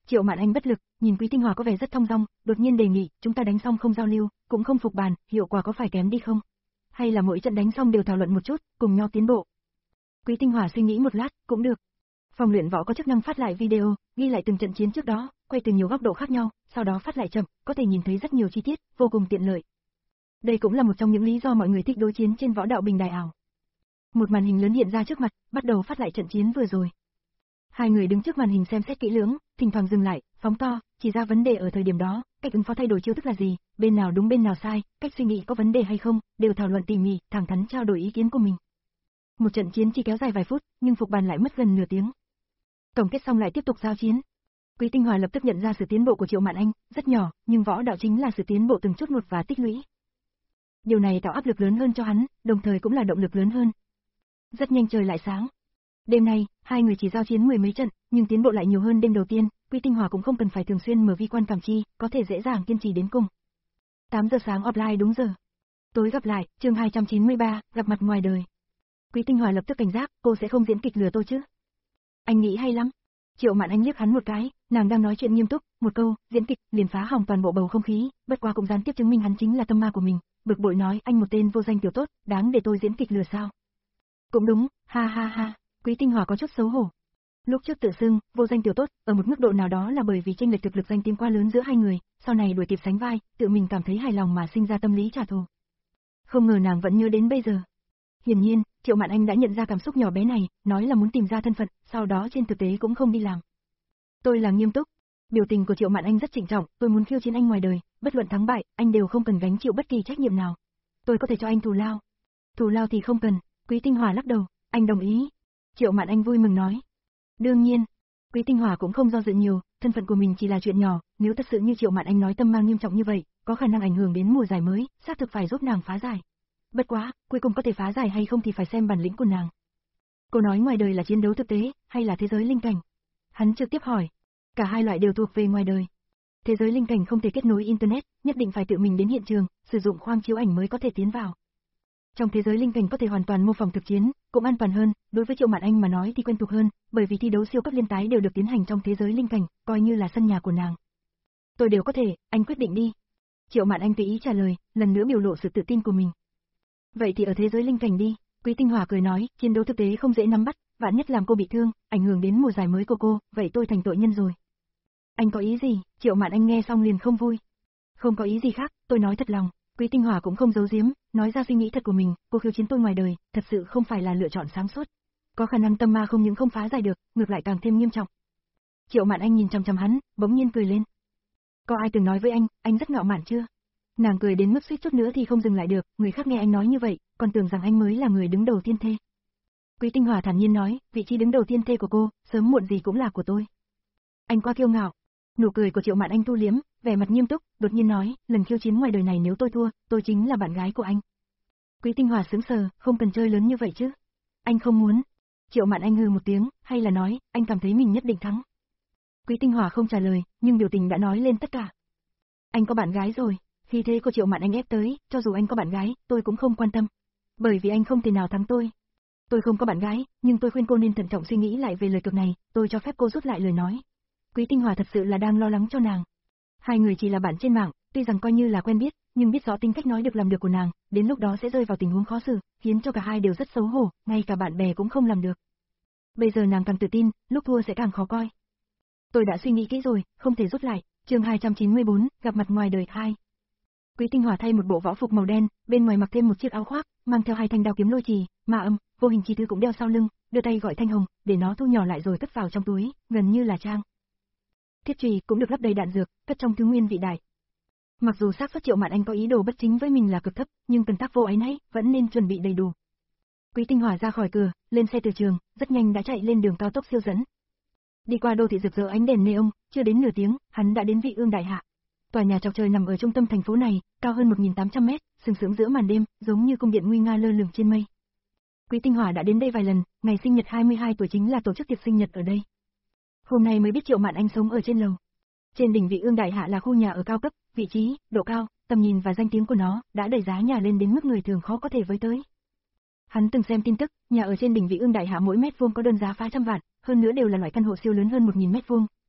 Triệu Mạn Anh bất lực, nhìn Quý Tinh Hòa có vẻ rất thong dong, đột nhiên đề nghị, chúng ta đánh xong không giao lưu, cũng không phục bàn, hiệu quả có phải kém đi không? Hay là mỗi trận đánh xong đều thảo luận một chút, cùng nhau tiến bộ? Quý Tinh Hòa suy nghĩ một lát, cũng được. Phòng luyện võ có chức năng phát lại video, ghi lại từng trận chiến trước đó, quay từ nhiều góc độ khác nhau, sau đó phát lại chậm, có thể nhìn thấy rất nhiều chi tiết, vô cùng tiện lợi. Đây cũng là một trong những lý do mọi người thích đối chiến trên võ đạo bình đài ảo. Một màn hình lớn hiện ra trước mặt, bắt đầu phát lại trận chiến vừa rồi. Hai người đứng trước màn hình xem xét kỹ lưỡng, thỉnh thoảng dừng lại, phóng to, chỉ ra vấn đề ở thời điểm đó, cách ứng phó thay đổi chiêu thức là gì, bên nào đúng bên nào sai, cách suy nghĩ có vấn đề hay không, đều thảo luận tỉ mỉ, thẳng thắn trao đổi ý kiến của mình. Một trận chiến chỉ kéo dài vài phút, nhưng phục bàn lại mất gần nửa tiếng. Tổng kết xong lại tiếp tục giao chiến. Quý Tinh Hòa lập tức nhận ra sự tiến bộ của Triệu Mạn Anh, rất nhỏ, nhưng võ đạo chính là sự tiến bộ từng chút một và tích lũy. Điều này tạo áp lực lớn hơn cho hắn, đồng thời cũng là động lực lớn hơn. Rất nhanh trời lại sáng. Đêm nay, hai người chỉ giao chiến mười mấy trận, nhưng tiến bộ lại nhiều hơn đêm đầu tiên, Quý Tinh Hòa cũng không cần phải thường xuyên mở vi quan cảm chi, có thể dễ dàng kiên trì đến cùng. tám giờ sáng offline đúng giờ. Tối gặp lại, chương hai trăm chín mươi ba, gặp mặt ngoài đời. Quý Tinh Hòa lập tức cảnh giác, cô sẽ không diễn kịch lừa tôi chứ? Anh nghĩ hay lắm. Triệu Mạn Anh liếc hắn một cái, nàng đang nói chuyện nghiêm túc, một câu, diễn kịch, liền phá hỏng toàn bộ bầu không khí, bất quá cũng gián tiếp chứng minh hắn chính là tâm ma của mình, bực bội nói, anh một tên vô danh tiểu tốt, đáng để tôi diễn kịch lừa sao? Cũng đúng, ha ha ha, Quý Tinh Hòa có chút xấu hổ. Lúc trước tự xưng, vô danh tiểu tốt, ở một mức độ nào đó là bởi vì chênh lệch thực lực danh tiếng quá lớn giữa hai người, sau này đuổi kịp sánh vai, tự mình cảm thấy hài lòng mà sinh ra tâm lý trả thù. Không ngờ nàng vẫn nhớ đến bây giờ. Hiển nhiên, Triệu Mạn Anh đã nhận ra cảm xúc nhỏ bé này, nói là muốn tìm ra thân phận, sau đó trên thực tế cũng không đi làm. Tôi là nghiêm túc. Biểu tình của Triệu Mạn Anh rất trịnh trọng, tôi muốn khiêu chiến anh ngoài đời, bất luận thắng bại, anh đều không cần gánh chịu bất kỳ trách nhiệm nào. Tôi có thể cho anh thù lao. Thù lao thì không cần, Quý Tinh Hòa lắc đầu, anh đồng ý. Triệu Mạn Anh vui mừng nói. Đương nhiên, Quý Tinh Hòa cũng không do dự nhiều, thân phận của mình chỉ là chuyện nhỏ, nếu thật sự như Triệu Mạn Anh nói tâm mang nghiêm trọng như vậy, có khả năng ảnh hưởng đến mùa giải mới, xác thực phải giúp nàng phá giải. Bất quá, cuối cùng có thể phá giải hay không thì phải xem bản lĩnh của nàng. Cô nói ngoài đời là chiến đấu thực tế, hay là thế giới linh cảnh? Hắn trực tiếp hỏi. Cả hai loại đều thuộc về ngoài đời. Thế giới linh cảnh không thể kết nối Internet, nhất định phải tự mình đến hiện trường, sử dụng khoang chiếu ảnh mới có thể tiến vào. Trong thế giới linh cảnh có thể hoàn toàn mô phỏng thực chiến, cũng an toàn hơn, đối với Triệu Mạn Anh mà nói thì quen thuộc hơn, bởi vì thi đấu siêu cấp liên tái đều được tiến hành trong thế giới linh cảnh, coi như là sân nhà của nàng. Tôi đều có thể, anh quyết định đi. Triệu Mạn Anh tùy ý trả lời, lần nữa biểu lộ sự tự tin của mình. Vậy thì ở thế giới linh cảnh đi, Quý Tinh Hòa cười nói, chiến đấu thực tế không dễ nắm bắt, vạn nhất làm cô bị thương, ảnh hưởng đến mùa giải mới của cô, vậy tôi thành tội nhân rồi. Anh có ý gì? Triệu Mạn Anh nghe xong liền không vui. Không có ý gì khác, tôi nói thật lòng. Quý Tinh Hòa cũng không giấu giếm, nói ra suy nghĩ thật của mình, cô khiêu chiến tôi ngoài đời, thật sự không phải là lựa chọn sáng suốt. Có khả năng tâm ma không những không phá giải được, ngược lại càng thêm nghiêm trọng. Triệu Mạn Anh nhìn chằm chằm hắn, bỗng nhiên cười lên. Có ai từng nói với anh, anh rất ngạo mạn chưa? Nàng cười đến mức suýt chút nữa thì không dừng lại được, người khác nghe anh nói như vậy, còn tưởng rằng anh mới là người đứng đầu tiên thê. Quý Tinh Hòa thản nhiên nói, vị trí đứng đầu tiên thê của cô, sớm muộn gì cũng là của tôi. Anh quá kiêu ngạo. Nụ cười của Triệu Mạn Anh thu liếm, vẻ mặt nghiêm túc, đột nhiên nói, lần khiêu chiến ngoài đời này nếu tôi thua, tôi chính là bạn gái của anh. Quý Tinh Hòa sững sờ, không cần chơi lớn như vậy chứ. Anh không muốn. Triệu Mạn Anh hừ một tiếng, hay là nói, anh cảm thấy mình nhất định thắng. Quý Tinh Hòa không trả lời, nhưng biểu tình đã nói lên tất cả. Anh có bạn gái rồi. Khi thế của Triệu Mạn Anh ép tới, cho dù anh có bạn gái, tôi cũng không quan tâm. Bởi vì anh không thể nào thắng tôi. Tôi không có bạn gái, nhưng tôi khuyên cô nên thận trọng suy nghĩ lại về lời cực này, tôi cho phép cô rút lại lời nói. Quý Tinh Hòa thật sự là đang lo lắng cho nàng. Hai người chỉ là bạn trên mạng, tuy rằng coi như là quen biết, nhưng biết rõ tính cách nói được làm được của nàng, đến lúc đó sẽ rơi vào tình huống khó xử, khiến cho cả hai đều rất xấu hổ, ngay cả bạn bè cũng không làm được. Bây giờ nàng càng tự tin, lúc thua sẽ càng khó coi. Tôi đã suy nghĩ kỹ rồi, không thể rút lại. Chương hai trăm chín mươi bốn, gặp mặt ngoài đời hai. Quý Tinh Hòa thay một bộ võ phục màu đen, bên ngoài mặc thêm một chiếc áo khoác, mang theo hai thanh đao kiếm lôi trì, ma âm, vô hình chi thứ cũng đeo sau lưng, đưa tay gọi Thanh Hồng, để nó thu nhỏ lại rồi cất vào trong túi, gần như là trang. Thiết chùy cũng được lắp đầy đạn dược, cất trong thứ nguyên vị đại. Mặc dù xác suất Triệu Mạn Anh có ý đồ bất chính với mình là cực thấp, nhưng cần tác vô ấy nấy, vẫn nên chuẩn bị đầy đủ. Quý Tinh Hòa ra khỏi cửa, lên xe từ trường, rất nhanh đã chạy lên đường cao tốc siêu dẫn. Đi qua đô thị rực rỡ ánh đèn neon, chưa đến nửa tiếng, hắn đã đến Vị Ương Đại Hạ. Tòa nhà chọc trời nằm ở trung tâm thành phố này, cao hơn một nghìn tám trăm mét, sừng sững giữa màn đêm, giống như cung điện nguy nga lơ lửng trên mây. Quý Tinh Hòa đã đến đây vài lần, ngày sinh nhật hai mươi hai tuổi chính là tổ chức tiệc sinh nhật ở đây. Hôm nay mới biết Triệu Mạn Anh sống ở trên lầu. Trên đỉnh Vị Ương Đại Hạ là khu nhà ở cao cấp, vị trí, độ cao, tầm nhìn và danh tiếng của nó đã đẩy giá nhà lên đến mức người thường khó có thể với tới. Hắn từng xem tin tức, nhà ở trên đỉnh Vị Ương Đại Hạ mỗi mét vuông có đơn giá phá trăm vạn, hơn nữa đều là loại căn hộ siêu lớn hơn một nghìn mét vuông,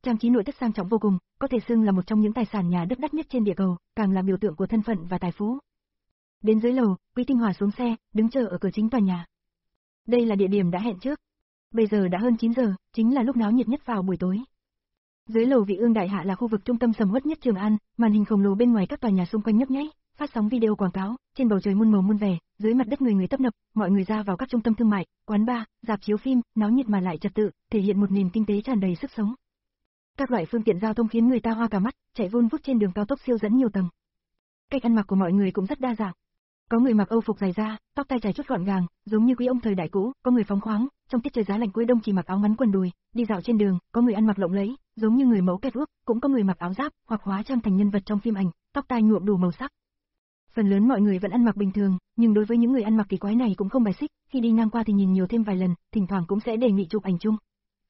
Trang trí nội thất sang trọng vô cùng, có thể xưng là một trong những tài sản nhà đất đắt nhất trên địa cầu, càng là biểu tượng của thân phận và tài phú. Đến dưới lầu, Quý Tinh Hòa xuống xe, đứng chờ ở cửa chính tòa nhà. Đây là địa điểm đã hẹn trước. Bây giờ đã hơn chín giờ, chính là lúc náo nhiệt nhất vào buổi tối. Dưới lầu Vị Ương Đại Hạ là khu vực trung tâm sầm uất nhất Trường An, màn hình khổng lồ bên ngoài các tòa nhà xung quanh nhấp nháy, phát sóng video quảng cáo, trên bầu trời muôn màu muôn vẻ, dưới mặt đất người người tấp nập, mọi người ra vào các trung tâm thương mại, quán bar, rạp chiếu phim, náo nhiệt mà lại trật tự, thể hiện một nền kinh tế tràn đầy sức sống. Các loại phương tiện giao thông khiến người ta hoa cả mắt, chạy vun vút trên đường cao tốc siêu dẫn nhiều tầng. Cách ăn mặc của mọi người cũng rất đa dạng. Có người mặc Âu phục dài da, tóc tai chải chuốt gọn gàng, giống như quý ông thời đại cũ, có người phóng khoáng, trong tiết trời giá lạnh cuối đông chỉ mặc áo ngắn quần đùi, đi dạo trên đường, có người ăn mặc lộng lẫy, giống như người mẫu catwalk, cũng có người mặc áo giáp, hoặc hóa trang thành nhân vật trong phim ảnh, tóc tai nhuộm đủ màu sắc. Phần lớn mọi người vẫn ăn mặc bình thường, nhưng đối với những người ăn mặc kỳ quái này cũng không bài xích, khi đi ngang qua thì nhìn nhiều thêm vài lần, thỉnh thoảng cũng sẽ đề nghị chụp ảnh chung.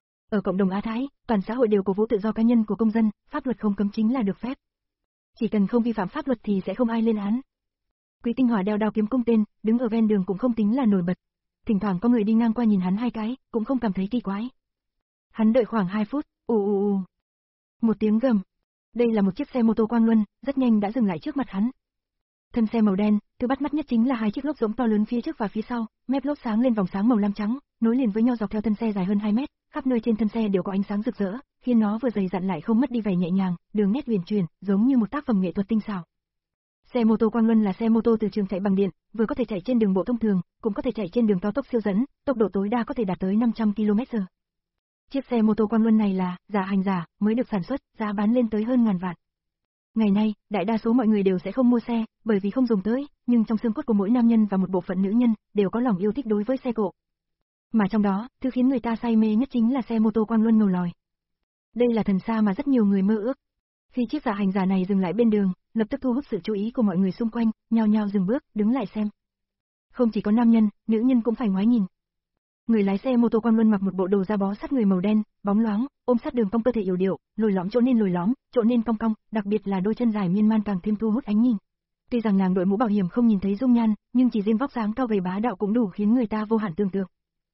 Ở cộng đồng Á Thái, toàn xã hội đều cổ vũ tự do cá nhân của công dân, pháp luật không cấm chính là được phép. Chỉ cần không vi phạm pháp luật thì sẽ không ai lên án. Quý Tinh Hòa đeo đao kiếm cung tên, đứng ở ven đường cũng không tính là nổi bật. Thỉnh thoảng có người đi ngang qua nhìn hắn hai cái, cũng không cảm thấy kỳ quái. Hắn đợi khoảng hai phút, ù ù ù. Một tiếng gầm. Đây là một chiếc xe mô tô Quang Luân, rất nhanh đã dừng lại trước mặt hắn. Thân xe màu đen, thứ bắt mắt nhất chính là hai chiếc lốp rỗng to lớn phía trước và phía sau, mép lốp sáng lên vòng sáng màu lam trắng, nối liền với nhau dọc theo thân xe dài hơn hai mét, khắp nơi trên thân xe đều có ánh sáng rực rỡ, khiến nó vừa dày dặn lại không mất đi vẻ nhẹ nhàng, đường nét huyền chuyển, giống như một tác phẩm nghệ thuật tinh xảo. Xe mô tô Quang Luân là xe mô tô từ trường chạy bằng điện, vừa có thể chạy trên đường bộ thông thường, cũng có thể chạy trên đường cao tốc siêu dẫn, tốc độ tối đa có thể đạt tới năm trăm ki lô mét giờ. Chiếc xe mô tô Quang Luân này là giả hành giả, mới được sản xuất, giá bán lên tới hơn ngàn vạn. Ngày nay, đại đa số mọi người đều sẽ không mua xe, bởi vì không dùng tới, nhưng trong xương cốt của mỗi nam nhân và một bộ phận nữ nhân đều có lòng yêu thích đối với xe cộ. Mà trong đó, thứ khiến người ta say mê nhất chính là xe mô tô Quang Luân ngầu lòi. Đây là thần xa mà rất nhiều người mơ ước. Khi chiếc giả hành giả này dừng lại bên đường, lập tức thu hút sự chú ý của mọi người xung quanh, nhao nhao dừng bước, đứng lại xem. Không chỉ có nam nhân, nữ nhân cũng phải ngoái nhìn. Người lái xe mô tô Quang Luân mặc một bộ đồ da bó sát người màu đen, bóng loáng, ôm sát đường cong cơ thể yểu điệu, lồi lõm chỗ nên lồi lõm, chỗ nên cong cong, đặc biệt là đôi chân dài miên man càng thêm thu hút ánh nhìn. Tuy rằng nàng đội mũ bảo hiểm không nhìn thấy dung nhan, nhưng chỉ riêng vóc dáng cao gầy bá đạo cũng đủ khiến người ta vô hạn tưởng tượng.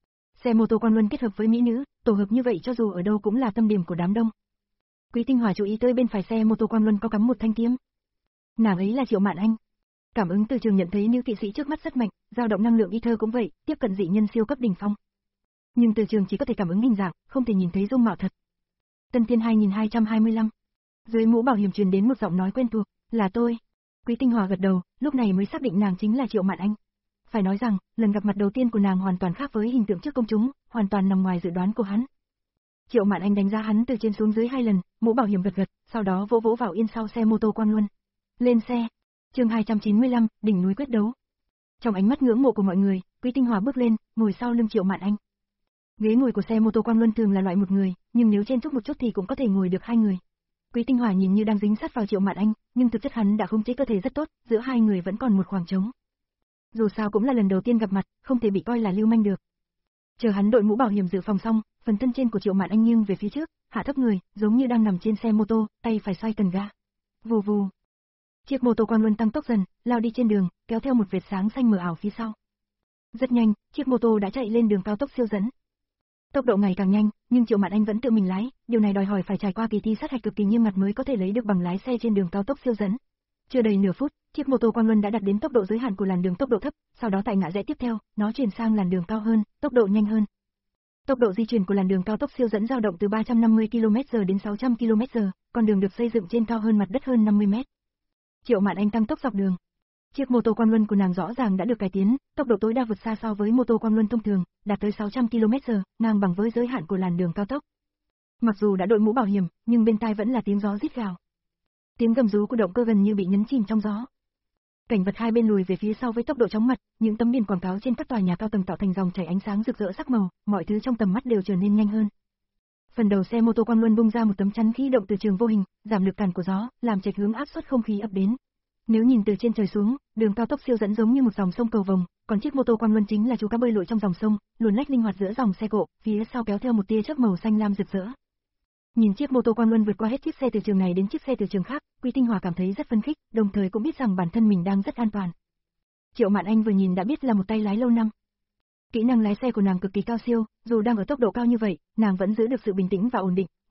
Xe mô tô Quang Luân kết hợp với mỹ nữ, tổ hợp như vậy cho dù ở đâu cũng là tâm điểm của đám đông. Quý Tinh Hòa chú ý tới bên phải xe mô tô Quang Luân có cắm một thanh kiếm. Nàng ấy là Triệu Mạn Anh. Cảm ứng từ trường nhận thấy nữ kỵ sĩ trước mắt rất mạnh, dao động năng lượng y thơ cũng vậy, tiếp cận dị nhân siêu cấp đỉnh phong. Nhưng từ trường chỉ có thể cảm ứng hình dạng, không thể nhìn thấy dung mạo thật. Tân Tiên hai nghìn hai trăm hai mươi lăm. Dưới mũ bảo hiểm truyền đến một giọng nói quen thuộc, là tôi. Quý Tinh Hòa gật đầu, lúc này mới xác định nàng chính là Triệu Mạn Anh. Phải nói rằng, lần gặp mặt đầu tiên của nàng hoàn toàn khác với hình tượng trước công chúng, hoàn toàn nằm ngoài dự đoán của hắn. Triệu Mạn Anh đánh giá hắn từ trên xuống dưới hai lần, mũ bảo hiểm gật gật, sau đó vỗ vỗ vào yên sau xe mô tô Quang Luân. Lên xe. Chương hai trăm chín mươi lăm, đỉnh núi quyết đấu. Trong ánh mắt ngưỡng mộ của mọi người, Quý Tinh Hòa bước lên, ngồi sau lưng Triệu Mạn Anh. Ghế ngồi của xe mô tô Quang Luân thường là loại một người, nhưng nếu chen chúc một chút thì cũng có thể ngồi được hai người. Quý Tinh Hòa nhìn như đang dính sát vào Triệu Mạn Anh, nhưng thực chất hắn đã khống chế cơ thể rất tốt, giữa hai người vẫn còn một khoảng trống. Dù sao cũng là lần đầu tiên gặp mặt, không thể bị coi là lưu manh được. Chờ hắn đội mũ bảo hiểm dự phòng xong, phần thân trên của Triệu Mạn Anh nghiêng về phía trước, hạ thấp người, giống như đang nằm trên xe mô tô, tay phải xoay cần ga. Vù vù. Chiếc mô tô Quang Luân tăng tốc dần, lao đi trên đường, kéo theo một vệt sáng xanh mờ ảo phía sau. Rất nhanh, chiếc mô tô đã chạy lên đường cao tốc siêu dẫn. Tốc độ ngày càng nhanh, nhưng Triệu Mạn Anh vẫn tự mình lái, điều này đòi hỏi phải trải qua kỳ thi sát hạch cực kỳ nghiêm ngặt mới có thể lấy được bằng lái xe trên đường cao tốc siêu dẫn. Chưa đầy nửa phút, chiếc mô tô Quang Luân đã đạt đến tốc độ giới hạn của làn đường tốc độ thấp, sau đó tại ngã rẽ tiếp theo, nó chuyển sang làn đường cao hơn, tốc độ nhanh hơn. Tốc độ di chuyển của làn đường cao tốc siêu dẫn dao động từ ba trăm năm mươi ki lô mét giờ đến sáu trăm ki lô mét giờ, con đường được xây dựng trên cao hơn mặt đất hơn năm mươi mét. Triệu Mạn Anh tăng tốc dọc đường. Chiếc mô tô Quang Luân của nàng rõ ràng đã được cải tiến, tốc độ tối đa vượt xa so với mô tô Quang Luân thông thường, đạt tới sáu trăm ki lô mét giờ, ngang bằng với giới hạn của làn đường cao tốc. Mặc dù đã đội mũ bảo hiểm, nhưng bên tai vẫn là tiếng gió rít gào. Tiếng gầm rú của động cơ gần như bị nhấn chìm trong gió. Cảnh vật hai bên lùi về phía sau với tốc độ chóng mặt, những tấm biển quảng cáo trên các tòa nhà cao tầng tạo thành dòng chảy ánh sáng rực rỡ sắc màu, mọi thứ trong tầm mắt đều trở nên nhanh hơn. Phần đầu xe mô tô Quang Luân bung ra một tấm chắn khí động từ trường vô hình, giảm lực cản của gió, làm chệch hướng áp suất không khí ập đến. Nếu nhìn từ trên trời xuống, đường cao tốc siêu dẫn giống như một dòng sông cầu vồng, còn chiếc mô tô Quang Luân chính là chú cá bơi lội trong dòng sông, luồn lách linh hoạt giữa dòng xe cộ, phía sau kéo theo một tia chớp màu xanh lam rực rỡ. Nhìn chiếc mô tô Quang Luân vượt qua hết chiếc xe từ trường này đến chiếc xe từ trường khác, Quý Tinh Hòa cảm thấy rất phấn khích, đồng thời cũng biết rằng bản thân mình đang rất an toàn. Triệu Mạn Anh vừa nhìn đã biết là một tay lái lâu năm. Kỹ năng lái xe của nàng cực kỳ cao siêu, dù đang ở tốc độ cao như vậy, nàng vẫn giữ được sự bình tĩnh và ổn định,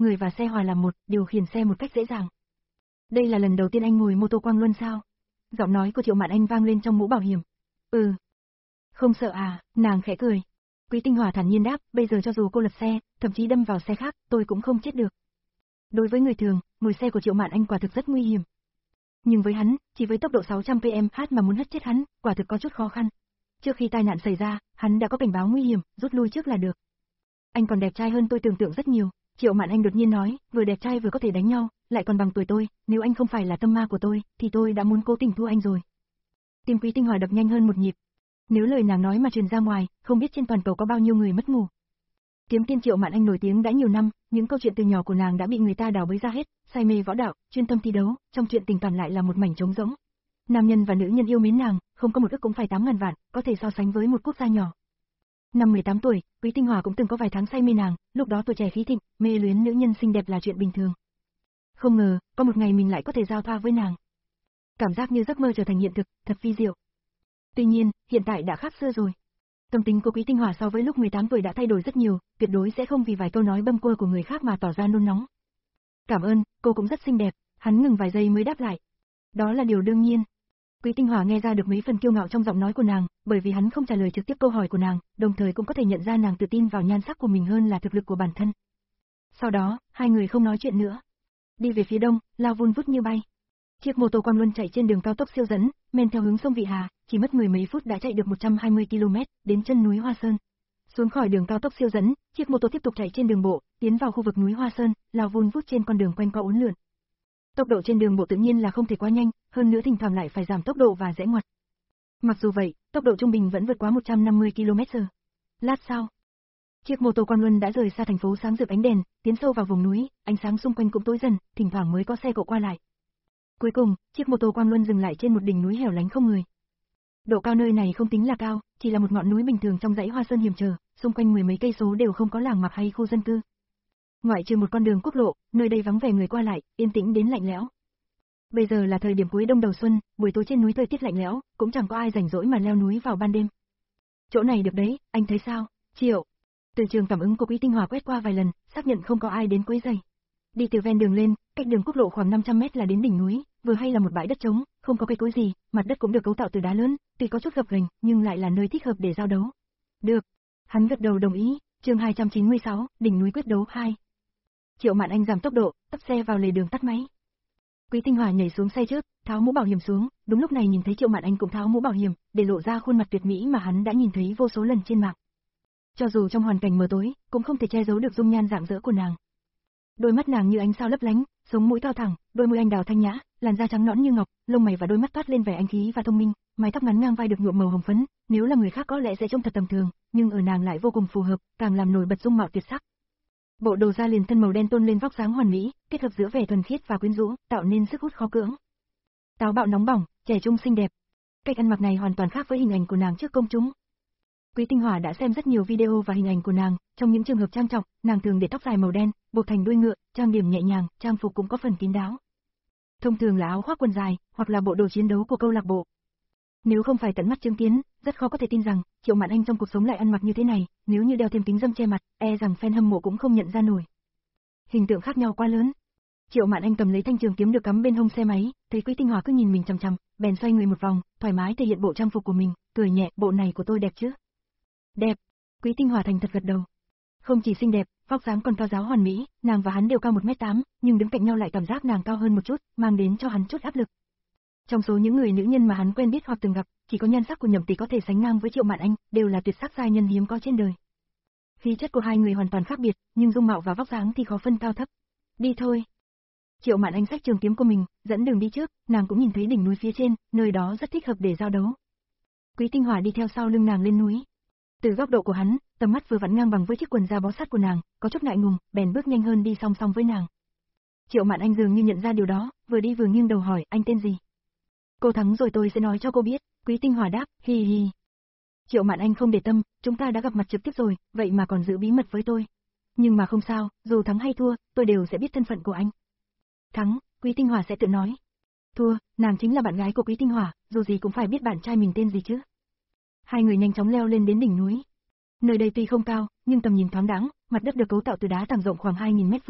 người và xe hòa làm một, điều khiển xe một cách dễ dàng. Đây là lần đầu tiên anh ngồi mô tô Quang Luân sao? Giọng nói của Triệu Mạn Anh vang lên trong mũ bảo hiểm. Ừ. Không sợ à, nàng khẽ cười. Quý Tinh Hòa thản nhiên đáp, bây giờ cho dù cô lật xe, thậm chí đâm vào xe khác, tôi cũng không chết được. Đối với người thường, ngồi xe của Triệu Mạn Anh quả thực rất nguy hiểm. Nhưng với hắn, chỉ với tốc độ sáu trăm ki lô mét trên giờ mà muốn hất chết hắn, quả thực có chút khó khăn. Trước khi tai nạn xảy ra, hắn đã có cảnh báo nguy hiểm, rút lui trước là được. Anh còn đẹp trai hơn tôi tưởng tượng rất nhiều, Triệu Mạn Anh đột nhiên nói, vừa đẹp trai vừa có thể đánh nhau, lại còn bằng tuổi tôi, nếu anh không phải là tâm ma của tôi, thì tôi đã muốn cố tình thua anh rồi. Tim Quý Tinh Hòa đập nhanh hơn một nhịp. Nếu lời nàng nói mà truyền ra ngoài, không biết trên toàn cầu có bao nhiêu người mất ngủ. Kiếm tiên Triệu Mạn Anh nổi tiếng đã nhiều năm, những câu chuyện từ nhỏ của nàng đã bị người ta đào bới ra hết, say mê võ đạo, chuyên tâm thi đấu, trong chuyện tình cảm lại là một mảnh trống rỗng. Nam nhân và nữ nhân yêu mến nàng, không có một ức cũng phải tám ngàn vạn, có thể so sánh với một quốc gia nhỏ. Năm mười tám tuổi, Quý Tinh Hòa cũng từng có vài tháng say mê nàng, lúc đó tuổi trẻ khí thịnh, mê luyến nữ nhân xinh đẹp là chuyện bình thường. Không ngờ, có một ngày mình lại có thể giao thoa với nàng. Cảm giác như giấc mơ trở thành hiện thực, thật vi diệu. Tuy nhiên, hiện tại đã khác xưa rồi. Tâm tính của Quý Tinh Hòa so với lúc mười tám tuổi đã thay đổi rất nhiều, tuyệt đối sẽ không vì vài câu nói bâng quơ của người khác mà tỏ ra nôn nóng. Cảm ơn, cô cũng rất xinh đẹp, hắn ngừng vài giây mới đáp lại. Đó là điều đương nhiên. Quý Tinh Hòa nghe ra được mấy phần kiêu ngạo trong giọng nói của nàng, bởi vì hắn không trả lời trực tiếp câu hỏi của nàng, đồng thời cũng có thể nhận ra nàng tự tin vào nhan sắc của mình hơn là thực lực của bản thân. Sau đó, hai người không nói chuyện nữa. Đi về phía đông, lao vun vút như bay. Chiếc mô tô Quang Luân chạy trên đường cao tốc siêu dẫn, men theo hướng sông Vị Hà, chỉ mất mười mấy phút đã chạy được một trăm hai mươi ki lô mét, đến chân núi Hoa Sơn. Xuống khỏi đường cao tốc siêu dẫn, chiếc mô tô tiếp tục chạy trên đường bộ, tiến vào khu vực núi Hoa Sơn, lao vun vút trên con đường quanh co uốn lượn. Tốc độ trên đường bộ tự nhiên là không thể quá nhanh, hơn nữa thỉnh thoảng lại phải giảm tốc độ và rẽ ngoặt. Mặc dù vậy, tốc độ trung bình vẫn vượt quá một trăm năm mươi ki lô mét trên giờ. Lát sau, chiếc mô tô Quang Luân đã rời xa thành phố sáng rực ánh đèn, tiến sâu vào vùng núi, ánh sáng xung quanh cũng tối dần, thỉnh thoảng mới có xe cộ qua lại. Cuối cùng, chiếc mô tô Quang Luân dừng lại trên một đỉnh núi hẻo lánh không người. Độ cao nơi này không tính là cao, chỉ là một ngọn núi bình thường trong dãy Hoa Sơn hiểm trở, xung quanh mười mấy cây số đều không có làng mạc hay khu dân cư. Ngoại trừ một con đường quốc lộ, nơi đây vắng vẻ người qua lại, yên tĩnh đến lạnh lẽo. Bây giờ là thời điểm cuối đông đầu xuân, buổi tối trên núi thời tiết lạnh lẽo, cũng chẳng có ai rảnh rỗi mà leo núi vào ban đêm. Chỗ này được đấy, anh thấy sao? Triệu. Từ trường cảm ứng của Quý Tinh Hòa quét qua vài lần, xác nhận không có ai đến quấy rầy. Đi từ ven đường lên, cách đường quốc lộ khoảng năm trăm mét là đến đỉnh núi, vừa hay là một bãi đất trống, không có cây cối gì, mặt đất cũng được cấu tạo từ đá lớn, tuy có chút gập ghềnh, nhưng lại là nơi thích hợp để giao đấu. Được. Hắn gật đầu đồng ý, chương hai trăm chín mươi sáu, đỉnh núi quyết đấu hai. Triệu Mạn Anh giảm tốc độ, tấp xe vào lề đường tắt máy. Quý Tinh Hòa nhảy xuống xe trước, tháo mũ bảo hiểm xuống, đúng lúc này nhìn thấy Triệu Mạn Anh cũng tháo mũ bảo hiểm, để lộ ra khuôn mặt tuyệt mỹ mà hắn đã nhìn thấy vô số lần trên mạng. Cho dù trong hoàn cảnh mờ tối, cũng không thể che giấu được dung nhan rạng rỡ của nàng. Đôi mắt nàng như ánh sao lấp lánh, sống mũi cao thẳng, đôi môi anh đào thanh nhã, làn da trắng nõn như ngọc, lông mày và đôi mắt toát lên vẻ anh khí và thông minh, mái tóc ngắn ngang vai được nhuộm màu hồng phấn, nếu là người khác có lẽ sẽ trông thật tầm thường, nhưng ở nàng lại vô cùng phù hợp, càng làm nổi bật dung mạo tuyệt sắc. Bộ đồ da liền thân màu đen tôn lên vóc dáng hoàn mỹ, kết hợp giữa vẻ thuần khiết và quyến rũ, tạo nên sức hút khó cưỡng. Táo bạo nóng bỏng, trẻ trung xinh đẹp. Cách ăn mặc này hoàn toàn khác với hình ảnh của nàng trước công chúng. Quý Tinh Hòa đã xem rất nhiều video và hình ảnh của nàng, trong những trường hợp trang trọng, nàng thường để tóc dài màu đen, buộc thành đuôi ngựa, trang điểm nhẹ nhàng, trang phục cũng có phần kín đáo. Thông thường là áo khoác quần dài, hoặc là bộ đồ chiến đấu của câu lạc bộ. Nếu không phải tận mắt chứng kiến, rất khó có thể tin rằng Triệu Mạn Anh trong cuộc sống lại ăn mặc như thế này, nếu như đeo thêm kính râm che mặt, e rằng fan hâm mộ cũng không nhận ra nổi. Hình tượng khác nhau quá lớn. Triệu Mạn Anh cầm lấy thanh trường kiếm được cắm bên hông xe máy, thấy Quý Tinh Hòa cứ nhìn mình chằm chằm, bèn xoay người một vòng, thoải mái thể hiện bộ trang phục của mình, cười nhẹ, bộ này của tôi đẹp chứ? Đẹp. Quý Tinh Hòa thành thật gật đầu. Không chỉ xinh đẹp, vóc dáng còn cao ráo hoàn mỹ, nàng và hắn đều cao một mét tám, nhưng đứng cạnh nhau lại cảm giác nàng cao hơn một chút, mang đến cho hắn chút áp lực. Trong số những người nữ nhân mà hắn quen biết hoặc từng gặp, chỉ có nhan sắc của Nhậm Tỷ có thể sánh ngang với Triệu Mạn Anh, đều là tuyệt sắc giai nhân hiếm có trên đời. Khí chất của hai người hoàn toàn khác biệt, nhưng dung mạo và vóc dáng thì khó phân cao thấp. Đi thôi. Triệu Mạn Anh xách trường kiếm của mình, dẫn đường đi trước, nàng cũng nhìn thấy đỉnh núi phía trên, nơi đó rất thích hợp để giao đấu. Quý Tinh Hòa đi theo sau lưng nàng lên núi. Từ góc độ của hắn, tầm mắt vừa vặn ngang bằng với chiếc quần da bó sát của nàng, có chút ngại ngùng, bèn bước nhanh hơn đi song song với nàng. Triệu Mạn Anh dường như nhận ra điều đó, vừa đi vừa nghiêng đầu hỏi, anh tên gì? Cô thắng rồi tôi sẽ nói cho cô biết, Quý Tinh Hòa đáp, hi hi. Triệu Mạn Anh không để tâm, chúng ta đã gặp mặt trực tiếp rồi, vậy mà còn giữ bí mật với tôi. Nhưng mà không sao, dù thắng hay thua, tôi đều sẽ biết thân phận của anh. Thắng, Quý Tinh Hòa sẽ tự nói. Thua, nàng chính là bạn gái của Quý Tinh Hòa, dù gì cũng phải biết bạn trai mình tên gì chứ. Hai người nhanh chóng leo lên đến đỉnh núi. Nơi đây tuy không cao, nhưng tầm nhìn thoáng đãng, mặt đất được cấu tạo từ đá tảng rộng khoảng hai nghìn mét vuông,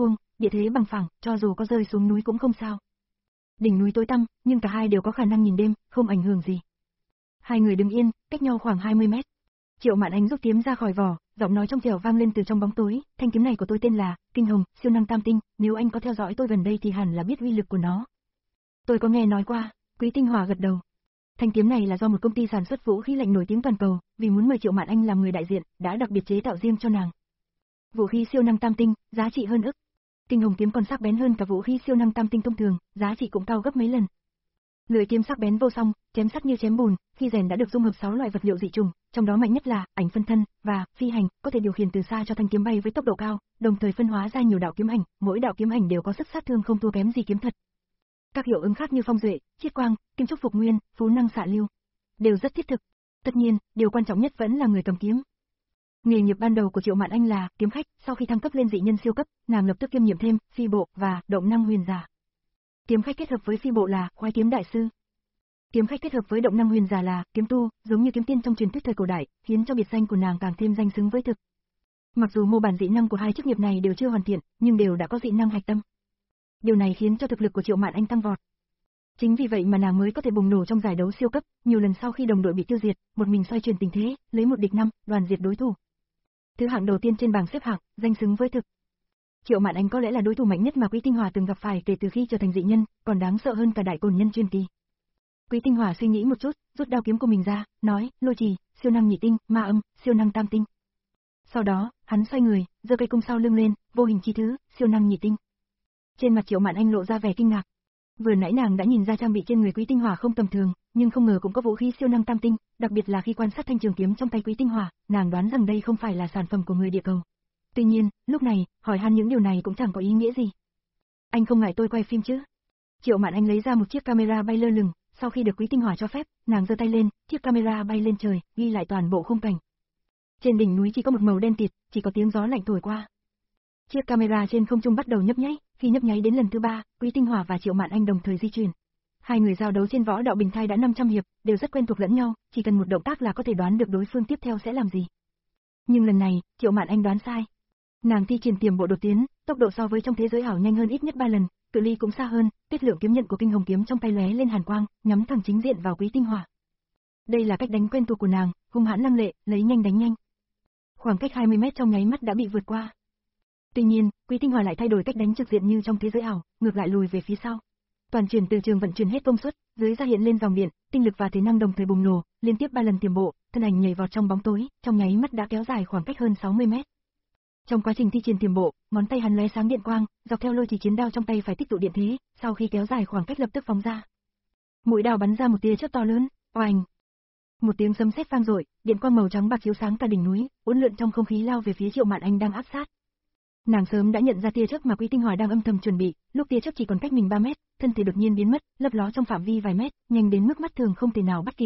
địa thế bằng phẳng, cho dù có rơi xuống núi cũng không sao. Đỉnh núi tối tăm, nhưng cả hai đều có khả năng nhìn đêm, không ảnh hưởng gì. Hai người đứng yên, cách nhau khoảng hai mươi mét. Triệu Mạn Anh rút kiếm ra khỏi vỏ, giọng nói trong trẻo vang lên từ trong bóng tối, thanh kiếm này của tôi tên là Kinh Hồng, siêu năng tam tinh, nếu anh có theo dõi tôi gần đây thì hẳn là biết uy lực của nó. Tôi có nghe nói qua, Quý Tinh Hỏa gật đầu. Thanh kiếm này là do một công ty sản xuất vũ khí lạnh nổi tiếng toàn cầu, vì muốn mời Triệu Mạn Anh làm người đại diện, đã đặc biệt chế tạo riêng cho nàng. Vũ khí siêu năng tam tinh, giá trị hơn ức. Kinh Hồng kiếm còn sắc bén hơn cả vũ khí siêu năng tam tinh thông thường, giá trị cũng cao gấp mấy lần. Lưỡi kiếm sắc bén vô song, chém sắt như chém bùn, khi rèn đã được dung hợp sáu loại vật liệu dị trùng, trong đó mạnh nhất là ảnh phân thân và phi hành, có thể điều khiển từ xa cho thanh kiếm bay với tốc độ cao, đồng thời phân hóa ra nhiều đạo kiếm ảnh, mỗi đạo kiếm ảnh đều có sức sát thương không thua kém gì kiếm thật. Các hiệu ứng khác như phong duệ, chiết quang, kim trúc phục nguyên, phú năng xạ lưu, đều rất thiết thực. Tất nhiên, điều quan trọng nhất vẫn là người cầm kiếm. Nghề nghiệp ban đầu của Triệu Mạn Anh là kiếm khách, sau khi thăng cấp lên dị nhân siêu cấp, nàng lập tức kiêm nhiệm thêm phi bộ và động năng huyền giả. Kiếm khách kết hợp với phi bộ là khoái kiếm đại sư. Kiếm khách kết hợp với động năng huyền giả là kiếm tu, giống như kiếm tiên trong truyền thuyết thời cổ đại, khiến cho biệt danh của nàng càng thêm danh xứng với thực. Mặc dù mô bản dị năng của hai chức nghiệp này đều chưa hoàn thiện, nhưng đều đã có dị năng hạch tâm. Điều này khiến cho thực lực của Triệu Mạn Anh tăng vọt. Chính vì vậy mà nàng mới có thể bùng nổ trong giải đấu siêu cấp, nhiều lần sau khi đồng đội bị tiêu diệt, một mình xoay chuyển tình thế, lấy một địch năm, đoàn diệt đối thủ. Thứ hạng đầu tiên trên bảng xếp hạng, danh xứng với thực. Triệu Mạn Anh có lẽ là đối thủ mạnh nhất mà Quý Tinh Hỏa từng gặp phải kể từ khi trở thành dị nhân, còn đáng sợ hơn cả đại cồn nhân truyền kỳ. Quý Tinh Hỏa suy nghĩ một chút, rút đao kiếm của mình ra, nói, lôi trì, siêu năng nhị tinh, ma âm, siêu năng tam tinh. Sau đó, hắn xoay người, giơ cây cung sau lưng lên, vô hình chi thứ, siêu năng nhị tinh. Trên mặt Triệu Mạn Anh lộ ra vẻ kinh ngạc. Vừa nãy nàng đã nhìn ra trang bị trên người Quý Tinh Hỏa không tầm thường, nhưng không ngờ cũng có vũ khí siêu năng tam tinh, đặc biệt là khi quan sát thanh trường kiếm trong tay Quý Tinh Hỏa, nàng đoán rằng đây không phải là sản phẩm của người địa cầu. Tuy nhiên, lúc này, hỏi han những điều này cũng chẳng có ý nghĩa gì. Anh không ngại tôi quay phim chứ? Triệu Mạn Anh lấy ra một chiếc camera bay lơ lửng, sau khi được Quý Tinh Hỏa cho phép, nàng giơ tay lên, chiếc camera bay lên trời, ghi lại toàn bộ khung cảnh. Trên đỉnh núi chỉ có một màu đen kịt, chỉ có tiếng gió lạnh thổi qua. Chiếc camera trên không trung bắt đầu nhấp nháy, khi nhấp nháy đến lần thứ ba, Quý Tinh Hỏa và Triệu Mạn Anh đồng thời di chuyển. Hai người giao đấu trên võ đạo bình thai đã năm trăm hiệp, đều rất quen thuộc lẫn nhau, chỉ cần một động tác là có thể đoán được đối phương tiếp theo sẽ làm gì. Nhưng lần này, Triệu Mạn Anh đoán sai. Nàng thi triển tiềm bộ đột tiến, tốc độ so với trong thế giới ảo nhanh hơn ít nhất ba lần, cự ly cũng xa hơn, tiết lượng kiếm nhận của Kinh Hồng kiếm trong tay lóe lên hàn quang, nhắm thẳng chính diện vào Quý Tinh Hỏa. Đây là cách đánh quen thuộc của nàng, hung hãn lăng lệ, lấy nhanh đánh nhanh. Khoảng cách hai mươi mét trong nháy mắt đã bị vượt qua. Tuy nhiên, Quý Tinh Hỏa lại thay đổi cách đánh trực diện như trong thế giới ảo, ngược lại lùi về phía sau. Toàn chuyển từ trường vận chuyển hết công suất, dưới ra hiện lên dòng điện, tinh lực và thế năng đồng thời bùng nổ, liên tiếp ba lần tiềm bộ, thân ảnh nhảy vọt trong bóng tối, trong nháy mắt đã kéo dài khoảng cách hơn sáu mươi mét. Trong quá trình thi triển tiềm bộ, ngón tay hắn lóe sáng điện quang, dọc theo lôi chỉ chiến đao trong tay phải tích tụ điện thế, sau khi kéo dài khoảng cách lập tức phóng ra. Mũi đao bắn ra một tia chớp to lớn, oành. Một tiếng sấm sét vang dội, điện quang màu trắng bạc chiếu sáng cả đỉnh núi, uốn lượn trong không khí lao về phía Triệu Mạn Anh đang áp sát. Nàng sớm đã nhận ra tia chớp mà Quý Tinh Hỏa đang âm thầm chuẩn bị, lúc tia chớp chỉ còn cách mình ba mét, thân thể đột nhiên biến mất, lấp ló trong phạm vi vài mét, nhanh đến mức mắt thường không thể nào bắt kịp.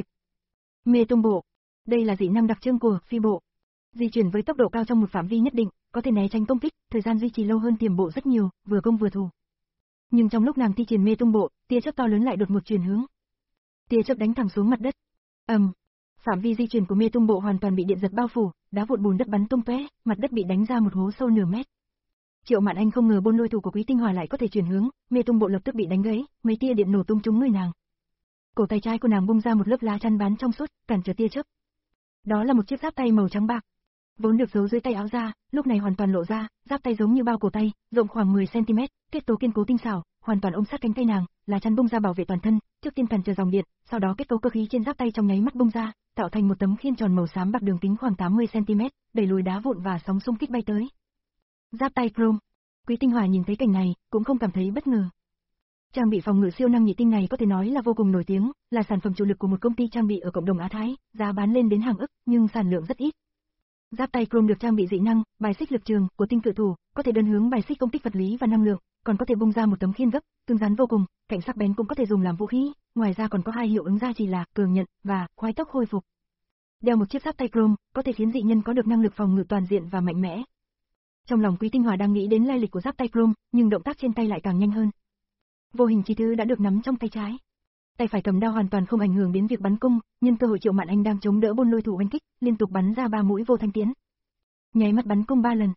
Mê tung bộ, đây là dị năng đặc trưng của phi bộ. Di chuyển với tốc độ cao trong một phạm vi nhất định, có thể né tránh công kích, thời gian duy trì lâu hơn tiềm bộ rất nhiều, vừa công vừa thủ. Nhưng trong lúc nàng thi triển mê tung bộ, tia chớp to lớn lại đột ngột chuyển hướng. Tia chớp đánh thẳng xuống mặt đất. Ầm, um, phạm vi di chuyển của mê tung bộ hoàn toàn bị điện giật bao phủ, đá vụn bùn đất bắn tung tóe, mặt đất bị đánh ra một hố sâu nửa mét. Triệu Mạn Anh không ngờ bôn lôi thủ của Quý Tinh Hỏa lại có thể chuyển hướng, mê tung bộ lập tức bị đánh gãy, mấy tia điện nổ tung trúng người nàng. Cổ tay trái của nàng bung ra một lớp lá chắn bán trong suốt, cản trở tia chớp. Đó là một chiếc giáp tay màu trắng bạc, vốn được giấu dưới tay áo da, lúc này hoàn toàn lộ ra, giáp tay giống như bao cổ tay, rộng khoảng mười xăng ti mét, kết cấu kiên cố tinh xảo, hoàn toàn ôm sát cánh tay nàng, lá chắn bung ra bảo vệ toàn thân, trước tiên cản trở dòng điện, sau đó kết cấu cơ khí trên giáp tay trong nháy mắt bung ra, tạo thành một tấm khiên tròn màu xám bạc đường kính khoảng tám mươi xăng ti mét, đẩy lùi đá vụn và sóng xung kích bay tới. Giáp tay chrome. Quý Tinh Hỏa nhìn thấy cảnh này, cũng không cảm thấy bất ngờ. Trang bị phòng ngự siêu năng nhị tinh này có thể nói là vô cùng nổi tiếng, là sản phẩm chủ lực của một công ty trang bị ở cộng đồng Á Thái, giá bán lên đến hàng ức, nhưng sản lượng rất ít. Giáp tay chrome được trang bị dị năng, bài xích lực trường của tinh cự thủ, có thể đơn hướng bài xích công kích vật lý và năng lượng, còn có thể bung ra một tấm khiên gấp, cứng rắn vô cùng, cạnh sắc bén cũng có thể dùng làm vũ khí, ngoài ra còn có hai hiệu ứng gia trì là cường nhận và khoái tốc hồi phục. Đeo một chiếc giáp tay chrome có thể khiến dị nhân có được năng lực phòng ngự toàn diện và mạnh mẽ. Trong lòng Quý Tinh Hỏa đang nghĩ đến lai lịch của giáp tay chrome, nhưng động tác trên tay lại càng nhanh hơn. Vô hình chi thứ đã được nắm trong tay trái. Tay phải cầm đao hoàn toàn không ảnh hưởng đến việc bắn cung, nhân cơ hội Triệu Mạn Anh đang chống đỡ bôn lôi thủ oanh kích, liên tục bắn ra ba mũi vô thanh tiễn. Nháy mắt bắn cung ba lần.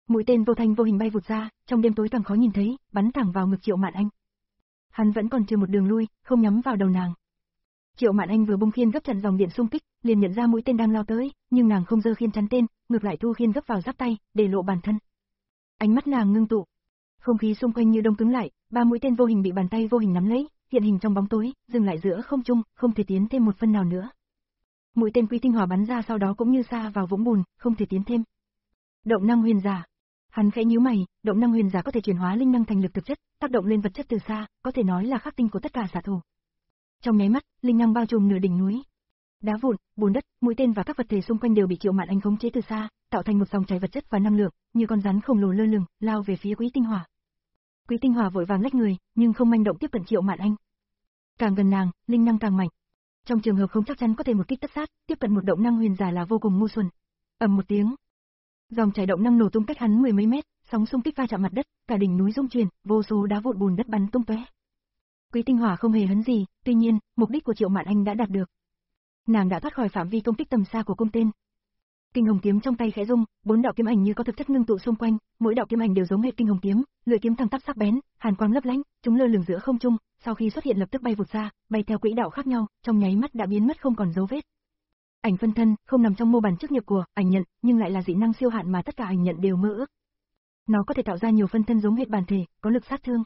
Mũi tên vô thanh vô hình bay vụt ra, trong đêm tối càng khó nhìn thấy, bắn thẳng vào ngực Triệu Mạn Anh. Hắn vẫn còn chưa một đường lui, không nhắm vào đầu nàng. Triệu Mạn Anh vừa bung khiên gấp chặn dòng điện xung kích, liền nhận ra mũi tên đang lao tới, nhưng nàng không giơ khiên chắn tên, ngược lại thu khiên gấp vào giáp tay, để lộ bản thân. Ánh mắt nàng ngưng tụ, không khí xung quanh như đông cứng lại, ba mũi tên vô hình bị bàn tay vô hình nắm lấy, hiện hình trong bóng tối, dừng lại giữa không trung, không thể tiến thêm một phân nào nữa. Mũi tên Quý Tinh Hỏa bắn ra sau đó cũng như sa vào vũng bùn, không thể tiến thêm. Động năng huyền giả. Hắn khẽ nhíu mày, động năng huyền giả có thể chuyển hóa linh năng thành lực thực chất, tác động lên vật chất từ xa, có thể nói là khắc tinh của tất cả xạ thủ. Trong nháy mắt, linh năng bao trùm nửa đỉnh núi. Đá vụn, bùn đất, mũi tên và các vật thể xung quanh đều bị Triệu Mạn Anh khống chế từ xa, tạo thành một dòng chảy vật chất và năng lượng, như con rắn khổng lồ lơ lửng, lao về phía Quý Tinh Hỏa. Quý Tinh Hỏa vội vàng lách người, nhưng không manh động tiếp cận Triệu Mạn Anh. Càng gần nàng, linh năng càng mạnh. Trong trường hợp không chắc chắn có thể một kích tất sát, tiếp cận một động năng huyền giả là vô cùng ngu xuẩn. Ầm một tiếng, dòng chảy động năng nổ tung cách hắn mười mấy mét, sóng xung kích va chạm mặt đất, cả đỉnh núi rung chuyển, vô số đá vụn bùn đất bắn tung tóe. Quý Tinh Hỏa không hề hấn gì, tuy nhiên, mục đích của Triệu Mạn Anh đã đạt được. Nàng đã thoát khỏi phạm vi công kích tầm xa của cung tên. Kinh hồng kiếm trong tay khẽ rung, bốn đạo kiếm ảnh như có thực chất ngưng tụ xung quanh, mỗi đạo kiếm ảnh đều giống hệt kinh hồng kiếm, lưỡi kiếm thẳng tắp sắc bén, hàn quang lấp lánh, chúng lơ lửng giữa không trung, sau khi xuất hiện lập tức bay vụt ra, bay theo quỹ đạo khác nhau, trong nháy mắt đã biến mất không còn dấu vết. Ảnh phân thân không nằm trong mô bản chức nghiệp của ảnh nhận, nhưng lại là dị năng siêu hạn mà tất cả ảnh nhận đều mơ ước. Nó có thể tạo ra nhiều phân thân giống hệt bản thể, có lực sát thương.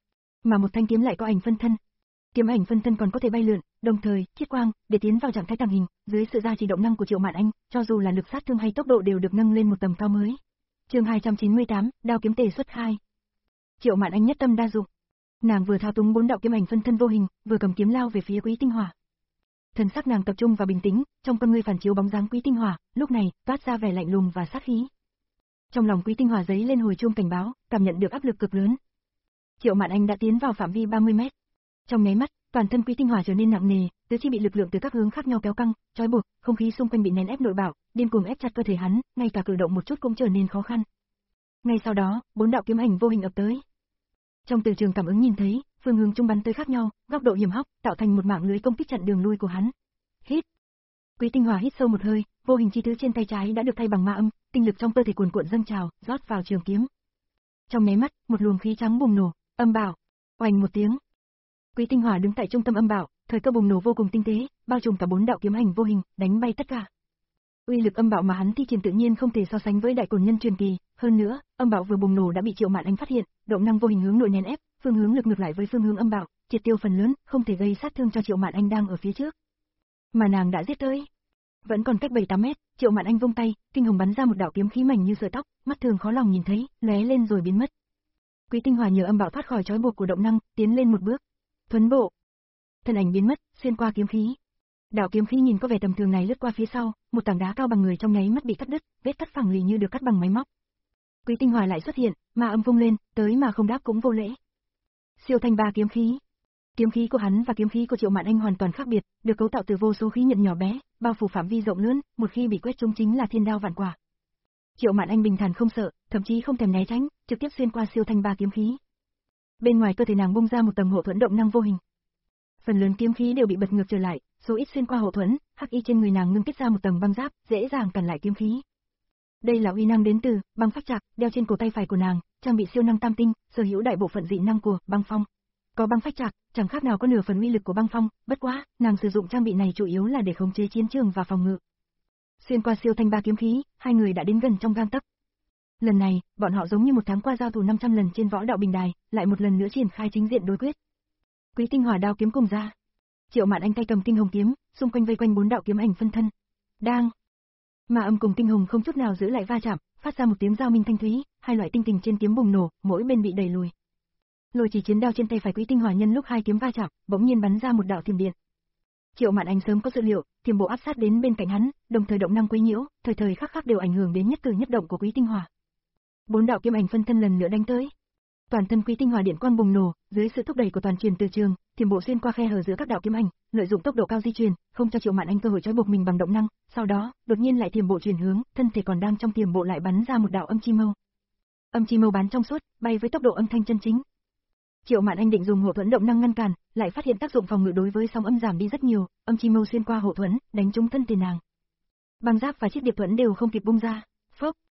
Mà một thanh kiếm lại có ảnh phân thân. Kiếm ảnh phân thân còn có thể bay lượn, đồng thời chiết quang, để tiến vào trạng thái tàng hình, dưới sự gia trì động năng của Triệu Mạn Anh, cho dù là lực sát thương hay tốc độ đều được nâng lên một tầm cao mới. Chương hai trăm chín mươi tám, đao kiếm tề xuất hai. Triệu Mạn Anh nhất tâm đa dụng. Nàng vừa thao túng bốn đạo kiếm ảnh phân thân vô hình, vừa cầm kiếm lao về phía Quý Tinh Hỏa. Thần sắc nàng tập trung và bình tĩnh, trong con ngươi phản chiếu bóng dáng Quý Tinh Hỏa, lúc này toát ra vẻ lạnh lùng và sát khí. Trong lòng Quý Tinh Hỏa giấy lên hồi chuông cảnh báo, cảm nhận được áp lực cực lớn. Triệu Mạn Anh đã tiến vào phạm vi ba mươi mét. Trong nháy mắt, toàn thân Quý Tinh Hỏa trở nên nặng nề, tứ chi bị lực lượng từ các hướng khác nhau kéo căng, trói buộc, không khí xung quanh bị nén ép nội bạo, điên cuồng ép chặt cơ thể hắn, ngay cả cử động một chút cũng trở nên khó khăn. Ngay sau đó, bốn đạo kiếm ảnh vô hình ập tới. Trong từ trường cảm ứng nhìn thấy, phương hướng trung bắn tới khác nhau, góc độ hiểm hóc, tạo thành một mạng lưới công kích chặn đường lui của hắn. Hít. Quý Tinh Hỏa hít sâu một hơi, vô hình chi thứ trên tay trái đã được thay bằng ma âm, tinh lực trong cơ thể cuồn cuộn dâng trào, rót vào trường kiếm. Trong nháy mắt, một luồng khí trắng bùng nổ, âm bảo, oanh một tiếng. Quý Tinh Hỏa đứng tại trung tâm âm bảo, thời cơ bùng nổ vô cùng tinh tế, bao trùm cả bốn đạo kiếm ảnh vô hình, đánh bay tất cả. Uy lực âm bảo mà hắn thi triển tự nhiên không thể so sánh với đại cổn nhân truyền kỳ, hơn nữa, âm bảo vừa bùng nổ đã bị Triệu Mạn Anh phát hiện, động năng vô hình hướng nội nén ép, phương hướng lực ngược lại với phương hướng âm bảo, triệt tiêu phần lớn, không thể gây sát thương cho Triệu Mạn Anh đang ở phía trước. Mà nàng đã giết tới. Vẫn còn cách bảy tám mét, Triệu Mạn Anh vung tay, kinh hồng bắn ra một đạo kiếm khí mảnh như sợi tóc, mắt thường khó lòng nhìn thấy, lóe lên rồi biến mất. Quý Tinh Hỏa nhờ âm bảo thoát khỏi trói buộc của động năng, tiến lên một bước. Thuấn bộ. Thân ảnh biến mất, xuyên qua kiếm khí. Đạo kiếm khí nhìn có vẻ tầm thường này lướt qua phía sau, một tảng đá cao bằng người trong nháy mắt bị cắt đứt, vết cắt phẳng lì như được cắt bằng máy móc. Quý Tinh Hỏa lại xuất hiện, ma âm vung lên, tới mà không đáp cũng vô lễ. Siêu thanh ba kiếm khí. Kiếm khí của hắn và kiếm khí của Triệu Mạn Anh hoàn toàn khác biệt, được cấu tạo từ vô số khí nhận nhỏ bé, bao phủ phạm vi rộng lớn, một khi bị quét trúng chính là thiên đao vạn quả. Triệu Mạn Anh bình thản không sợ, thậm chí không thèm né tránh, trực tiếp xuyên qua siêu thanh ba kiếm khí. Bên ngoài cơ thể nàng bung ra một tầng hộ thuẫn động năng vô hình. Phần lớn kiếm khí đều bị bật ngược trở lại, số ít xuyên qua hộ thuẫn, hắc y trên người nàng ngưng kết ra một tầng băng giáp, dễ dàng cản lại kiếm khí. Đây là uy năng đến từ băng phách trạc, đeo trên cổ tay phải của nàng, trang bị siêu năng tam tinh, sở hữu đại bộ phận dị năng của băng phong. Có băng phách trạc, chẳng khác nào có nửa phần uy lực của băng phong, bất quá, nàng sử dụng trang bị này chủ yếu là để khống chế chiến trường và phòng ngự. Xuyên qua siêu thanh ba kiếm khí, hai người đã đến gần trong gang tấc. Lần này, bọn họ giống như một tháng qua giao thủ năm trăm lần trên võ đạo bình đài, lại một lần nữa triển khai chính diện đối quyết. Quý Tinh Hỏa đao kiếm cùng ra. Triệu Mạn Anh tay cầm kinh hồng kiếm, xung quanh vây quanh bốn đạo kiếm ảnh phân thân. Đang. Ma âm cùng kinh hồng không chút nào giữ lại va chạm, phát ra một tiếng giao minh thanh thúy, hai loại tinh tình trên kiếm bùng nổ, mỗi bên bị đẩy lùi. Lôi chỉ chiến đao trên tay phải Quý Tinh Hỏa nhân lúc hai kiếm va chạm, bỗng nhiên bắn ra một đạo thiểm điện. Triệu Mạn Anh sớm có dự liệu, thiểm bộ áp sát đến bên cạnh hắn, đồng thời động năng quấy nhiễu, thời thời khắc khắc đều ảnh hưởng đến nhất cử nhất động của Quý Tinh Hỏa. Bốn đạo kiếm ảnh phân thân lần nữa đánh tới. Toàn thân Quý Tinh Hỏa điện quang bùng nổ, dưới sự thúc đẩy của toàn truyền từ trường, thiểm bộ xuyên qua khe hở giữa các đạo kiếm ảnh, lợi dụng tốc độ cao di chuyển, không cho Triệu Mạn Anh cơ hội trói buộc mình bằng động năng, sau đó, đột nhiên lại thiểm bộ chuyển hướng, thân thể còn đang trong thiểm bộ lại bắn ra một đạo âm chi mâu. Âm chi mâu bắn trong suốt, bay với tốc độ âm thanh chân chính. Triệu Mạn Anh định dùng hộ thuẫn động năng ngăn cản, lại phát hiện tác dụng phòng ngự đối với sóng âm giảm đi rất nhiều, âm chi mâu xuyên qua hộ thuẫn, đánh trúng thân thể nàng. Băng giáp và chiếc điệp thuẫn đều không kịp bung ra. Phốc.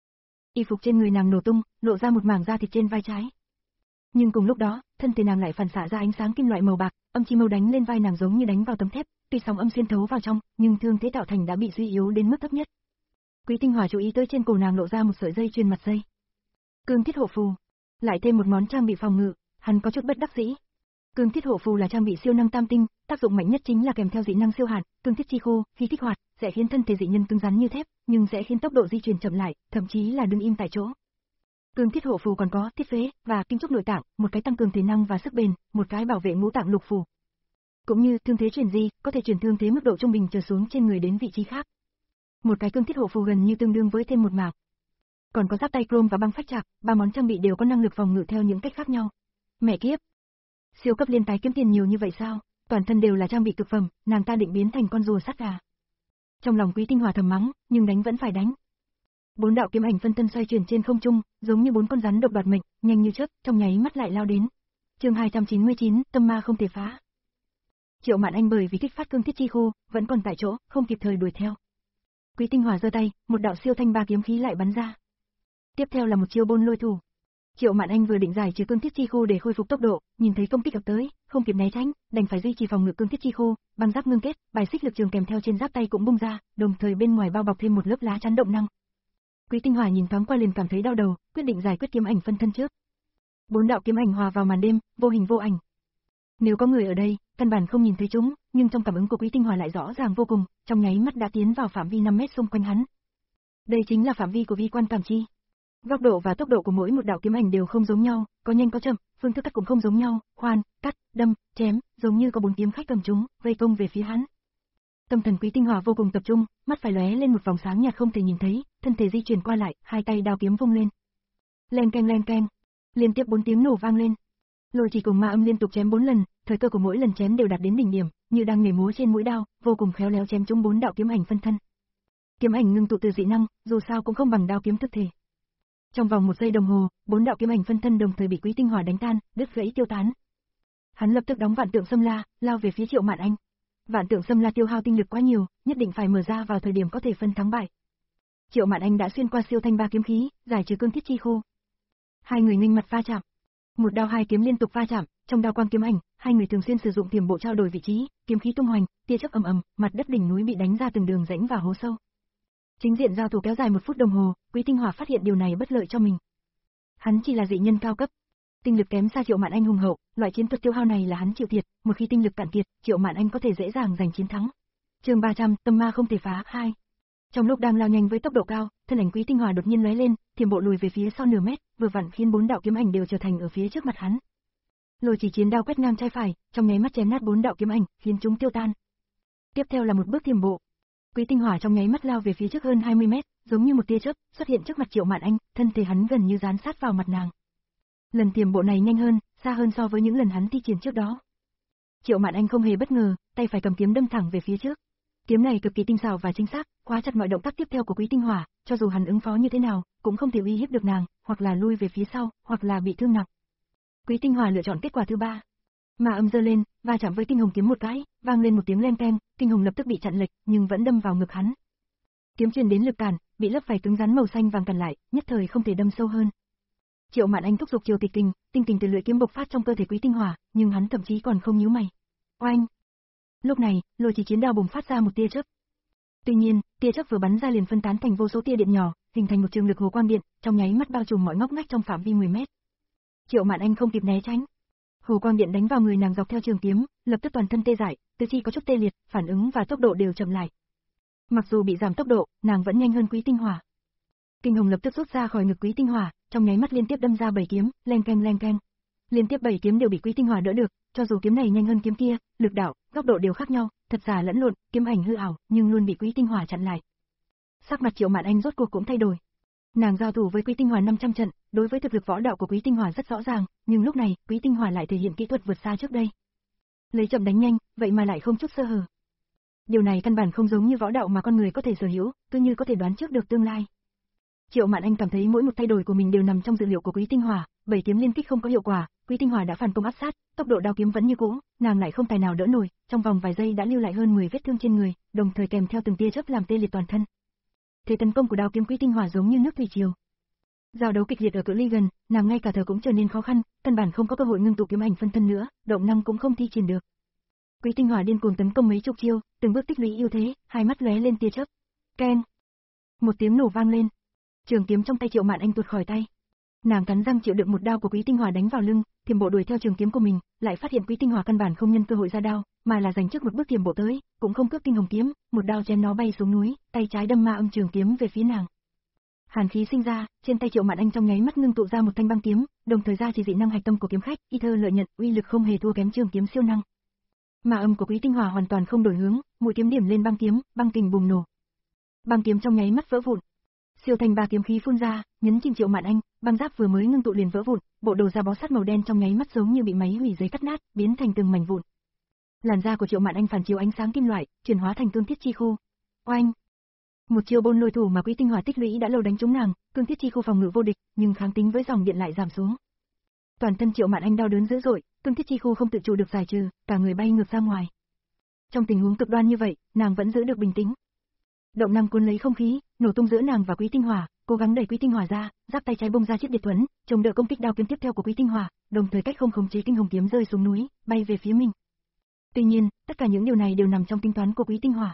Y phục trên người nàng nổ tung, lộ ra một mảng da thịt trên vai trái. Nhưng cùng lúc đó, thân thể nàng lại phản xạ ra ánh sáng kim loại màu bạc, âm chi mâu đánh lên vai nàng giống như đánh vào tấm thép, tuy sóng âm xuyên thấu vào trong, nhưng thương thế tạo thành đã bị suy yếu đến mức thấp nhất. Quý Tinh Hỏa chú ý tới trên cổ nàng lộ ra một sợi dây chuyền mặt dây. Cương thiết hộ phù, lại thêm một món trang bị phòng ngự, hắn có chút bất đắc dĩ. Cương thiết hộ phù là trang bị siêu năng tam tinh, tác dụng mạnh nhất chính là kèm theo dị năng siêu hạn, cương thiết chi khô, khi kích hoạt, sẽ khiến thân thể dị nhân cứng rắn như thép, nhưng sẽ khiến tốc độ di chuyển chậm lại, thậm chí là đứng im tại chỗ. Cương thiết hộ phù còn có thiết phế và kinh trúc nội tạng, một cái tăng cường thể năng và sức bền, một cái bảo vệ ngũ tạng lục phủ. Cũng như thương thế chuyển di, có thể chuyển thương thế mức độ trung bình trở xuống trên người đến vị trí khác. Một cái cương thiết hộ phù gần như tương đương với thêm một mạc. Còn có giáp tay chrome và băng phách trạc, ba món trang bị đều có năng lực phòng ngự theo những cách khác nhau. Mẹ kiếp, siêu cấp liên tái kiếm tiền nhiều như vậy sao? Toàn thân đều là trang bị cực phẩm, nàng ta định biến thành con rùa sắt à? Trong lòng Quý Tinh Hỏa thầm mắng, nhưng đánh vẫn phải đánh. Bốn đạo kiếm ảnh phân thân xoay chuyển trên không trung, giống như bốn con rắn độc đoạt mệnh, nhanh như chớp, trong nháy mắt lại lao đến. Chương hai trăm chín mươi chín, tâm ma không thể phá. Triệu Mạn Anh bởi vì kích phát cương thiết chi khô, vẫn còn tại chỗ, không kịp thời đuổi theo. Quý Tinh Hỏa giơ tay, một đạo siêu thanh ba kiếm khí lại bắn ra. Tiếp theo là một chiêu bôn lôi thủ. Triệu Mạn Anh vừa định giải trừ cương thiết chi khô để khôi phục tốc độ, nhìn thấy công kích ập tới, không kịp né tránh, đành phải duy trì phòng ngự cương thiết chi khô, băng giáp ngưng kết, bài xích lực trường kèm theo trên giáp tay cũng bung ra, đồng thời bên ngoài bao bọc thêm một lớp lá chắn động năng. Quý Tinh Hỏa nhìn thoáng qua liền cảm thấy đau đầu, quyết định giải quyết kiếm ảnh phân thân trước. Bốn đạo kiếm ảnh hòa vào màn đêm, vô hình vô ảnh. Nếu có người ở đây, căn bản không nhìn thấy chúng, nhưng trong cảm ứng của Quý Tinh Hỏa lại rõ ràng vô cùng, trong nháy mắt đã tiến vào phạm vi năm mét xung quanh hắn. Đây chính là phạm vi của vi quan cảm chi. Góc độ và tốc độ của mỗi một đạo kiếm ảnh đều không giống nhau, có nhanh có chậm, phương thức cắt cũng không giống nhau, khoan, cắt, đâm, chém, giống như có bốn kiếm khách cầm chúng, vây công về phía hắn. Tâm thần Quý Tinh Hỏa vô cùng tập trung, mắt phải lóe lên một vòng sáng nhạt không thể nhìn thấy, thân thể di chuyển qua lại, hai tay đao kiếm vung lên. Len keng len keng, liên tiếp bốn tiếng nổ vang lên. Lôi chỉ cùng ma âm liên tục chém bốn lần, thời cơ của mỗi lần chém đều đạt đến đỉnh điểm, như đang nhảy múa trên mũi đao, vô cùng khéo léo chém trúng bốn đạo kiếm ảnh phân thân. Kiếm ảnh ngưng tụ từ dị năng, dù sao cũng không bằng đao kiếm thực thể. Trong vòng một giây đồng hồ, bốn đạo kiếm ảnh phân thân đồng thời bị Quý Tinh Hỏa đánh tan, đứt gãy tiêu tán. Hắn lập tức đóng vạn tượng xâm la, lao về phía Triệu Mạn Anh. Vạn tượng xâm la tiêu hao tinh lực quá nhiều, nhất định phải mở ra vào thời điểm có thể phân thắng bại. Triệu Mạn Anh đã xuyên qua siêu thanh ba kiếm khí, giải trừ cương thiết chi khô. Hai người nghênh mặt va chạm. Một đao hai kiếm liên tục va chạm, trong đao quang kiếm ảnh, hai người thường xuyên sử dụng thiểm bộ trao đổi vị trí, kiếm khí tung hoành, tia chớp ầm ầm, mặt đất đỉnh núi bị đánh ra từng đường rãnh và hố sâu. Chính diện giao thủ kéo dài một phút đồng hồ, Quý Tinh Hỏa phát hiện điều này bất lợi cho mình. Hắn chỉ là dị nhân cao cấp, tinh lực kém xa Triệu Mạn Anh hùng hậu, loại chiến thuật tiêu hao này là hắn chịu thiệt, một khi tinh lực cạn kiệt, Triệu Mạn Anh có thể dễ dàng giành chiến thắng. Chương ba trăm, tâm ma không thể phá hai. Trong lúc đang lao nhanh với tốc độ cao, thân ảnh Quý Tinh Hỏa đột nhiên lóe lên, thiểm bộ lùi về phía sau nửa mét, vừa vặn khiến bốn đạo kiếm ảnh đều trở thành ở phía trước mặt hắn. Lôi chỉ chiến đao quét ngang trái phải, trong nháy mắt chém nát bốn đạo kiếm ảnh, khiến chúng tiêu tan. Tiếp theo là một bước thiểm bộ. Quý Tinh Hỏa trong nháy mắt lao về phía trước hơn hai mươi mét, giống như một tia chớp, xuất hiện trước mặt Triệu Mạn Anh, thân thể hắn gần như dán sát vào mặt nàng. Lần thiểm bộ này nhanh hơn, xa hơn so với những lần hắn thi triển trước đó. Triệu Mạn Anh không hề bất ngờ, tay phải cầm kiếm đâm thẳng về phía trước. Kiếm này cực kỳ tinh xảo và chính xác, khóa chặt mọi động tác tiếp theo của Quý Tinh Hỏa, cho dù hắn ứng phó như thế nào, cũng không thể uy hiếp được nàng, hoặc là lui về phía sau, hoặc là bị thương nặng. Quý Tinh Hỏa lựa chọn kết quả thứ ba. Ma âm giơ lên, va chạm với Kinh Hồng kiếm một cái, vang lên một tiếng len keng, Kinh Hồng lập tức bị chặn lệch, nhưng vẫn đâm vào ngực hắn. Kiếm truyền đến lực cản, bị lớp vải cứng rắn màu xanh vàng cản lại, nhất thời không thể đâm sâu hơn. Triệu Mạn Anh thúc giục chiều tịch kình, tinh kình từ lưỡi kiếm bộc phát trong cơ thể Quý Tinh Hỏa, nhưng hắn thậm chí còn không nhíu mày. Oanh! Lúc này, lôi chỉ chiến đao bùng phát ra một tia chớp. Tuy nhiên, tia chớp vừa bắn ra liền phân tán thành vô số tia điện nhỏ, hình thành một trường lực hồ quang điện, trong nháy mắt bao trùm mọi ngóc ngách trong phạm vi mười mét. Triệu Mạn Anh không kịp né tránh. Hồ quang điện đánh vào người nàng dọc theo trường kiếm, lập tức toàn thân tê dại, tứ chi có chút tê liệt, phản ứng và tốc độ đều chậm lại. Mặc dù bị giảm tốc độ, nàng vẫn nhanh hơn Quý Tinh Hỏa. Kinh Hồng lập tức rút ra khỏi ngực Quý Tinh Hỏa, trong nháy mắt liên tiếp đâm ra bảy kiếm, len keng len keng. Liên tiếp bảy kiếm đều bị Quý Tinh Hỏa đỡ được, cho dù kiếm này nhanh hơn kiếm kia, lực đạo, góc độ đều khác nhau, thật giả lẫn lộn, kiếm ảnh hư ảo, nhưng luôn bị Quý Tinh Hỏa chặn lại. Sắc mặt Triệu Mạn Anh rốt cuộc cũng thay đổi. Nàng giao thủ với Quý Tinh Hỏa năm trăm trận, đối với thực lực võ đạo của Quý Tinh Hỏa rất rõ ràng, nhưng lúc này, Quý Tinh Hỏa lại thể hiện kỹ thuật vượt xa trước đây. Lấy chậm đánh nhanh, vậy mà lại không chút sơ hở. Điều này căn bản không giống như võ đạo mà con người có thể sở hữu, cứ như có thể đoán trước được tương lai. Triệu Mạn Anh cảm thấy mỗi một thay đổi của mình đều nằm trong dự liệu của Quý Tinh Hỏa, bảy kiếm liên kích không có hiệu quả, Quý Tinh Hỏa đã phản công áp sát, tốc độ đao kiếm vẫn như cũ, nàng lại không tài nào đỡ nổi, trong vòng vài giây đã lưu lại hơn mười vết thương trên người, đồng thời kèm theo từng tia chớp làm tê liệt toàn thân. Thế tấn công của đao kiếm Quý Tinh Hỏa giống như nước thủy triều. Giao đấu kịch liệt ở cự ly gần, nàng ngay cả thở cũng trở nên khó khăn, căn bản không có cơ hội ngưng tụ kiếm ảnh phân thân nữa, động năng cũng không thi triển được. Quý Tinh Hỏa điên cuồng tấn công mấy chục chiêu, từng bước tích lũy ưu thế, hai mắt lóe lên tia chớp. Keng! Một tiếng nổ vang lên. Trường kiếm trong tay Triệu Mạn Anh tuột khỏi tay. Nàng cắn răng chịu đựng một đao của Quý Tinh Hỏa đánh vào lưng, Thiểm Bộ đuổi theo trường kiếm của mình, lại phát hiện Quý Tinh Hỏa căn bản không nhân cơ hội ra đao, mà là giành trước một bước Thiểm Bộ tới, cũng không cướp Kinh Hồng kiếm, một đao chém nó bay xuống núi, tay trái đâm ma âm trường kiếm về phía nàng. Hàn khí sinh ra, trên tay Triệu Mạn Anh trong nháy mắt ngưng tụ ra một thanh băng kiếm, đồng thời ra chỉ dị năng hạch tâm của kiếm khách, y thơ lợi nhận, uy lực không hề thua kém trường kiếm siêu năng. Ma âm của Quý Tinh Hỏa hoàn toàn không đổi hướng, mũi kiếm điểm lên băng kiếm, băng kình bùng nổ. Băng kiếm trong nháy mắt vỡ vụn. Siêu thành ba kiếm khí phun ra, nhấn chìm Triệu Mạn Anh, băng giáp vừa mới ngưng tụ liền vỡ vụn, bộ đồ da bó sát màu đen trong nháy mắt giống như bị máy hủy giấy cắt nát, biến thành từng mảnh vụn. Làn da của Triệu Mạn Anh phản chiếu ánh sáng kim loại, chuyển hóa thành cương thiết chi khu. Oanh! Một chiêu bôn lôi thủ mà Quý Tinh Hỏa tích lũy đã lâu đánh trúng nàng, cương thiết chi khu phòng ngự vô địch, nhưng kháng tính với dòng điện lại giảm xuống. Toàn thân Triệu Mạn Anh đau đớn dữ dội, cương thiết chi khu không tự chủ được giải trừ, cả người bay ngược ra ngoài. Trong tình huống cực đoan như vậy, nàng vẫn giữ được bình tĩnh. Động năng cuốn lấy không khí, nổ tung giữa nàng và Quý Tinh Hỏa, cố gắng đẩy Quý Tinh Hỏa ra, giáp tay trái bung ra chiếc biệt thuẫn, chống đỡ công kích đao kiếm tiếp theo của Quý Tinh Hỏa, đồng thời cách không khống chế Kinh Hồng kiếm rơi xuống núi, bay về phía mình. Tuy nhiên, tất cả những điều này đều nằm trong tính toán của Quý Tinh Hỏa.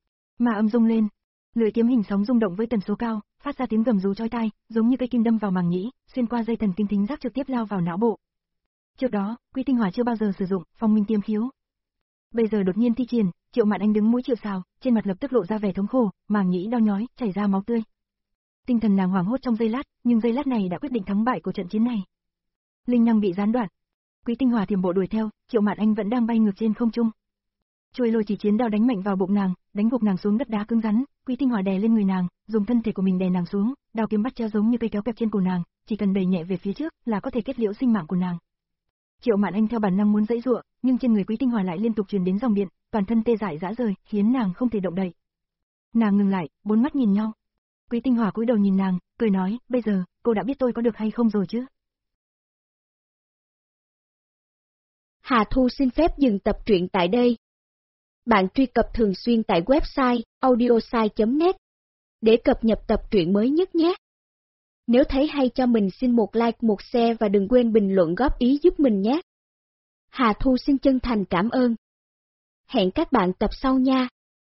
Ma âm rung lên, lưỡi kiếm hình sóng rung động với tần số cao, phát ra tiếng gầm rú chói tai, giống như cây kim đâm vào màng nhĩ, xuyên qua dây thần kinh thính giác trực tiếp lao vào não bộ. Trước đó, Quý Tinh Hỏa chưa bao giờ sử dụng Phong Minh Tiêm Khiếu. Bây giờ đột nhiên thi triển, Triệu Mạn Anh đứng mũi chịu sào, trên mặt lập tức lộ ra vẻ thống khổ, màng nhĩ đau nhói, chảy ra máu tươi. Tinh thần nàng hoảng hốt trong giây lát, nhưng giây lát này đã quyết định thắng bại của trận chiến này. Linh năng bị gián đoạn. Quý Tinh Hỏa Thiểm Bộ đuổi theo, Triệu Mạn Anh vẫn đang bay ngược trên không trung. Chuôi lôi chỉ chiến đao đánh mạnh vào bụng nàng, đánh gục nàng xuống đất đá cứng rắn, Quý Tinh Hỏa đè lên người nàng, dùng thân thể của mình đè nàng xuống, đao kiếm bắt treo giống như cây kéo kẹp trên cổ nàng, chỉ cần đẩy nhẹ về phía trước là có thể kết liễu sinh mạng của nàng. Triệu Mạn Anh theo bản năng muốn giãy giụa, nhưng trên người Quý Tinh Hỏa lại liên tục truyền đến dòng điện, toàn thân tê dại rã rời, khiến nàng không thể động đậy. Nàng ngừng lại, bốn mắt nhìn nhau. Quý Tinh Hỏa cúi đầu nhìn nàng, cười nói, bây giờ, cô đã biết tôi có được hay không rồi chứ? Hà Thu xin phép dừng tập truyện tại đây. Bạn truy cập thường xuyên tại website audiosai chấm net để cập nhật tập truyện mới nhất nhé. Nếu thấy hay cho mình xin một like, một share và đừng quên bình luận góp ý giúp mình nhé. Hà Thu xin chân thành cảm ơn. Hẹn các bạn tập sau nha.